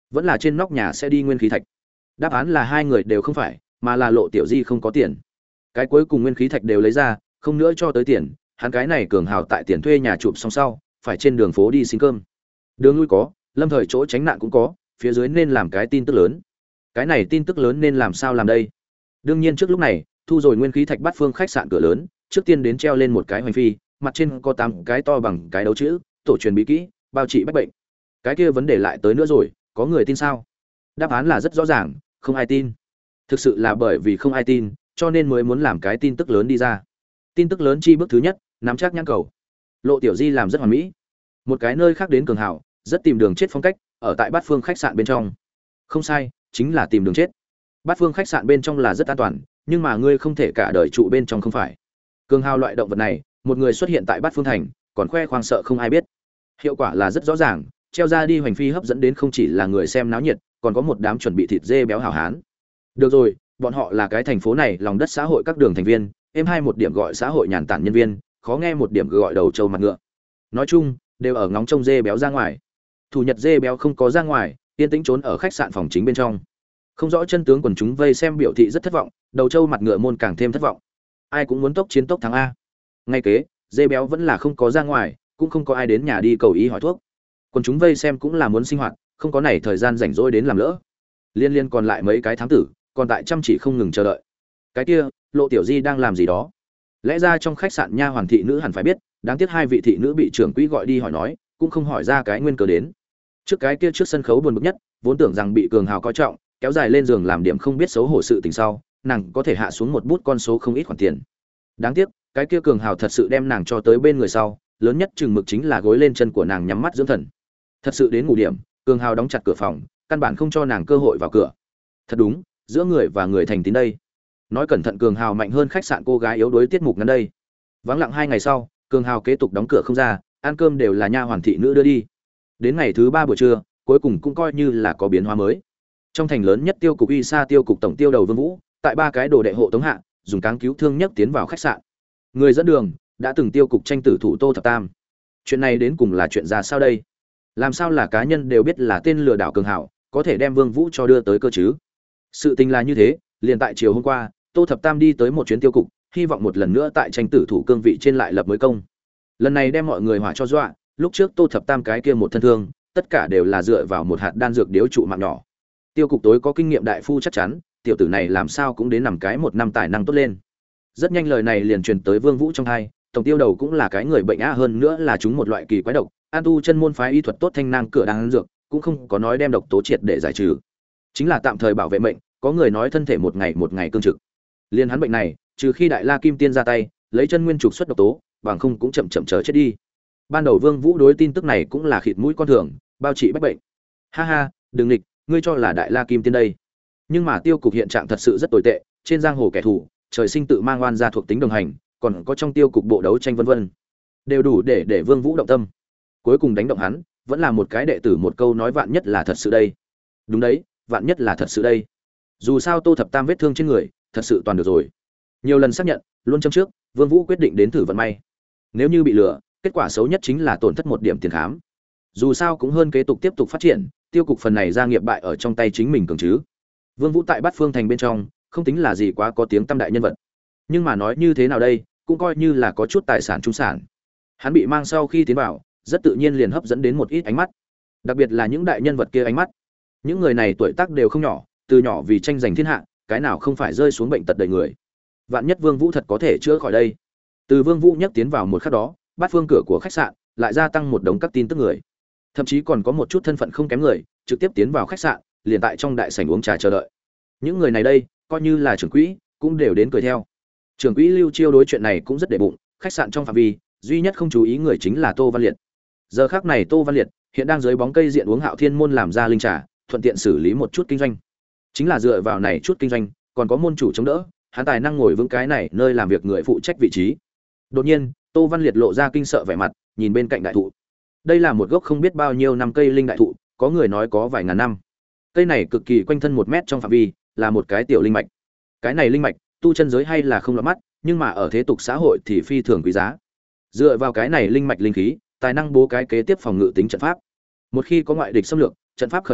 vẫn là trên nóc nhà sẽ đi nguyên khí thạch? Đáp án là hai người đều không phải, mà là Lộ Tiểu Di không có tiền. Cái cuối cùng nguyên khí thạch đều lấy ra, không nữa cho tới tiền, hắn cái này cường hào tại tiền thuê nhà chụp xong sau, phải trên đường phố đi xin cơm. Đường lui có, lâm thời chỗ tránh nạn cũng có, phía dưới nên làm cái tin tức lớn. Cái này tin tức lớn nên làm sao làm đây? Đương nhiên trước lúc này, thu rồi nguyên khí thạch bắt phương khách sạn cửa lớn, trước tiên đến treo lên một cái hoành phi, mặt trên có tám cái to bằng cái đấu chữ, tổ truyền bí kỹ, bao trị bách bệnh. Cái kia vấn đề lại tới nữa rồi, có người tin sao? Đáp án là rất rõ ràng, không ai tin. Thực sự là bởi vì không ai tin, cho nên mới muốn làm cái tin tức lớn đi ra. Tin tức lớn chi bước thứ nhất, nắm chắc nhãn cầu. Lộ Tiểu Di làm rất hoàn mỹ. Một cái nơi khác đến cường hảo, rất tìm đường chết phong cách, ở tại Bát Phương khách sạn bên trong. Không sai, chính là tìm đường chết. Bát Phương khách sạn bên trong là rất an toàn, nhưng mà ngươi không thể cả đời trụ bên trong không phải. Cường hào loại động vật này, một người xuất hiện tại Bát Phương thành, còn khoe khoang sợ không ai biết. Hiệu quả là rất rõ ràng, treo ra đi hoành phi hấp dẫn đến không chỉ là người xem náo nhiệt, còn có một đám chuẩn bị thịt dê béo hảo hán. Được rồi, bọn họ là cái thành phố này lòng đất xã hội các đường thành viên, em hai một điểm gọi xã hội nhàn tản nhân viên, khó nghe một điểm gọi đầu trâu mặt ngựa. Nói chung, đều ở ngóng trông dê béo ra ngoài. Thủ nhật dê béo không có ra ngoài, yên tĩnh trốn ở khách sạn phòng chính bên trong. Không rõ chân tướng quần chúng vây xem biểu thị rất thất vọng, đầu trâu mặt ngựa môn càng thêm thất vọng. Ai cũng muốn tốc chiến tốc thắng a. Ngay kế, dê béo vẫn là không có ra ngoài, cũng không có ai đến nhà đi cầu y hỏi thuốc. Quần chúng vây xem cũng là muốn sinh hoạt, không có này thời gian rảnh rỗi đến làm lỡ. Liên liên còn lại mấy cái tháng tử, còn tại chăm chỉ không ngừng chờ đợi. Cái kia, Lộ Tiểu Di đang làm gì đó? Lẽ ra trong khách sạn nha hoàn thị nữ hẳn phải biết, đáng tiếc hai vị thị nữ bị trưởng quỹ gọi đi hỏi nói, cũng không hỏi ra cái nguyên cớ đến. Trước cái kia trước sân khấu buồn bực nhất, vốn tưởng rằng bị cường hào coi trọng, kéo dài lên giường làm điểm không biết xấu hổ sự tình sau, nàng có thể hạ xuống một bút con số không ít khoản tiền. Đáng tiếc, cái kia cường hào thật sự đem nàng cho tới bên người sau, lớn nhất chừng mực chính là gối lên chân của nàng nhắm mắt dưỡng thần. Thật sự đến ngủ điểm, cường hào đóng chặt cửa phòng, căn bản không cho nàng cơ hội vào cửa. Thật đúng, giữa người và người thành tín đây. Nói cẩn thận cường hào mạnh hơn khách sạn cô gái yếu đuối tiết mục ngắn đây. Vắng lặng hai ngày sau, cường hào kế tục đóng cửa không ra, ăn cơm đều là nha hoàn thị nữ đưa đi. Đến ngày thứ ba buổi trưa, cuối cùng cũng coi như là có biến hóa mới. Trong thành lớn nhất tiêu cục Y Sa tiêu cục tổng tiêu đầu Vương Vũ, tại ba cái đồ đệ hộ tống hạ, dùng cáng cứu thương nhất tiến vào khách sạn. Người dẫn đường đã từng tiêu cục tranh tử thủ Tô Thập Tam. Chuyện này đến cùng là chuyện ra sao đây? Làm sao là cá nhân đều biết là tên lừa đảo cường hảo, có thể đem Vương Vũ cho đưa tới cơ chứ? Sự tình là như thế, liền tại chiều hôm qua, Tô Thập Tam đi tới một chuyến tiêu cục, hy vọng một lần nữa tại tranh tử thủ cương vị trên lại lập mới công. Lần này đem mọi người hỏa cho dọa, lúc trước Tô Thập Tam cái kia một thân thương, tất cả đều là dựa vào một hạt đan dược điếu trụ mạng nhỏ. Tiêu cục tối có kinh nghiệm đại phu chắc chắn, tiểu tử này làm sao cũng đến nằm cái một năm tài năng tốt lên. Rất nhanh lời này liền truyền tới Vương Vũ trong tai, tổng tiêu đầu cũng là cái người bệnh á, hơn nữa là chúng một loại kỳ quái độc, an tu chân môn phái y thuật tốt thanh nang cửa đan dược, cũng không có nói đem độc tố triệt để giải trừ. Chính là tạm thời bảo vệ mệnh, có người nói thân thể một ngày một ngày cương trực. Liên hắn bệnh này, trừ khi Đại La Kim Tiên ra tay, lấy chân nguyên trục xuất độc tố, bằng không cũng chậm chậm chờ chết đi. Ban đầu Vương Vũ đối tin tức này cũng là khịt mũi con thường, bao trị bách bệnh. Ha ha, đừng nghịch, ngươi cho là Đại La Kim Tiên đây. Nhưng mà tiêu cục hiện trạng thật sự rất tồi tệ, trên giang hồ kẻ thù, trời sinh tự mang oan gia thuộc tính đồng hành, còn có trong tiêu cục bộ đấu tranh vân vân, đều đủ để để Vương Vũ động tâm. Cuối cùng đánh động hắn, vẫn là một cái đệ tử một câu nói vạn nhất là thật sự đây. Đúng đấy, vạn nhất là thật sự đây. Dù sao Tô Thập Tam vết thương trên người, thật sự toàn được rồi. Nhiều lần xác nhận, luôn châm trước, Vương Vũ quyết định đến thử vận may. Nếu như bị lừa, kết quả xấu nhất chính là tổn thất một điểm tiền khám. Dù sao cũng hơn kế tục tiếp tục phát triển, tiêu cục phần này gia nghiệp bại ở trong tay chính mình cường chứ. Vương Vũ tại Bát Phương thành bên trong, không tính là gì quá có tiếng tăm đại nhân vật. Nhưng mà nói như thế nào đây, cũng coi như là có chút tài sản trung sản. Hắn bị mang sau khi tiến vào, rất tự nhiên liền hấp dẫn đến một ít ánh mắt. Đặc biệt là những đại nhân vật kia ánh mắt. Những người này tuổi tác đều không nhỏ, từ nhỏ vì tranh giành thiên hạ, cái nào không phải rơi xuống bệnh tật đầy người. Vạn nhất Vương Vũ thật có thể chữa khỏi đây. Từ Vương Vũ nhắc tiến vào một khắc đó, Bát Phương cửa của khách sạn lại gia tăng một đống các tin tức người. Thậm chí còn có một chút thân phận không kém người, trực tiếp tiến vào khách sạn, liền tại trong đại sảnh uống trà chờ đợi. Những người này đây, coi như là trưởng quỹ, cũng đều đến cười theo. Trưởng quỹ Lưu Chiêu đối chuyện này cũng rất để bụng, khách sạn trong phạm vi, duy nhất không chú ý người chính là Tô Văn Liệt. Giờ khắc này Tô Văn Liệt hiện đang dưới bóng cây diện uống Hạo Thiên môn làm ra linh trà, thuận tiện xử lý một chút kinh doanh. Chính là dựa vào này chút kinh doanh, còn có môn chủ chống đỡ, hắn tài năng ngồi vững cái này nơi làm việc người phụ trách vị trí. Đột nhiên, Tô Văn Liệt lộ ra kinh sợ vẻ mặt, nhìn bên cạnh đại thụ. Đây là một gốc không biết bao nhiêu năm cây linh đại thụ, có người nói có vài ngàn năm. Cây này cực kỳ quanh thân một mét trong phạm vi, là một cái tiểu linh mạch. Cái này linh mạch, tu chân giới hay là không lọt mắt, nhưng mà ở thế tục xã hội thì phi thường quý giá. Dựa vào cái này linh mạch linh khí, tài năng bố cái kế tiếp phòng ngự tính trận pháp. Một khi có ngoại địch xâm lược, trận pháp khởi động,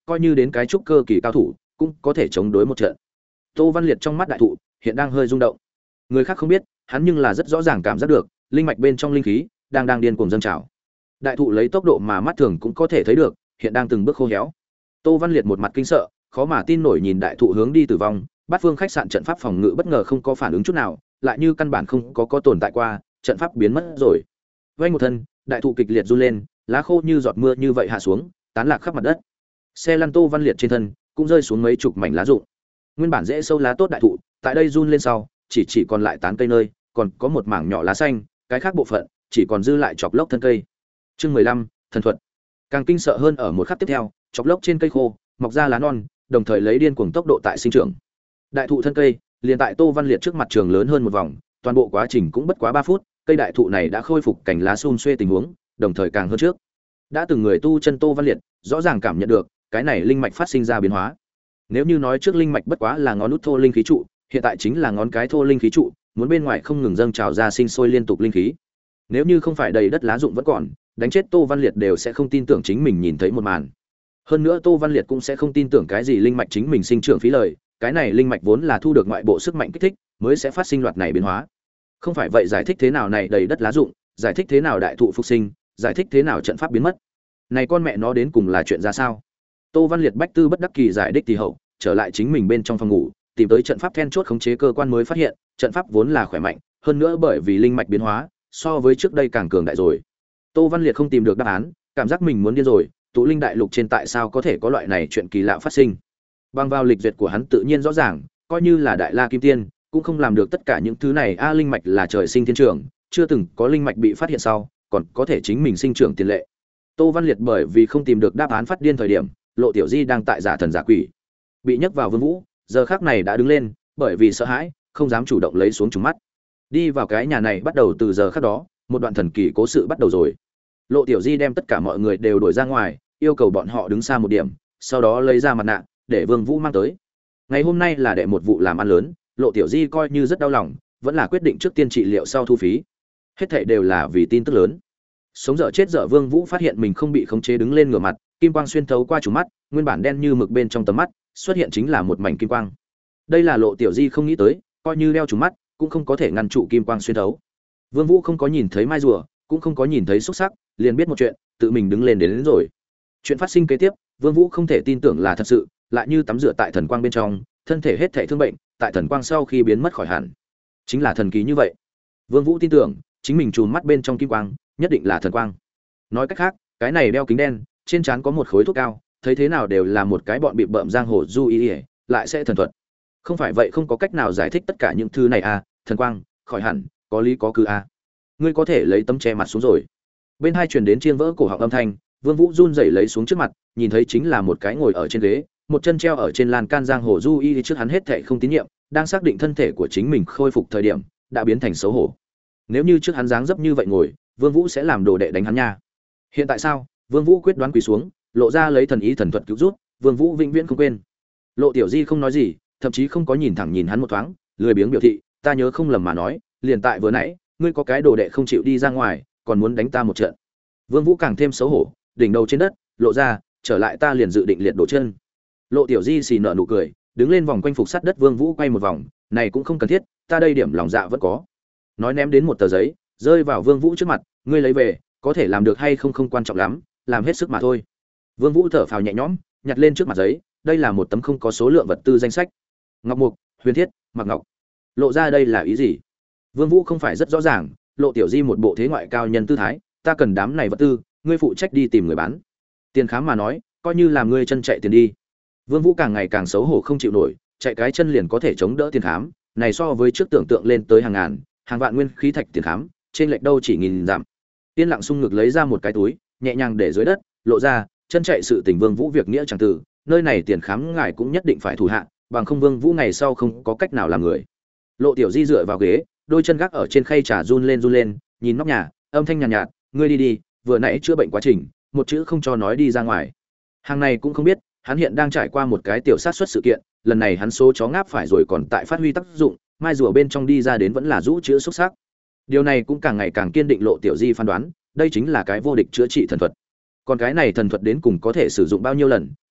coi như đến cái trúc cơ kỳ cao thủ cũng có thể chống đối một trận. Tô Văn Liệt trong mắt đại thụ hiện đang hơi rung động. Người khác không biết, hắn nhưng là rất rõ ràng cảm giác được, linh mạch bên trong linh khí đang đang điên cuồng dâng trào. Đại thụ lấy tốc độ mà mắt thường cũng có thể thấy được, hiện đang từng bước khô héo. Tô Văn Liệt một mặt kinh sợ, khó mà tin nổi nhìn đại thụ hướng đi tử vong, bát phương khách sạn trận pháp phòng ngự bất ngờ không có phản ứng chút nào, lại như căn bản không có có tồn tại qua, trận pháp biến mất rồi. Vây một thân, đại thụ kịch liệt run lên, lá khô như giọt mưa như vậy hạ xuống, tán lạc khắp mặt đất. Xe lăn Tô Văn Liệt trên thân cũng rơi xuống mấy chục mảnh lá rụng. Nguyên bản dễ sâu lá tốt đại thụ, tại đây run lên sau, chỉ chỉ còn lại tán cây nơi, còn có một mảng nhỏ lá xanh, cái khác bộ phận chỉ còn dư lại chọc lốc thân cây. Chương mười lăm, thần thuật. Càng kinh sợ hơn ở một khắc tiếp theo, chọc lốc trên cây khô mọc ra lá non, đồng thời lấy điên cuồng tốc độ tại sinh trưởng. Đại thụ thân cây liền tại Tô Văn Liệt trước mặt trường lớn hơn một vòng, toàn bộ quá trình cũng bất quá ba phút, cây đại thụ này đã khôi phục cảnh lá sum xuê tình huống, đồng thời càng hơn trước. Đã từng người tu chân Tô Văn Liệt rõ ràng cảm nhận được cái này linh mạch phát sinh ra biến hóa. Nếu như nói trước linh mạch bất quá là ngón út thô linh khí trụ, hiện tại chính là ngón cái thô linh khí trụ, muốn bên ngoài không ngừng dâng trào ra sinh sôi liên tục linh khí. Nếu như không phải đầy đất lá rụng vẫn còn, đánh chết Tô Văn Liệt đều sẽ không tin tưởng chính mình nhìn thấy một màn. Hơn nữa Tô Văn Liệt cũng sẽ không tin tưởng cái gì linh mạch chính mình sinh trưởng phí lời, cái này linh mạch vốn là thu được ngoại bộ sức mạnh kích thích, mới sẽ phát sinh loạt này biến hóa. Không phải vậy giải thích thế nào này đầy đất lá rụng, giải thích thế nào đại thụ phục sinh, giải thích thế nào trận pháp biến mất. Này con mẹ nó đến cùng là chuyện ra sao? Tô Văn Liệt bách tư bất đắc kỳ giải đích thì hậu, trở lại chính mình bên trong phòng ngủ, tìm tới trận pháp then chốt khống chế cơ quan mới phát hiện, trận pháp vốn là khỏe mạnh, hơn nữa bởi vì linh mạch biến hóa, so với trước đây càng cường đại rồi. Tô Văn Liệt không tìm được đáp án, cảm giác mình muốn điên rồi, tụ linh đại lục trên tại sao có thể có loại này chuyện kỳ lạ phát sinh. Bằng vào lịch duyệt của hắn tự nhiên rõ ràng, coi như là đại la kim tiên, cũng không làm được tất cả những thứ này. A linh mạch là trời sinh thiên trưởng, chưa từng có linh mạch bị phát hiện sau, còn có thể chính mình sinh trưởng tiền lệ. Tô Văn Liệt bởi vì không tìm được đáp án phát điên thời điểm, Lộ Tiểu Di đang tại giả thần giả quỷ, bị nhấc vào Vương Vũ, giờ khắc này đã đứng lên, bởi vì sợ hãi, không dám chủ động lấy xuống trùng mắt. Đi vào cái nhà này bắt đầu từ giờ khắc đó, một đoạn thần kỳ cố sự bắt đầu rồi. Lộ Tiểu Di đem tất cả mọi người đều đuổi ra ngoài, yêu cầu bọn họ đứng xa một điểm, sau đó lấy ra mặt nạ để Vương Vũ mang tới. Ngày hôm nay là đệ một vụ làm ăn lớn, Lộ Tiểu Di coi như rất đau lòng, vẫn là quyết định trước tiên trị liệu sau thu phí. Hết thảy đều là vì tin tức lớn. Sống dở chết dở Vương Vũ phát hiện mình không bị khống chế đứng lên ngửa mặt, kim quang xuyên thấu qua tròng mắt, nguyên bản đen như mực bên trong tầm mắt, xuất hiện chính là một mảnh kim quang. Đây là Lộ Tiểu Di không nghĩ tới, coi như đeo tròng mắt, cũng không có thể ngăn trụ kim quang xuyên thấu. Vương Vũ không có nhìn thấy mai rùa, cũng không có nhìn thấy xúc sắc, liền biết một chuyện, tự mình đứng lên đến, đến rồi. Chuyện phát sinh kế tiếp, Vương Vũ không thể tin tưởng là thật sự, lại như tắm rửa tại thần quang bên trong, thân thể hết thảy thương bệnh, tại thần quang sau khi biến mất khỏi hẳn. Chính là thần kỳ như vậy. Vương Vũ tin tưởng, chính mình chùm mắt bên trong kim quang, nhất định là thần quang. Nói cách khác, cái này đeo kính đen, trên trán có một khối thuốc cao, thấy thế nào đều là một cái bọn bị bợm giang hồ du y, lại sẽ thần thuật. Không phải vậy không có cách nào giải thích tất cả những thứ này à, thần quang, khỏi hẳn, có lý có cứ à. Ngươi có thể lấy tấm che mặt xuống rồi. Bên hai truyền đến chiên vỡ cổ họng âm thanh, Vương Vũ run rẩy lấy xuống trước mặt, nhìn thấy chính là một cái ngồi ở trên ghế, một chân treo ở trên lan can giang hồ du y trước hắn hết thảy không tín nhiệm, đang xác định thân thể của chính mình khôi phục thời điểm, đã biến thành xấu hổ. Nếu như trước hắn dáng dấp như vậy ngồi, Vương Vũ sẽ làm đồ đệ đánh hắn nha. Hiện tại sao? Vương Vũ quyết đoán quỳ xuống, lộ ra lấy thần ý thần thuật cứu rút, Vương Vũ vĩnh viễn không quên. Lộ Tiểu Di không nói gì, thậm chí không có nhìn thẳng nhìn hắn một thoáng, lười biếng biểu thị, ta nhớ không lầm mà nói, liền tại vừa nãy, ngươi có cái đồ đệ không chịu đi ra ngoài, còn muốn đánh ta một trận. Vương Vũ càng thêm xấu hổ, đỉnh đầu trên đất, lộ ra, trở lại ta liền dự định liệt đổ chân. Lộ Tiểu Di xì nở nụ cười, đứng lên vòng quanh phục sắt đất Vương Vũ quay một vòng, này cũng không cần thiết, ta đây điểm lòng dạ vẫn có. Nói ném đến một tờ giấy, rơi vào Vương Vũ trước mặt, ngươi lấy về, có thể làm được hay không không quan trọng lắm, làm hết sức mà thôi. Vương Vũ thở phào nhẹ nhõm, nhặt lên trước mặt giấy, đây là một tấm không có số lượng vật tư danh sách. Ngọc mục, huyền thiết, mặc ngọc. Lộ ra đây là ý gì? Vương Vũ không phải rất rõ ràng, Lộ Tiểu Di một bộ thế ngoại cao nhân tư thái, ta cần đám này vật tư, ngươi phụ trách đi tìm người bán. Tiền khám mà nói, coi như làm ngươi chân chạy tiền đi. Vương Vũ càng ngày càng xấu hổ không chịu nổi, chạy cái chân liền có thể chống đỡ tiền khám, này so với trước tưởng tượng lên tới hàng ngàn, hàng vạn nguyên khí thạch tiền khám, trên lệch đâu chỉ nghìn giảm. Tiên lặng sung ngực lấy ra một cái túi, nhẹ nhàng để dưới đất, lộ ra, chân chạy sự tình Vương Vũ việc nghĩa chẳng từ, nơi này tiền khám ngài cũng nhất định phải thủ hạ, bằng không Vương Vũ ngày sau không có cách nào làm người. Lộ Tiểu Di dựa vào ghế, đôi chân gác ở trên khay trà run lên run lên, nhìn nóc nhà, âm thanh nhàn nhạt, nhạt, ngươi đi đi, vừa nãy chữa bệnh quá trình, một chữ không cho nói đi ra ngoài. Hàng này cũng không biết, hắn hiện đang trải qua một cái tiểu sát xuất sự kiện, lần này hắn số chó ngáp phải rồi còn tại phát huy tác dụng, mai rùa bên trong đi ra đến vẫn là rũ chữa xuất sắc. Điều này cũng càng ngày càng kiên định Lộ Tiểu Di phán đoán, đây chính là cái vô địch chữa trị thần thuật. Còn cái này thần thuật đến cùng có thể sử dụng bao nhiêu lần,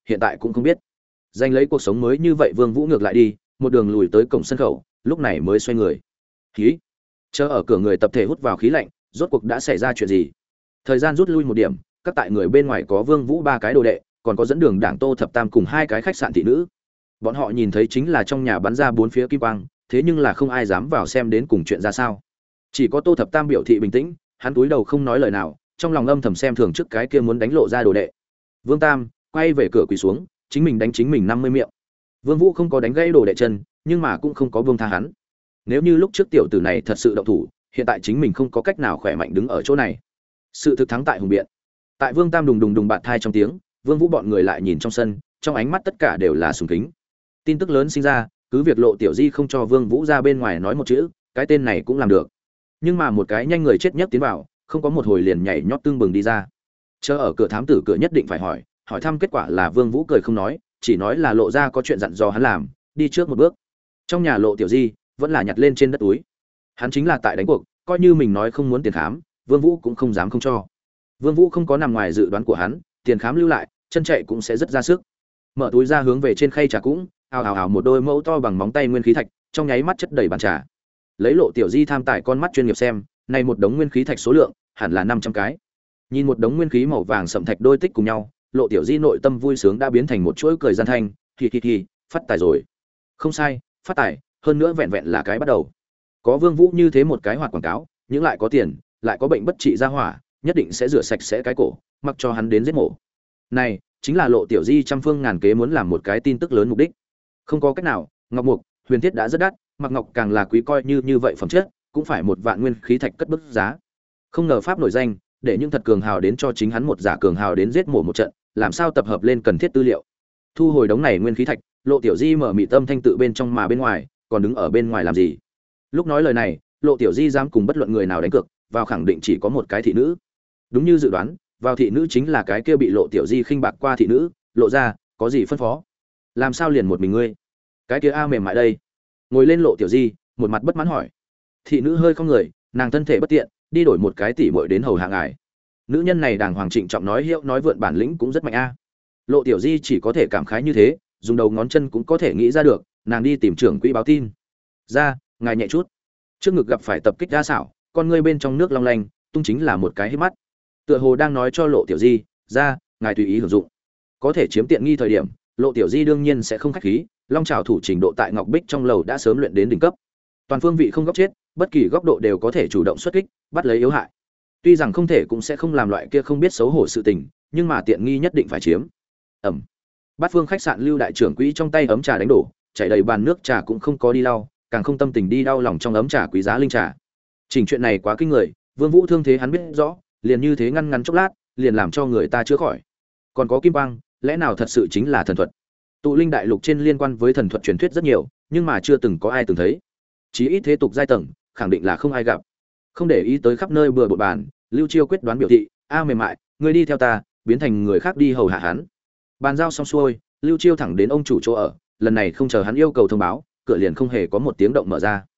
hiện tại cũng không biết. Giành lấy cuộc sống mới như vậy, Vương Vũ ngược lại đi, một đường lùi tới cổng sân khấu, lúc này mới xoay người. Khí. Chờ ở cửa người tập thể hút vào khí lạnh, rốt cuộc đã xảy ra chuyện gì? Thời gian rút lui một điểm, các tại người bên ngoài có Vương Vũ ba cái đồ đệ, còn có dẫn đường Đảng Tô Thập Tam cùng hai cái khách sạn thị nữ. Bọn họ nhìn thấy chính là trong nhà bắn ra bốn phía kim quang, thế nhưng là không ai dám vào xem đến cùng chuyện ra sao. Chỉ có Tô Thập Tam biểu thị bình tĩnh, hắn cúi đầu không nói lời nào, trong lòng âm thầm xem thường trước cái kia muốn đánh lộ ra đồ đệ. Vương Tam quay về cửa quỳ xuống, chính mình đánh chính mình năm mươi miệng. Vương Vũ không có đánh gãy đồ đệ chân, nhưng mà cũng không có buông tha hắn. Nếu như lúc trước tiểu tử này thật sự động thủ, hiện tại chính mình không có cách nào khỏe mạnh đứng ở chỗ này. Sự thực thắng tại hùng biện. Tại Vương Tam đùng đùng đùng bạt thai trong tiếng, Vương Vũ bọn người lại nhìn trong sân, trong ánh mắt tất cả đều là sùng kính. Tin tức lớn sinh ra, cứ việc Lộ Tiểu Di không cho Vương Vũ ra bên ngoài nói một chữ, cái tên này cũng làm được. Nhưng mà một cái nhanh người chết nhất tiến vào, không có một hồi liền nhảy nhót tương bừng đi ra. Chờ ở cửa thám tử cửa nhất định phải hỏi, hỏi thăm kết quả là Vương Vũ cười không nói, chỉ nói là Lộ ra có chuyện dặn dò hắn làm, đi trước một bước. Trong nhà Lộ Tiểu Di vẫn là nhặt lên trên đất túi. Hắn chính là tại đánh cuộc, coi như mình nói không muốn tiền khám, Vương Vũ cũng không dám không cho. Vương Vũ không có nằm ngoài dự đoán của hắn, tiền khám lưu lại, chân chạy cũng sẽ rất ra sức. Mở túi ra hướng về trên khay trà cũng, ào ào ào một đôi mẫu to bằng móng tay nguyên khí thạch, trong nháy mắt chất đầy bàn trà. Lấy Lộ Tiểu Di tham tài con mắt chuyên nghiệp xem, này một đống nguyên khí thạch số lượng hẳn là năm trăm cái. Nhìn một đống nguyên khí màu vàng sẫm thạch đôi tích cùng nhau, Lộ Tiểu Di nội tâm vui sướng đã biến thành một chuỗi cười gian thanh, hi hi hi, phát tài rồi. Không sai, phát tài, hơn nữa vẹn vẹn là cái bắt đầu. Có Vương Vũ như thế một cái hoạt quảng cáo, những lại có tiền, lại có bệnh bất trị ra hỏa, nhất định sẽ rửa sạch sẽ cái cổ, mặc cho hắn đến giết mổ. Này, chính là Lộ Tiểu Di trăm phương ngàn kế muốn làm một cái tin tức lớn mục đích. Không có cách nào, ngọc mục, huyền thiết đã rất đắt, mặc ngọc càng là quý, coi như như vậy phẩm chất, cũng phải một vạn nguyên khí thạch cất bức giá. Không ngờ pháp nổi danh, để những thật cường hào đến cho chính hắn một giả cường hào đến giết mổ một trận, làm sao tập hợp lên cần thiết tư liệu. Thu hồi đống này nguyên khí thạch, Lộ Tiểu Di mở mị tâm thanh tự bên trong mà bên ngoài, còn đứng ở bên ngoài làm gì? Lúc nói lời này, Lộ Tiểu Di dám cùng bất luận người nào đánh cược, vào khẳng định chỉ có một cái thị nữ. Đúng như dự đoán, vào thị nữ chính là cái kia bị Lộ Tiểu Di khinh bạc qua thị nữ. Lộ ra, có gì phân phó? Làm sao liền một mình ngươi? Cái kia a mềm mại đây. Ngồi lên Lộ Tiểu Di, một mặt bất mãn hỏi. Thị nữ hơi không người, nàng thân thể bất tiện, đi đổi một cái tỷ muội đến hầu hạ ngài. Nữ nhân này đàng hoàng trịnh trọng nói hiệu nói vượn, bản lĩnh cũng rất mạnh a. Lộ Tiểu Di chỉ có thể cảm khái như thế, dùng đầu ngón chân cũng có thể nghĩ ra được, nàng đi tìm trưởng quỹ báo tin. Ra, ngài nhẹ chút. Trước ngực gặp phải tập kích đa xảo, con ngươi bên trong nước long lanh, tung chính là một cái hít mắt. Tựa hồ đang nói cho Lộ Tiểu Di, ra, ngài tùy ý hưởng dụng. Có thể chiếm tiện nghi thời điểm, Lộ Tiểu Di đương nhiên sẽ không khách khí, long trảo thủ trình độ tại Ngọc Bích trong lầu đã sớm luyện đến đỉnh cấp. Toàn phương vị không góc chết, bất kỳ góc độ đều có thể chủ động xuất kích, bắt lấy yếu hại. Tuy rằng không thể cũng sẽ không làm loại kia không biết xấu hổ sự tình, nhưng mà tiện nghi nhất định phải chiếm. Ẩm. Bát Phương khách sạn Lưu đại trưởng quỹ trong tay ấm trà đánh đổ, chảy đầy bàn nước trà cũng không có đi lau, càng không tâm tình đi đau lòng trong ấm trà quý giá linh trà. Trình chuyện này quá kinh người, Vương Vũ thương thế hắn biết rõ, liền như thế ngăn ngắn chốc lát, liền làm cho người ta chữa khỏi. Còn có kim quang, lẽ nào thật sự chính là thần thuật? Tụ linh đại lục trên liên quan với thần thuật truyền thuyết rất nhiều, nhưng mà chưa từng có ai từng thấy. Chí ít thế tục giai tầng, khẳng định là không ai gặp. Không để ý tới khắp nơi bừa bộn bàn, Lưu Chiêu quyết đoán biểu thị, a mềm mại, ngươi đi theo ta, biến thành người khác đi hầu hạ hắn. Bàn giao xong xuôi, Lưu Chiêu thẳng đến ông chủ chỗ ở, lần này không chờ hắn yêu cầu thông báo, cửa liền không hề có một tiếng động mở ra.